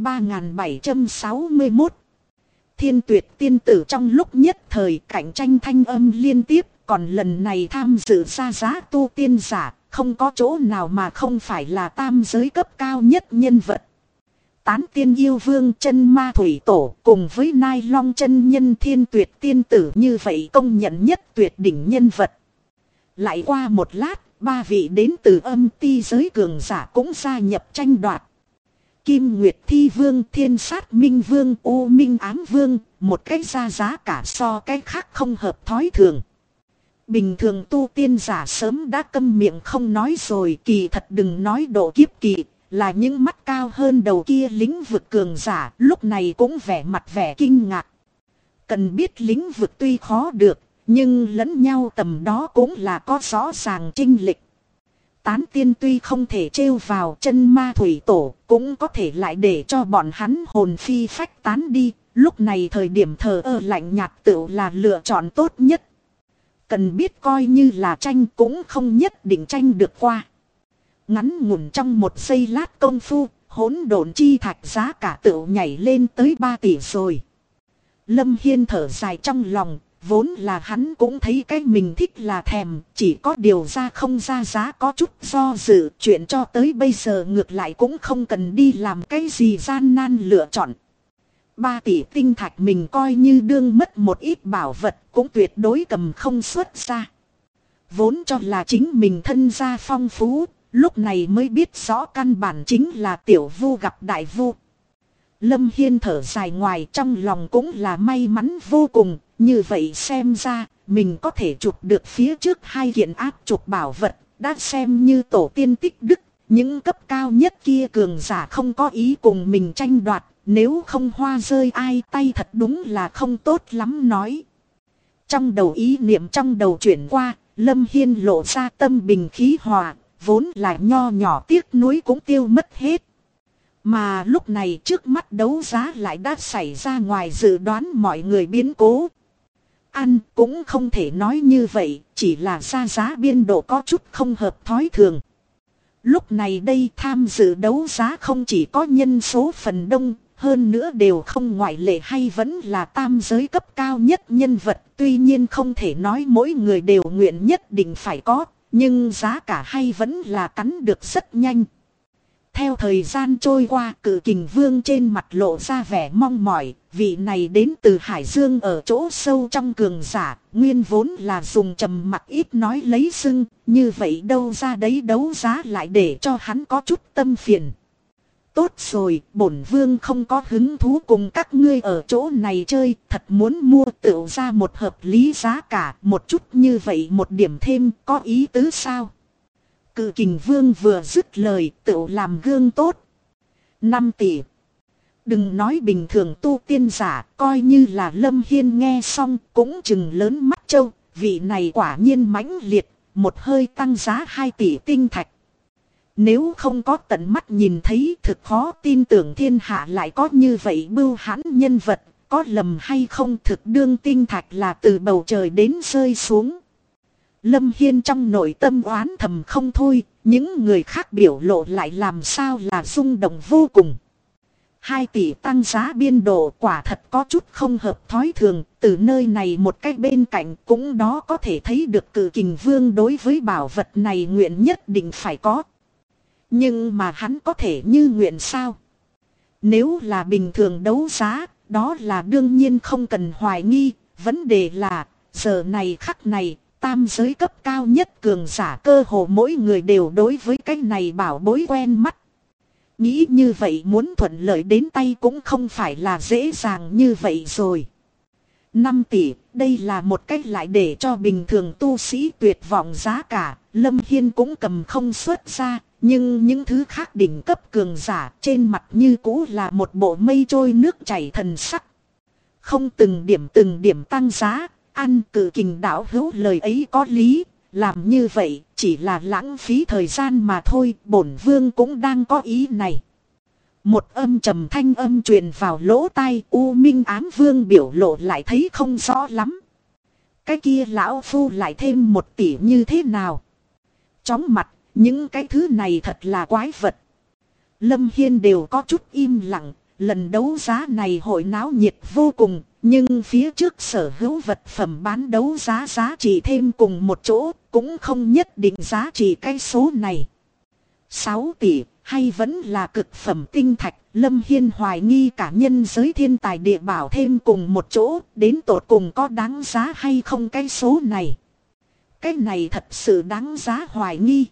3761 Thiên Tuyệt Tiên Tử. Trong lúc nhất thời cạnh tranh thanh âm liên tiếp, còn lần này tham dự ra giá tu tiên giả, không có chỗ nào mà không phải là tam giới cấp cao nhất nhân vật. Tán Tiên Yêu Vương Chân Ma Thủy Tổ cùng với Nai Long chân nhân Thiên Tuyệt Tiên Tử như vậy công nhận nhất tuyệt đỉnh nhân vật. Lại qua một lát, ba vị đến từ âm ti giới cường giả cũng gia nhập tranh đoạt. Kim Nguyệt Thi Vương, Thiên Sát Minh Vương, U Minh Ám Vương, một cách ra giá cả so cái khác không hợp thói thường. Bình thường tu tiên giả sớm đã câm miệng không nói rồi, kỳ thật đừng nói độ kiếp kỳ, là những mắt cao hơn đầu kia lĩnh vực cường giả, lúc này cũng vẻ mặt vẻ kinh ngạc. Cần biết lĩnh vực tuy khó được, nhưng lẫn nhau tầm đó cũng là có rõ ràng chênh lệch. Tán tiên tuy không thể trêu vào Chân Ma Thủy Tổ, cũng có thể lại để cho bọn hắn hồn phi phách tán đi, lúc này thời điểm thờ ơ lạnh nhạt tựu là lựa chọn tốt nhất. Cần biết coi như là tranh cũng không nhất định tranh được qua. Ngắn ngủn trong một giây lát công phu, hỗn độn chi thạch giá cả tựu nhảy lên tới 3 tỷ rồi. Lâm Hiên thở dài trong lòng, vốn là hắn cũng thấy cái mình thích là thèm, chỉ có điều ra không ra giá có chút do dự, chuyện cho tới bây giờ ngược lại cũng không cần đi làm cái gì gian nan lựa chọn. 3 tỷ tinh thạch mình coi như đương mất một ít bảo vật cũng tuyệt đối cầm không xuất ra. Vốn cho là chính mình thân gia phong phú, lúc này mới biết rõ căn bản chính là tiểu vu gặp đại vu. Lâm Hiên thở dài ngoài trong lòng cũng là may mắn vô cùng, như vậy xem ra mình có thể chụp được phía trước 2 kiện áp chụp bảo vật, đã xem như tổ tiên tích đức, những cấp cao nhất kia cường giả không có ý cùng mình tranh đoạt, nếu không hoa rơi ai tay thật đúng là không tốt lắm nói. Trong đầu ý niệm trong đầu chuyển qua, Lâm Hiên lộ ra tâm bình khí hòa, vốn là nho nhỏ tiếc nuối cũng tiêu mất hết. Mà lúc này trước mắt đấu giá lại đã xảy ra ngoài dự đoán mọi người biến cố. Ăn cũng không thể nói như vậy, chỉ là ra giá biên độ có chút không hợp thói thường. Lúc này đây tham dự đấu giá không chỉ có nhân số phần đông, hơn nữa đều không ngoại lệ hay vẫn là tam giới cấp cao nhất nhân vật. Tuy nhiên không thể nói mỗi người đều nguyện nhất định phải có, nhưng giá cả hay vẫn là cắn được rất nhanh. Theo thời gian trôi qua, Cự Kình Vương trên mặt lộ ra vẻ mong mỏi, vị này đến từ Hải Dương ở chỗ sâu trong cường giả, nguyên vốn là dùng trầm mặc ít nói lấy sưng, như vậy đâu ra đấy đấu giá lại để cho hắn có chút tâm phiền. Tốt rồi, bổn vương không có hứng thú cùng các ngươi ở chỗ này chơi, thật muốn mua tựu ra một hợp lý giá cả, một chút như vậy một điểm thêm, có ý tứ sao? Cự Kình Vương vừa dứt lời tựu làm gương tốt. 5 tỷ. Đừng nói bình thường tu tiên giả, coi như là Lâm Hiên nghe xong cũng chừng lớn mắt trâu, vị này quả nhiên mãnh liệt, một hơi tăng giá 2 tỷ tinh thạch. Nếu không có tận mắt nhìn thấy thực khó tin tưởng thiên hạ lại có như vậy bưu hãn nhân vật, có lầm hay không thực đương tinh thạch là từ bầu trời đến rơi xuống. Lâm Hiên trong nội tâm oán thầm không thôi, những người khác biểu lộ lại làm sao là rung động vô cùng. 2 tỷ tăng giá biên độ quả thật có chút không hợp thói thường, từ nơi này một cách bên cạnh cũng đó có thể thấy được Cự Kình Vương đối với bảo vật này nguyện nhất định phải có. Nhưng mà hắn có thể như nguyện sao? Nếu là bình thường đấu giá, đó là đương nhiên không cần hoài nghi, vấn đề là giờ này khắc này, tam giới cấp cao nhất cường giả cơ hồ mỗi người đều đối với cái này bảo bối quen mắt. Nghĩ như vậy muốn thuận lợi đến tay cũng không phải là dễ dàng như vậy rồi. 5 tỷ, đây là một cách lại để cho bình thường tu sĩ tuyệt vọng giá cả, Lâm Hiên cũng cầm không xuất ra, nhưng những thứ khác đỉnh cấp cường giả trên mặt như cũ là một bộ mây trôi nước chảy thần sắc. Không từng điểm tăng giá, ăn Cự Kình đạo hữu lời ấy có lý, làm như vậy chỉ là lãng phí thời gian mà thôi, bổn vương cũng đang có ý này. Một âm trầm thanh âm truyền vào lỗ tai, U Minh Ám Vương biểu lộ lại thấy không rõ lắm. Cái kia lão phu lại thêm 1 tỷ như thế nào? Chóng mặt, những cái thứ này thật là quái vật. Lâm Hiên đều có chút im lặng, lần đấu giá này hội náo nhiệt vô cùng, nhưng phía trước sở hữu vật phẩm bán đấu giá giá trị thêm cùng một chỗ, cũng không nhất định giá trị cái số này. 6 tỷ, hay vẫn là cực phẩm tinh thạch, Lâm Hiên hoài nghi cả nhân giới thiên tài địa bảo thêm cùng một chỗ, đến tột cùng có đáng giá hay không cái số này. Cái này thật sự đáng giá hoài nghi.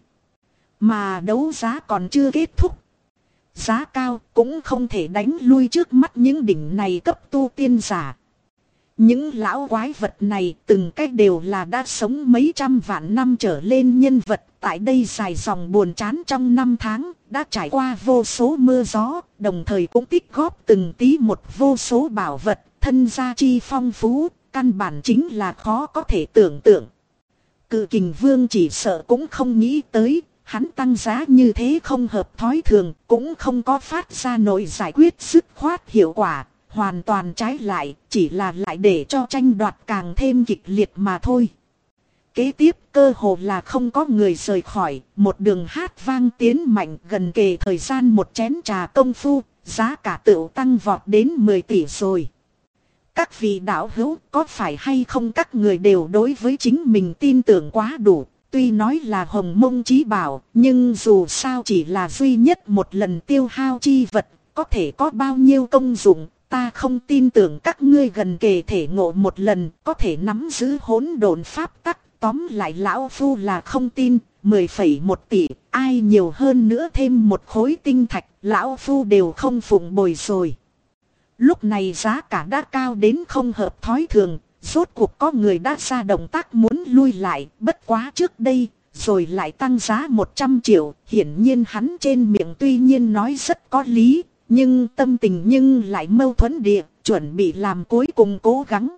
Mà đấu giá còn chưa kết thúc. Giá cao cũng không thể đánh lui trước mắt những đỉnh này cấp tu tiên giả. Những lão quái vật này từng cách đều là đã sống mấy trăm vạn năm trở lên nhân vật. Tại đây dài dòng buồn chán trong 5 tháng, đã trải qua vô số mưa gió, đồng thời cũng tích góp từng tí một vô số bảo vật, thân gia chi phong phú, căn bản chính là khó có thể tưởng tượng. Cự Kình Vương chỉ sợ cũng không nghĩ tới, hắn tăng giá như thế không hợp thói thường, cũng không có phát ra nổi giải quyết dứt khoát hiệu quả, hoàn toàn trái lại, chỉ là lại để cho tranh đoạt càng thêm kịch liệt mà thôi. kế tiếp cơ hồ là không có người rời khỏi, một đường hát vang tiến mạnh, gần kề thời gian một chén trà công phu, giá cả tựu tăng vọt đến 10 tỷ rồi. Các vị đạo hữu, có phải hay không các người đều đối với chính mình tin tưởng quá đủ, tuy nói là hồng mông chí bảo, nhưng dù sao chỉ là duy nhất một lần tiêu hao chi vật, có thể có bao nhiêu công dụng, ta không tin tưởng các ngươi gần kề thể ngộ một lần, có thể nắm giữ hỗn độn pháp tắc. Tóm lại lão phu là không tin, 10,1 tỷ, ai nhiều hơn nữa thêm một khối tinh thạch, lão phu đều không phụng bồi rồi. Lúc này giá cả đã cao đến không hợp thói thường, rốt cuộc có người đã ra động tác muốn lui lại, bất quá trước đây, rồi lại tăng giá 100 triệu, hiển nhiên hắn trên miệng tuy nhiên nói rất có lý, nhưng tâm tình nhưng lại mâu thuẫn địa, chuẩn bị làm cuối cùng cố gắng.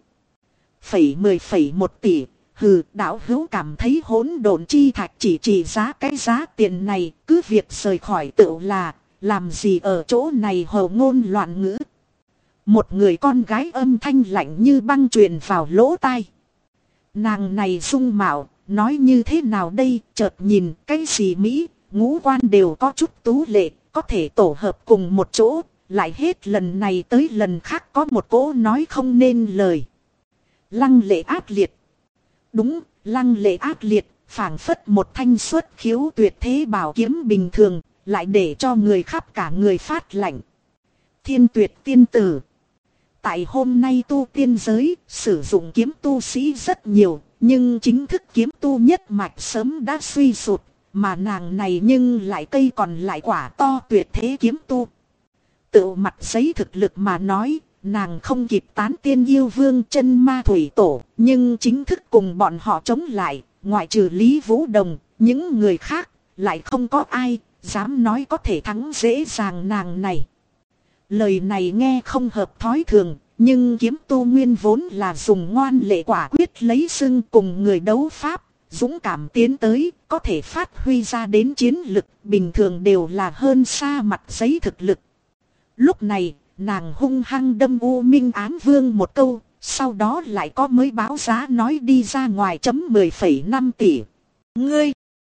10,1 tỷ. Hừ, đạo hữu cảm thấy hỗn độn chi thạch chỉ giá cái giá tiền này, cứ việc rời khỏi tựu là, làm gì ở chỗ này hồ ngôn loạn ngữ. Một người con gái âm thanh lạnh như băng truyền vào lỗ tai. Nàng này dung mạo, nói như thế nào đây, chợt nhìn cái gì Mỹ, ngũ quan đều có chút tú lệ, có thể tổ hợp cùng một chỗ, lại hết lần này tới lần khác có một cỗ nói không nên lời. Lăng lệ ác liệt. Đúng, lăng lệ ác liệt, phảng phất một thanh xuất khiếu tuyệt thế bảo kiếm bình thường, lại để cho người khắp cả người phát lạnh. Thiên tuyệt tiên tử. Tại hôm nay tu tiên giới, sử dụng kiếm tu sĩ rất nhiều, nhưng chính thức kiếm tu nhất mạch sớm đã suy sụp, mà nàng này nhưng lại cây còn lại quả to tuyệt thế kiếm tu. Tự mặt giấy thực lực mà nói, nàng không kịp tán tiên yêu vương chân ma thủy tổ, nhưng chính thức cùng bọn họ chống lại, ngoại trừ Lý Vũ Đồng, những người khác, lại không có ai, dám nói có thể thắng dễ dàng nàng này. Lời này nghe không hợp thói thường, nhưng kiếm tu nguyên vốn là dùng ngoan lệ quả quyết lấy xưng cùng người đấu pháp, dũng cảm tiến tới, có thể phát huy ra đến chiến lực, bình thường đều là hơn xa mặt giấy thực lực. Lúc này, nàng hung hăng đâm U Minh Ám Vương một câu, sau đó lại có mới báo giá nói đi ra ngoài chấm 10,5 tỷ. Ngươi!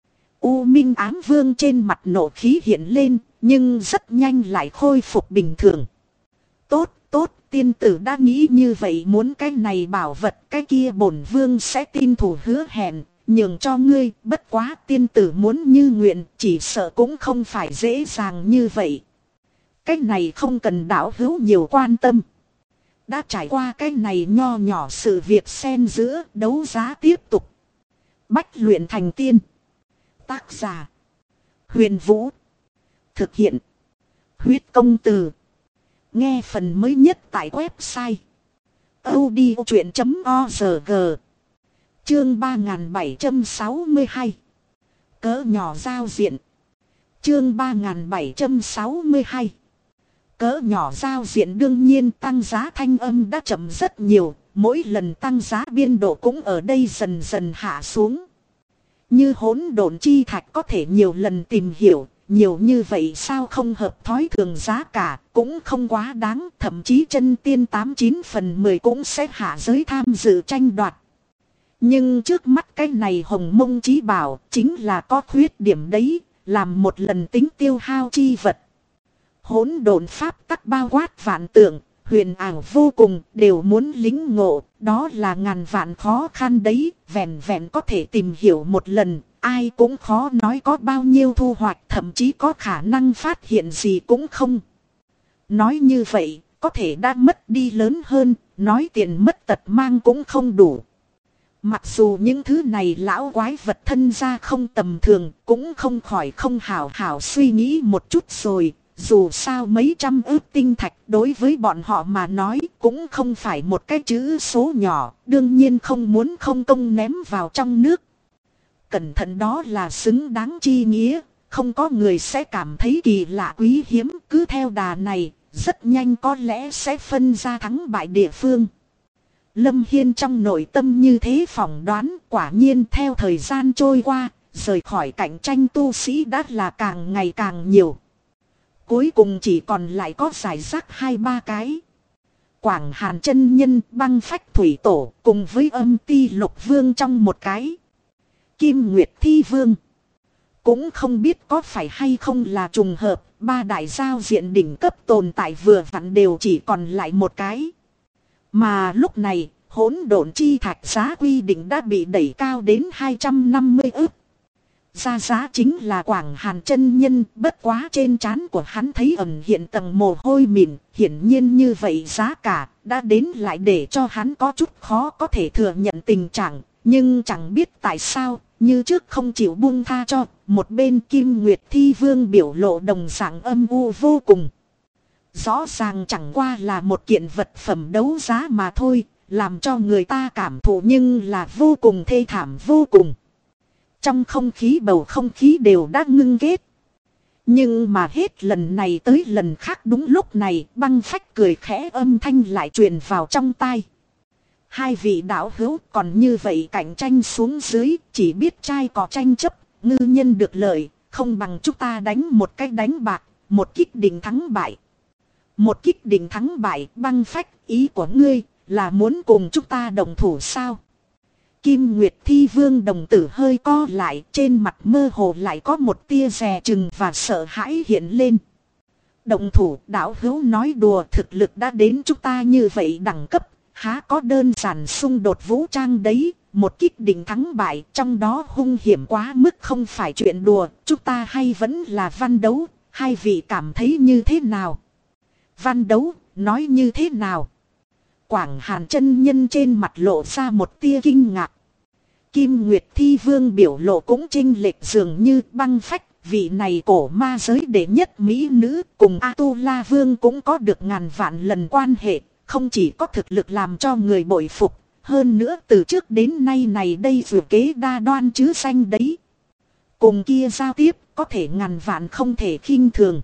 U Minh Ám Vương trên mặt nộ khí hiện lên, nhưng rất nhanh lại khôi phục bình thường. Tốt, tốt, tiên tử đã nghĩ như vậy, muốn cái này bảo vật, cái kia bổn vương sẽ tin thủ hứa hẹn, nhường cho ngươi, bất quá tiên tử muốn như nguyện, chỉ sợ cũng không phải dễ dàng như vậy. Cái này không cần đạo hữu nhiều quan tâm. Đã trải qua cái này nho nhỏ sự việc xen giữa, đấu giá tiếp tục. Bách luyện thành tiên. Tác giả: Huyền Vũ. Thực hiện: Huyết Công Từ. Nghe phần mới nhất tại website audiochuyện.org. Chương 3762. Cỡ nhỏ giao diện. Chương 3762. Cỡ nhỏ giao diện đương nhiên tăng giá thanh âm đã chậm rất nhiều, mỗi lần tăng giá biên độ cũng ở đây dần dần hạ xuống. Như hỗn độn chi thạch có thể nhiều lần tìm hiểu, nhiều như vậy sao không hợp thói thường giá cả, cũng không quá đáng, thậm chí chân tiên 89 phần 10 cũng sẽ hạ giới tham dự tranh đoạt. Nhưng trước mắt cái này hồng mông chí bảo chính là có khuyết điểm đấy, làm một lần tính tiêu hao chi vật. Hỗn độn pháp tắc bao quát vạn tượng, huyền ảo vô cùng, đều muốn lính ngộ, đó là ngàn vạn khó khăn đấy, vẹn vẹn có thể tìm hiểu một lần, ai cũng khó nói có bao nhiêu thu hoạch, thậm chí có khả năng phát hiện gì cũng không. Nói như vậy, có thể đã mất đi lớn hơn, nói tiền mất tật mang cũng không đủ. Mặc dù những thứ này lão quái vật thân ra không tầm thường, cũng không khỏi không hảo hảo suy nghĩ một chút rồi. Dù sao mấy trăm ức tinh thạch đối với bọn họ mà nói cũng không phải một cái chữ số nhỏ, đương nhiên không muốn không công ném vào trong nước. Cẩn thận đó là xứng đáng chi nghĩa, không có người sẽ cảm thấy kỳ lạ quý hiếm, cứ theo đà này, rất nhanh có lẽ sẽ phân ra thắng bại địa phương. Lâm Hiên trong nội tâm như thế phỏng đoán, quả nhiên theo thời gian trôi qua, rời khỏi cạnh tranh tu sĩ đã là càng ngày càng nhiều. Cuối cùng chỉ còn lại có giải rác 2-3 cái. Quảng Hàn chân nhân, Băng Phách Thủy Tổ cùng với Âm Ti Lục Vương trong một cái, Kim Nguyệt Thi Vương. Cũng không biết có phải hay không là trùng hợp, ba đại giao diện đỉnh cấp tồn tại vừa vặn đều chỉ còn lại một cái. Mà lúc này, hỗn độn chi thạch giá quy định đã bị đẩy cao đến 250 ức. Ra giá chính là Quảng Hàn chân nhân, bất quá trên trán của hắn thấy ẩn hiện tầng mồ hôi mịn, hiển nhiên như vậy giá cả đã đến lại để cho hắn có chút khó có thể thừa nhận tình trạng, nhưng chẳng biết tại sao, như trước không chịu buông tha cho. Một bên Kim Nguyệt Thi Vương biểu lộ đồng dạng âm u vô cùng. Rõ ràng chẳng qua là một kiện vật phẩm đấu giá mà thôi, làm cho người ta cảm thụ nhưng là vô cùng thê thảm vô cùng. Trong không khí bầu không khí đều đã ngưng kết. Nhưng mà hết lần này tới lần khác đúng lúc này Băng Phách cười khẽ âm thanh lại truyền vào trong tai. Hai vị đạo hữu còn như vậy cạnh tranh xuống dưới, chỉ biết trai có tranh chấp, ngư nhân được lợi, không bằng chúng ta đánh một cách đánh bạc, một kích định thắng bại. Một kích định thắng bại. Băng Phách, ý của ngươi là muốn cùng chúng ta đồng thủ sao? Kim Nguyệt Thi Vương đồng tử hơi co lại, trên mặt mơ hồ lại có một tia dè chừng và sợ hãi hiện lên. Động thủ, đạo hữu nói đùa, thực lực đã đến chúng ta như vậy đẳng cấp, há có đơn giản xung đột vũ trang đấy, một kích định thắng bại, trong đó hung hiểm quá mức không phải chuyện đùa, chúng ta hay vẫn là văn đấu, hai vị cảm thấy như thế nào? Văn đấu, nói như thế nào? Quảng Hàn chân nhân trên mặt lộ ra một tia kinh ngạc. Kim Nguyệt Thi Vương biểu lộ cũng chênh lệch dường như Băng Phách, vị này cổ ma giới đệ nhất mỹ nữ cùng A-tu-la Vương cũng có được ngàn vạn lần quan hệ, không chỉ có thực lực làm cho người bội phục, hơn nữa từ trước đến nay này đây vừa kế đa đoan chứ danh đấy. Cùng kia giao tiếp có thể ngàn vạn không thể khinh thường.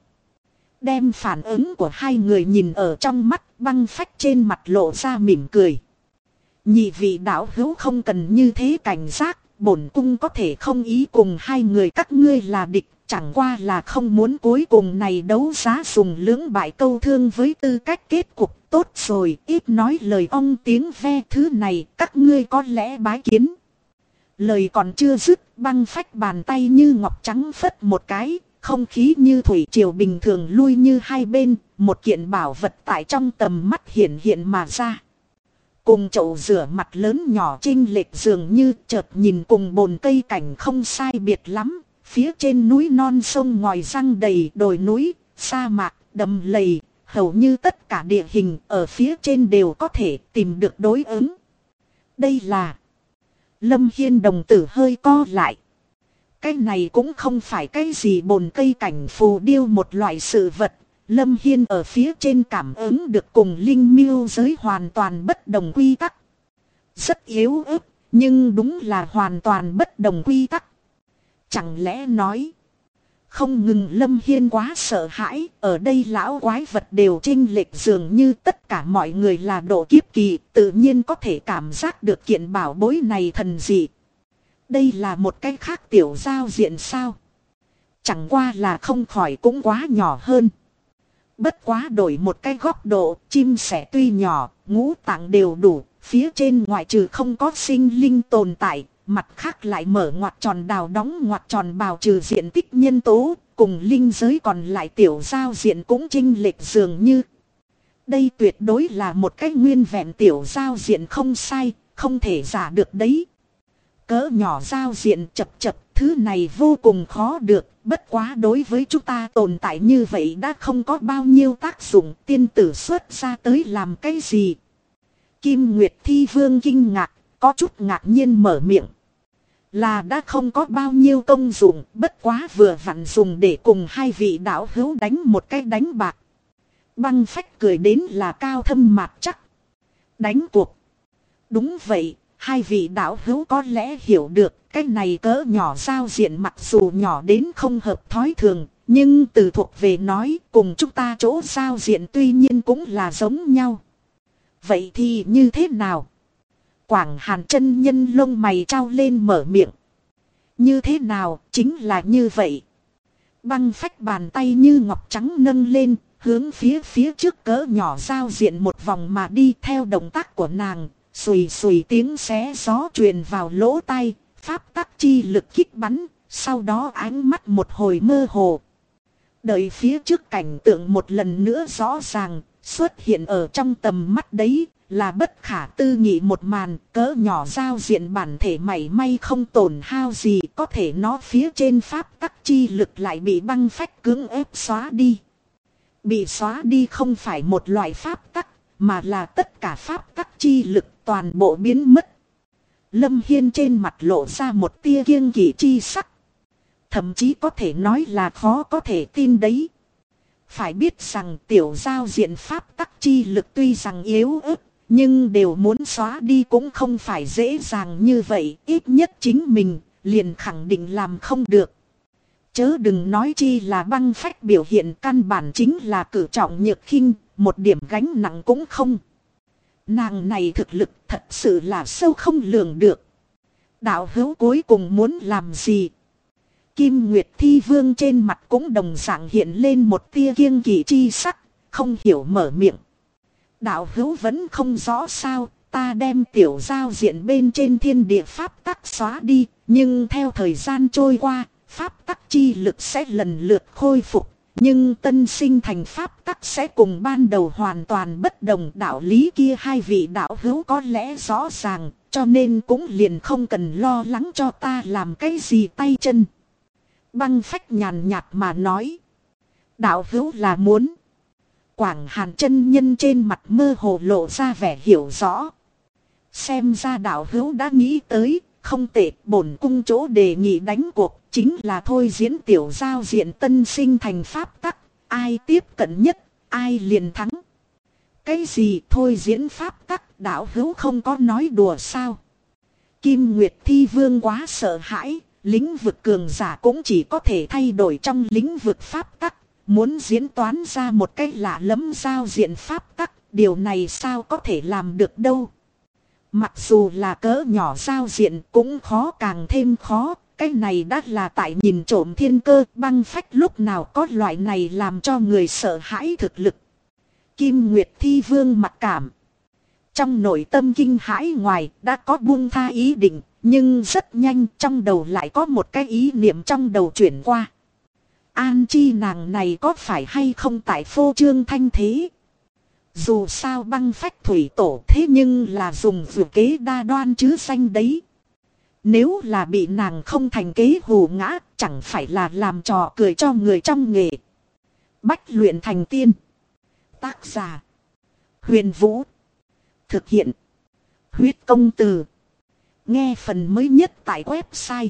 Đem phản ứng của hai người nhìn ở trong mắt, Băng Phách trên mặt lộ ra mỉm cười. Nhị vị đạo hữu không cần như thế cảnh giác, bổn cung có thể không ý cùng hai người các ngươi là địch, chẳng qua là không muốn cuối cùng này đấu giá dùng lưỡng bại câu thương với tư cách kết cục tốt rồi, ít nói lời ong tiếng ve thứ này, các ngươi có lẽ bái kiến. Lời còn chưa dứt, Băng Phách bàn tay như ngọc trắng phất một cái, không khí như thủy triều bình thường lui như hai bên, một kiện bảo vật tại trong tầm mắt hiện hiện mà ra. Cùng chậu rửa mặt lớn nhỏ chênh lệch dường như chợt nhìn cùng bồn cây cảnh không sai biệt lắm, phía trên núi non sông ngòi răng đầy đồi núi, sa mạc, đầm lầy, hầu như tất cả địa hình ở phía trên đều có thể tìm được đối ứng. Đây là... Lâm Hiên đồng tử hơi co lại. Cái này cũng không phải cái gì bồn cây cảnh phù điêu một loại sự vật. Lâm Hiên ở phía trên cảm ứng được cùng linh miêu giới hoàn toàn bất đồng quy tắc. Rất yếu ớt, nhưng đúng là hoàn toàn bất đồng quy tắc. Chẳng lẽ nói... Không ngừng Lâm Hiên quá sợ hãi, ở đây lão quái vật đều chênh lệch dường như tất cả mọi người là độ kiếp kỳ, tự nhiên có thể cảm giác được kiện bảo bối này thần dị. Đây là một cái khác tiểu giao diện sao? Chẳng qua là không khỏi cũng quá nhỏ hơn. Bất quá đổi một cái góc độ, chim sẻ tuy nhỏ, ngũ tạng đều đủ, phía trên ngoại trừ không có sinh linh tồn tại. Mặt khác lại mở ngoặt tròn đào đóng ngoặt tròn bào trừ diện tích nhân tố, cùng linh giới còn lại tiểu giao diện cũng chênh lệch dường như. Đây tuyệt đối là một cái nguyên vẹn tiểu giao diện không sai, không thể giả được đấy. Cỡ nhỏ giao diện chập chập, thứ này vô cùng khó được, bất quá đối với chúng ta tồn tại như vậy đã không có bao nhiêu tác dụng, tiên tử xuất ra tới làm cái gì. Kim Nguyệt Thi Vương kinh ngạc, có chút ngạc nhiên mở miệng. Là đã không có bao nhiêu công dụng, bất quá vừa vặn dùng để cùng hai vị đạo hữu đánh một cái đánh bạc. Băng Phách cười đến là cao thâm mạc chắc. Đánh cuộc. Đúng vậy, hai vị đạo hữu có lẽ hiểu được, cái này cỡ nhỏ giao diện mặc dù nhỏ đến không hợp thói thường, nhưng từ thuộc về nói cùng chúng ta chỗ giao diện tuy nhiên cũng là giống nhau. Vậy thì như thế nào? Quảng Hàn chân nhân lông mày trao lên mở miệng. Như thế nào, chính là như vậy. Băng Phách bàn tay như ngọc trắng nâng lên, hướng phía trước cỡ nhỏ giao diện một vòng mà đi theo động tác của nàng. Xùi xùi tiếng xé gió truyền vào lỗ tai, pháp tắc chi lực kích bắn, sau đó ánh mắt một hồi mơ hồ. Đợi phía trước cảnh tượng một lần nữa rõ ràng, xuất hiện ở trong tầm mắt đấy, là bất khả tư nghị một màn, cỡ nhỏ giao diện bản thể mảy may không tổn hao gì, có thể nó phía trên pháp tắc chi lực lại bị băng phách cưỡng ép xóa đi. Bị xóa đi không phải một loại pháp tắc, mà là tất cả pháp tắc chi lực toàn bộ biến mất. Lâm Hiên trên mặt lộ ra một tia kiêng kỵ chi sắc. Thậm chí có thể nói là khó có thể tin đấy. Phải biết rằng tiểu giao diện pháp tắc chi lực tuy rằng yếu ớt, nhưng đều muốn xóa đi cũng không phải dễ dàng như vậy. Ít nhất chính mình liền khẳng định làm không được. Chớ đừng nói chi là băng phách biểu hiện, căn bản chính là cử trọng nhược khinh, một điểm gánh nặng cũng không. Nàng này thực lực thật sự là sâu không lường được. Đạo hữu cuối cùng muốn làm gì? Kim Nguyệt Thi Vương trên mặt cũng đồng dạng hiện lên một tia kiêng kỵ chi sắc, không hiểu mở miệng. Đạo hữu vẫn không rõ sao, ta đem tiểu giao diện bên trên thiên địa pháp tắc xóa đi, nhưng theo thời gian trôi qua, pháp tắc chi lực sẽ lần lượt khôi phục, nhưng tân sinh thành pháp tắc sẽ cùng ban đầu hoàn toàn bất đồng. Đạo lý kia hai vị đạo hữu có lẽ rõ ràng, cho nên cũng liền không cần lo lắng cho ta làm cái gì tay chân. Băng phách nhàn nhạt mà nói. Đạo hữu là muốn. Quảng Hàn chân nhân trên mặt mơ hồ lộ ra vẻ hiểu rõ. Xem ra đạo hữu đã nghĩ tới, không tệ, bổn cung chỗ đề nghị đánh cuộc, chính là thôi diễn tiểu giao diện tân sinh thành pháp tắc, ai tiếp cận nhất, ai liền thắng. Cái gì thôi diễn pháp tắc, đạo hữu không có nói đùa sao? Kim Nguyệt Thi Vương quá sợ hãi, lĩnh vực cường giả cũng chỉ có thể thay đổi trong lĩnh vực pháp tắc, muốn diễn toán ra một cái lạ lẫm giao diện pháp tắc, điều này sao có thể làm được đâu. Mặc dù là cỡ nhỏ giao diện cũng khó càng thêm khó, cái này đã là tại nhìn trộm thiên cơ. Băng phách lúc nào có loại này làm cho người sợ hãi thực lực. Kim Nguyệt Thi Vương mặc cảm. Trong nội tâm kinh hãi ngoài đã có buông tha ý định, nhưng rất nhanh trong đầu lại có một cái ý niệm trong đầu chuyển qua. An chi nàng này có phải hay không tại phô trương thanh thế? Dù sao băng phách thủy tổ thế nhưng là dùng vừa kế đa đoan chứ danh đấy. Nếu là bị nàng không thành kế hù ngã, chẳng phải là làm trò cười cho người trong nghề. Bách luyện thành tiên. Tác giả Huyền Vũ. Thực hiện Huyết Công Từ. Nghe phần mới nhất tại website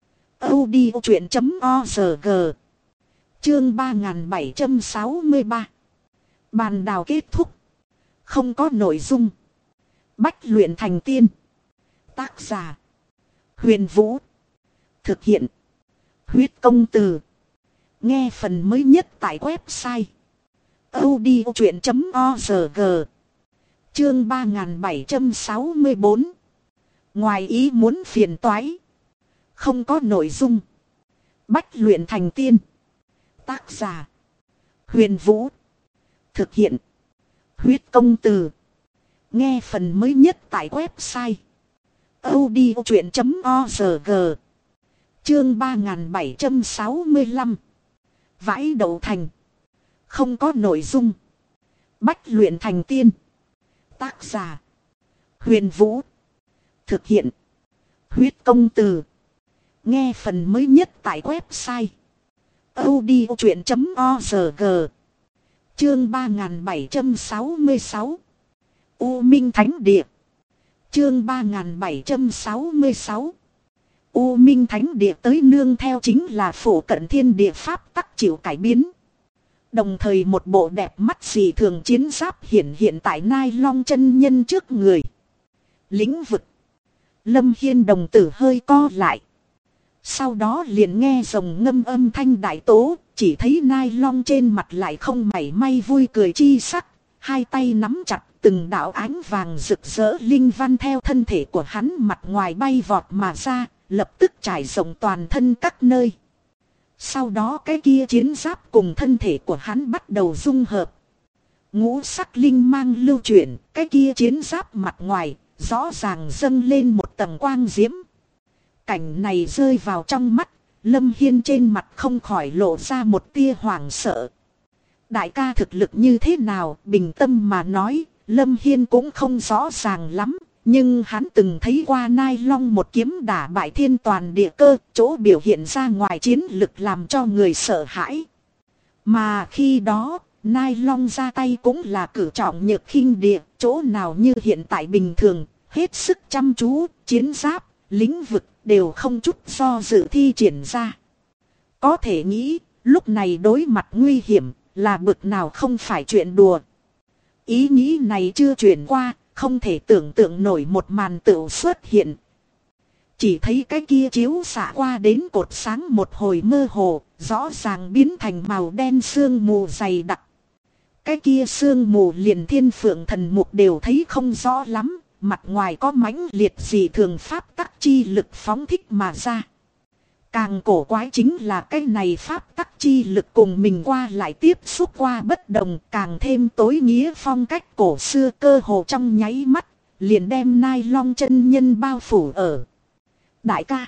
audiochuyện.org. Chương 3763. Bàn đào kết thúc. Không có nội dung. Bách luyện thành tiên. Tác giả Huyền Vũ. Thực hiện Huyết Công Từ. Nghe phần mới nhất tại website audiochuyện.org. Chương 3764. Ngoài ý muốn phiền toái. Không có nội dung. Bách luyện thành tiên. Tác giả Huyền Vũ. Thực hiện Huyết Công Từ. Nghe phần mới nhất tại website audiochuyện.org. Chương 3765. Vãi đậu thành. Không có nội dung. Bách luyện thành tiên. Tác giả Huyền Vũ. Thực hiện Huyết Công Từ. Nghe phần mới nhất tại website audiochuyện.org. Chương 3766. U Minh Thánh Địa. Chương 3766. U Minh Thánh Địa tới nương theo chính là phổ cận thiên địa pháp tắc chịu cải biến. Đồng thời một bộ đẹp mắt dị thường chiến giáp hiện tại Nai Long chân nhân trước người. Lĩnh vực. Lâm Hiên đồng tử hơi co lại. Sau đó liền nghe rồng ngâm âm thanh đại tố, chỉ thấy Nai Long trên mặt lại không mảy may vui cười chi sắc, hai tay nắm chặt từng đạo ánh vàng rực rỡ linh văn theo thân thể của hắn mặt ngoài bay vọt mà ra, lập tức trải rộng toàn thân các nơi. Sau đó cái kia chiến giáp cùng thân thể của hắn bắt đầu dung hợp. Ngũ sắc linh mang lưu chuyển, cái kia chiến giáp mặt ngoài rõ ràng dâng lên một tầng quang diễm. Cảnh này rơi vào trong mắt, Lâm Hiên trên mặt không khỏi lộ ra một tia hoảng sợ. Đại ca thực lực như thế nào, bình tâm mà nói, Lâm Hiên cũng không rõ ràng lắm. Nhưng hắn từng thấy qua Nai Long một kiếm đả bại thiên toàn địa cơ, chỗ biểu hiện ra ngoài chiến lực làm cho người sợ hãi. Mà khi đó, Nai Long ra tay cũng là cử trọng nhược khinh địa, chỗ nào như hiện tại bình thường, hết sức chăm chú, chiến giáp, lĩnh vực đều không chút do dự thi triển ra. Có thể nghĩ, lúc này đối mặt nguy hiểm, là bực nào không phải chuyện đùa. Ý nghĩ này chưa chuyển qua, không thể tưởng tượng nổi một màn tựu xuất hiện. Chỉ thấy cái kia chiếu xạ qua đến cột sáng một hồi mơ hồ, rõ ràng biến thành màu đen sương mù dày đặc. Cái kia sương mù liền thiên phượng thần mục đều thấy không rõ lắm, mặt ngoài có mãnh liệt dị thường pháp tắc chi lực phóng thích mà ra. Càng cổ quái chính là cái này pháp tắc chi lực cùng mình qua lại tiếp xúc qua bất đồng, càng thêm tối nghĩa phong cách cổ xưa, cơ hồ trong nháy mắt, liền đem Nai Long chân nhân bao phủ ở. Đại ca,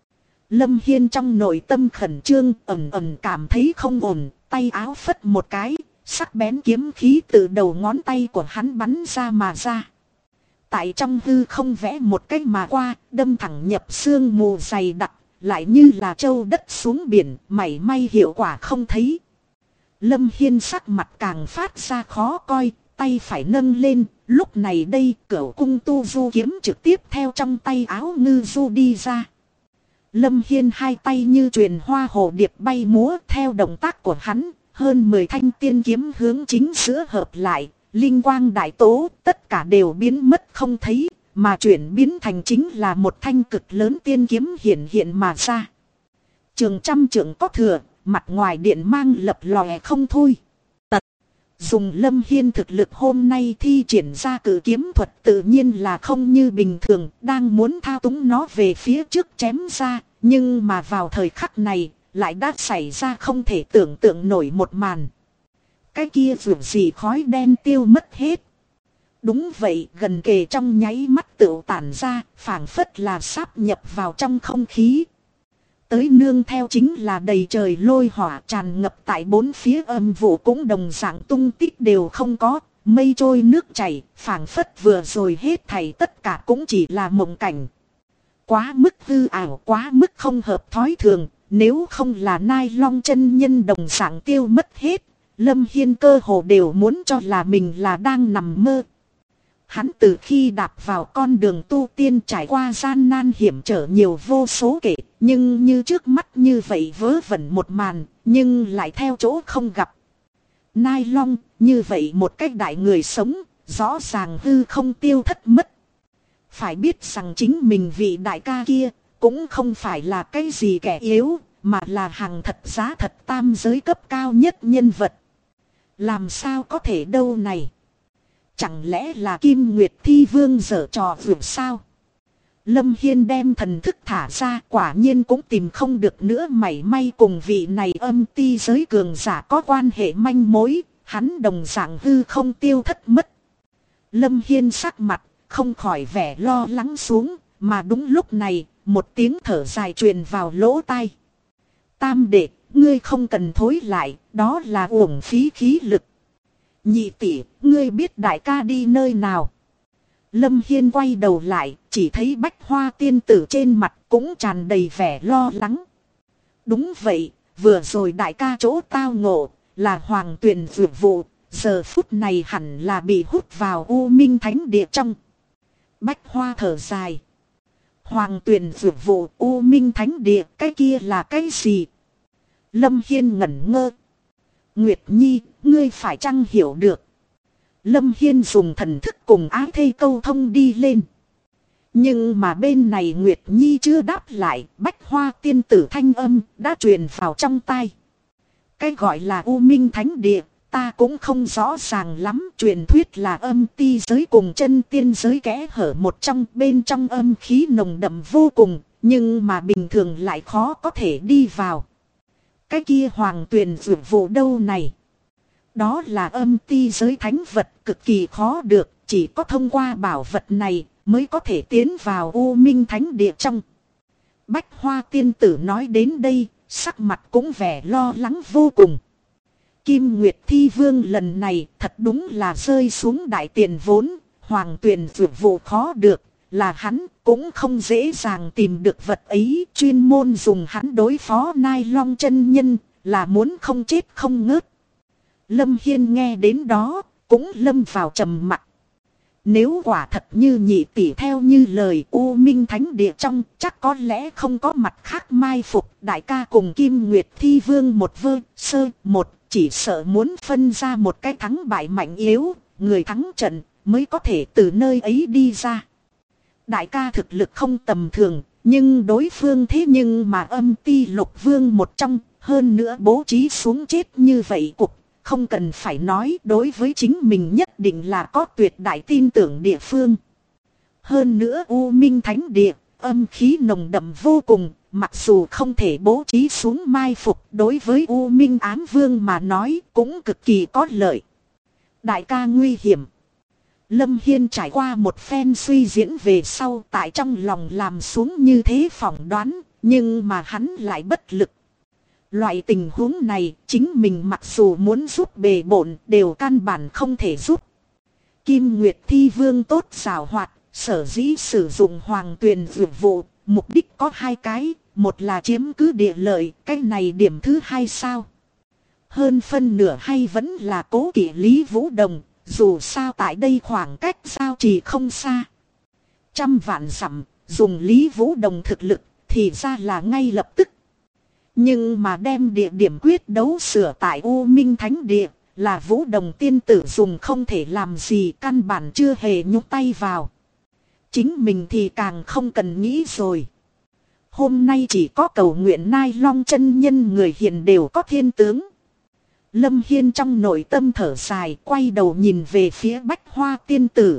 Lâm Hiên trong nội tâm khẩn trương, ẩn ẩn cảm thấy không ổn, tay áo phất một cái, sắc bén kiếm khí từ đầu ngón tay của hắn bắn ra mà ra. Tại trong hư không vẽ một cái mà qua, đâm thẳng nhập sương mù dày đặc. Lại như là châu đất xuống biển, mảy may hiệu quả không thấy. Lâm Hiên sắc mặt càng phát ra khó coi, tay phải nâng lên. Lúc này đây, Cửu cung tu du kiếm trực tiếp theo trong tay áo ngư du đi ra. Lâm Hiên hai tay như truyền hoa hồ điệp bay múa, theo động tác của hắn. Hơn 10 thanh tiên kiếm hướng chính giữa hợp lại, linh quang đại tố, tất cả đều biến mất không thấy. Mà chuyển biến thành chính là một thanh cực lớn tiên kiếm hiện hiện mà ra. Trường trăm trượng có thừa, mặt ngoài điện mang lập lòe không thôi. Tật, dùng Lâm Hiên thực lực hôm nay thi triển ra cử kiếm thuật tự nhiên là không như bình thường, đang muốn thao túng nó về phía trước chém ra. Nhưng mà vào thời khắc này, lại đã xảy ra không thể tưởng tượng nổi một màn. Cái kia vượt gì khói đen tiêu mất hết. Đúng vậy, gần kề trong nháy mắt tựu tản ra, phảng phất là sáp nhập vào trong không khí. Tới nương theo chính là đầy trời lôi hỏa tràn ngập tại bốn phía, âm vụ cũng đồng dạng tung tích đều không có, mây trôi nước chảy, phảng phất vừa rồi hết thảy tất cả cũng chỉ là mộng cảnh. Quá mức hư ảo, quá mức không hợp thói thường, nếu không là Nai Long chân nhân đồng dạng tiêu mất hết, Lâm Hiên cơ hồ đều muốn cho là mình là đang nằm mơ. Hắn từ khi đạp vào con đường tu tiên trải qua gian nan hiểm trở nhiều vô số kể, nhưng như trước mắt như vậy vớ vẩn một màn, nhưng lại theo chỗ không gặp. Nai Long, như vậy một cách đại người sống, rõ ràng hư không tiêu thất mất. Phải biết rằng chính mình vị đại ca kia, cũng không phải là cái gì kẻ yếu, mà là hàng thật giá thật tam giới cấp cao nhất nhân vật. Làm sao có thể đâu này? Chẳng lẽ là Kim Nguyệt Thi Vương giở trò vượt sao? Lâm Hiên đem thần thức thả ra, quả nhiên cũng tìm không được nữa mảy may cùng vị này âm ti giới cường giả có quan hệ manh mối, hắn đồng dạng hư không tiêu thất mất. Lâm Hiên sắc mặt không khỏi vẻ lo lắng xuống, mà đúng lúc này, một tiếng thở dài truyền vào lỗ tai. Tam đệ, ngươi không cần thối lại, đó là uổng phí khí lực. Nhị tỷ, ngươi biết đại ca đi nơi nào? Lâm Hiên quay đầu lại, chỉ thấy Bách Hoa tiên tử trên mặt cũng tràn đầy vẻ lo lắng. Đúng vậy, vừa rồi đại ca chỗ tao ngộ, là Hoàng Tuyền vượt vụ, giờ phút này hẳn là bị hút vào U Minh Thánh Địa trong. Bách Hoa thở dài. Hoàng Tuyền vượt vụ, U Minh Thánh Địa, cái kia là cái gì? Lâm Hiên ngẩn ngơ. Nguyệt Nhi, ngươi phải chăng hiểu được? Lâm Hiên dùng thần thức cùng ái thê câu thông đi lên. Nhưng mà bên này Nguyệt Nhi chưa đáp lại, Bách Hoa tiên tử thanh âm đã truyền vào trong tai. Cái gọi là U Minh Thánh Địa, ta cũng không rõ ràng lắm. Truyền thuyết là âm ti giới cùng chân tiên giới kẽ hở một trong, bên trong âm khí nồng đậm vô cùng, nhưng mà bình thường lại khó có thể đi vào. Cái kia Hoàng Tuyền vượt vụ đâu này? Đó là âm ti giới thánh vật cực kỳ khó được, chỉ có thông qua bảo vật này mới có thể tiến vào U Minh Thánh Địa trong. Bách Hoa tiên tử nói đến đây, sắc mặt cũng vẻ lo lắng vô cùng. Kim Nguyệt Thi Vương lần này thật đúng là rơi xuống đại tiền vốn, hoàng tuyển vượt vụ khó được, là hắn cũng không dễ dàng tìm được vật ấy, chuyên môn dùng hắn đối phó Nai Long chân nhân, là muốn không chết không ngớt. Lâm Hiên nghe đến đó, cũng lâm vào trầm mặc. Nếu quả thật như nhị tỷ theo như lời U Minh Thánh Địa trong, chắc có lẽ không có mặt khác mai phục. Đại ca cùng Kim Nguyệt Thi Vương một vơ sơ một, chỉ sợ muốn phân ra một cái thắng bại mạnh yếu, người thắng trận mới có thể từ nơi ấy đi ra. Đại ca thực lực không tầm thường, nhưng đối phương thế nhưng mà Âm Ti Lục Vương một trong, hơn nữa bố trí xuống chết như vậy cục. Không cần phải nói, đối với chính mình nhất định là có tuyệt đại tin tưởng địa phương. Hơn nữa U Minh Thánh Địa, âm khí nồng đậm vô cùng, mặc dù không thể bố trí xuống mai phục, đối với U Minh Ám Vương mà nói cũng cực kỳ có lợi. Đại ca nguy hiểm. Lâm Hiên trải qua một phen suy diễn về sau, tại trong lòng làm xuống như thế phỏng đoán, nhưng mà hắn lại bất lực. Loại tình huống này, chính mình mặc dù muốn giúp bề bộn, đều căn bản không thể giúp. Kim Nguyệt Thi Vương tốt xảo hoạt, sở dĩ sử dụng hoàng tuyền vượt vụ, mục đích có hai cái, một là chiếm cứ địa lợi, cái này điểm thứ hai sao. Hơn phân nửa hay vẫn là cố kỵ Lý Vũ Đồng, dù sao tại đây khoảng cách giao trì không xa. 100 vạn dặm, dùng Lý Vũ Đồng thực lực, thì ra là ngay lập tức. Nhưng mà đem địa điểm quyết đấu sửa tại U Minh Thánh Địa, là Vũ Đồng tiên tử dùng không thể làm gì, căn bản chưa hề nhúc tay vào. Chính mình thì càng không cần nghĩ rồi. Hôm nay chỉ có cầu nguyện Nai Long chân nhân người hiền đều có thiên tướng. Lâm Hiên trong nội tâm thở dài, quay đầu nhìn về phía Bách Hoa tiên tử.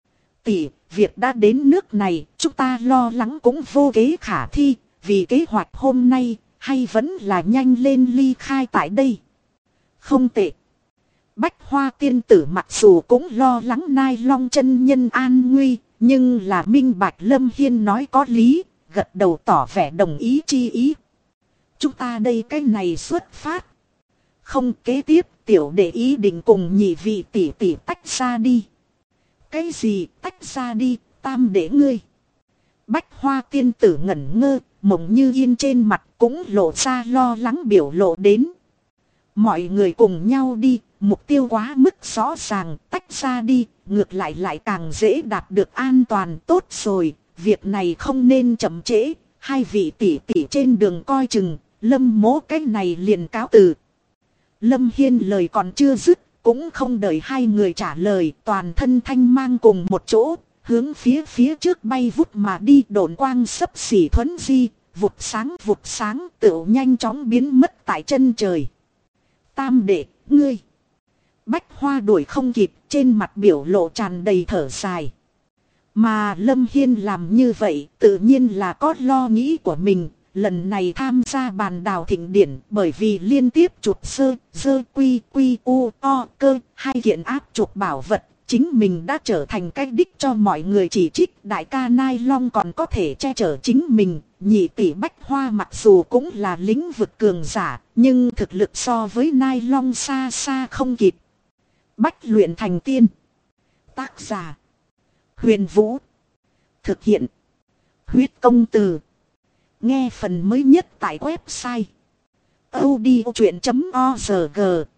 Tỷ, việc đã đến nước này, chúng ta lo lắng cũng vô kế khả thi, vì kế hoạch hôm nay, hay vẫn là nhanh lên ly khai tại đây. Không tệ. Bách Hoa tiên tử mặc dù cũng lo lắng Nai Long chân nhân an nguy, nhưng là minh bạch Lâm Hiên nói có lý, gật đầu tỏ vẻ đồng ý chi ý. Chúng ta đây cái này xuất phát. Không, kế tiếp tiểu đệ ý định cùng nhị vị tỷ tỷ tách ra đi. Cái gì tách ra đi, tam đệ ngươi? Bách Hoa tiên tử ngẩn ngơ, Mộng Như Yên trên mặt cũng lộ ra lo lắng biểu lộ đến. Mọi người cùng nhau đi, mục tiêu quá mức rõ ràng, tách ra đi, ngược lại càng dễ đạt được an toàn. Tốt rồi, việc này không nên chậm trễ, hai vị tỷ tỷ trên đường coi chừng, Lâm mỗ cái này liền cáo từ. Lâm Hiên lời còn chưa dứt, cũng không đợi hai người trả lời, toàn thân thanh mang cùng một chỗ, hướng phía trước bay vút mà đi, độn quang xấp xỉ thuấn di, vụt sáng tựu nhanh chóng biến mất tại chân trời. Tam đệ, ngươi. Bách Hoa đuổi không kịp, trên mặt biểu lộ tràn đầy thở dài. Mà Lâm Hiên làm như vậy, tự nhiên là có lo nghĩ của mình. Lần này tham gia bàn đào thịnh điển, bởi vì liên tiếp chụp dơ quy u o cơ, hai kiện áp chụp bảo vật, chính mình đã trở thành cái đích cho mọi người chỉ trích. Đại ca Nai Long còn có thể che chở chính mình, nhị tỷ Bách Hoa mặc dù cũng là lĩnh vực cường giả, nhưng thực lực so với Nai Long xa xa không kịp. Bách luyện thành tiên. Tác giả Huyền Vũ. Thực hiện Huyết Công Từ. Nghe phần mới nhất tại website audiochuyện.org.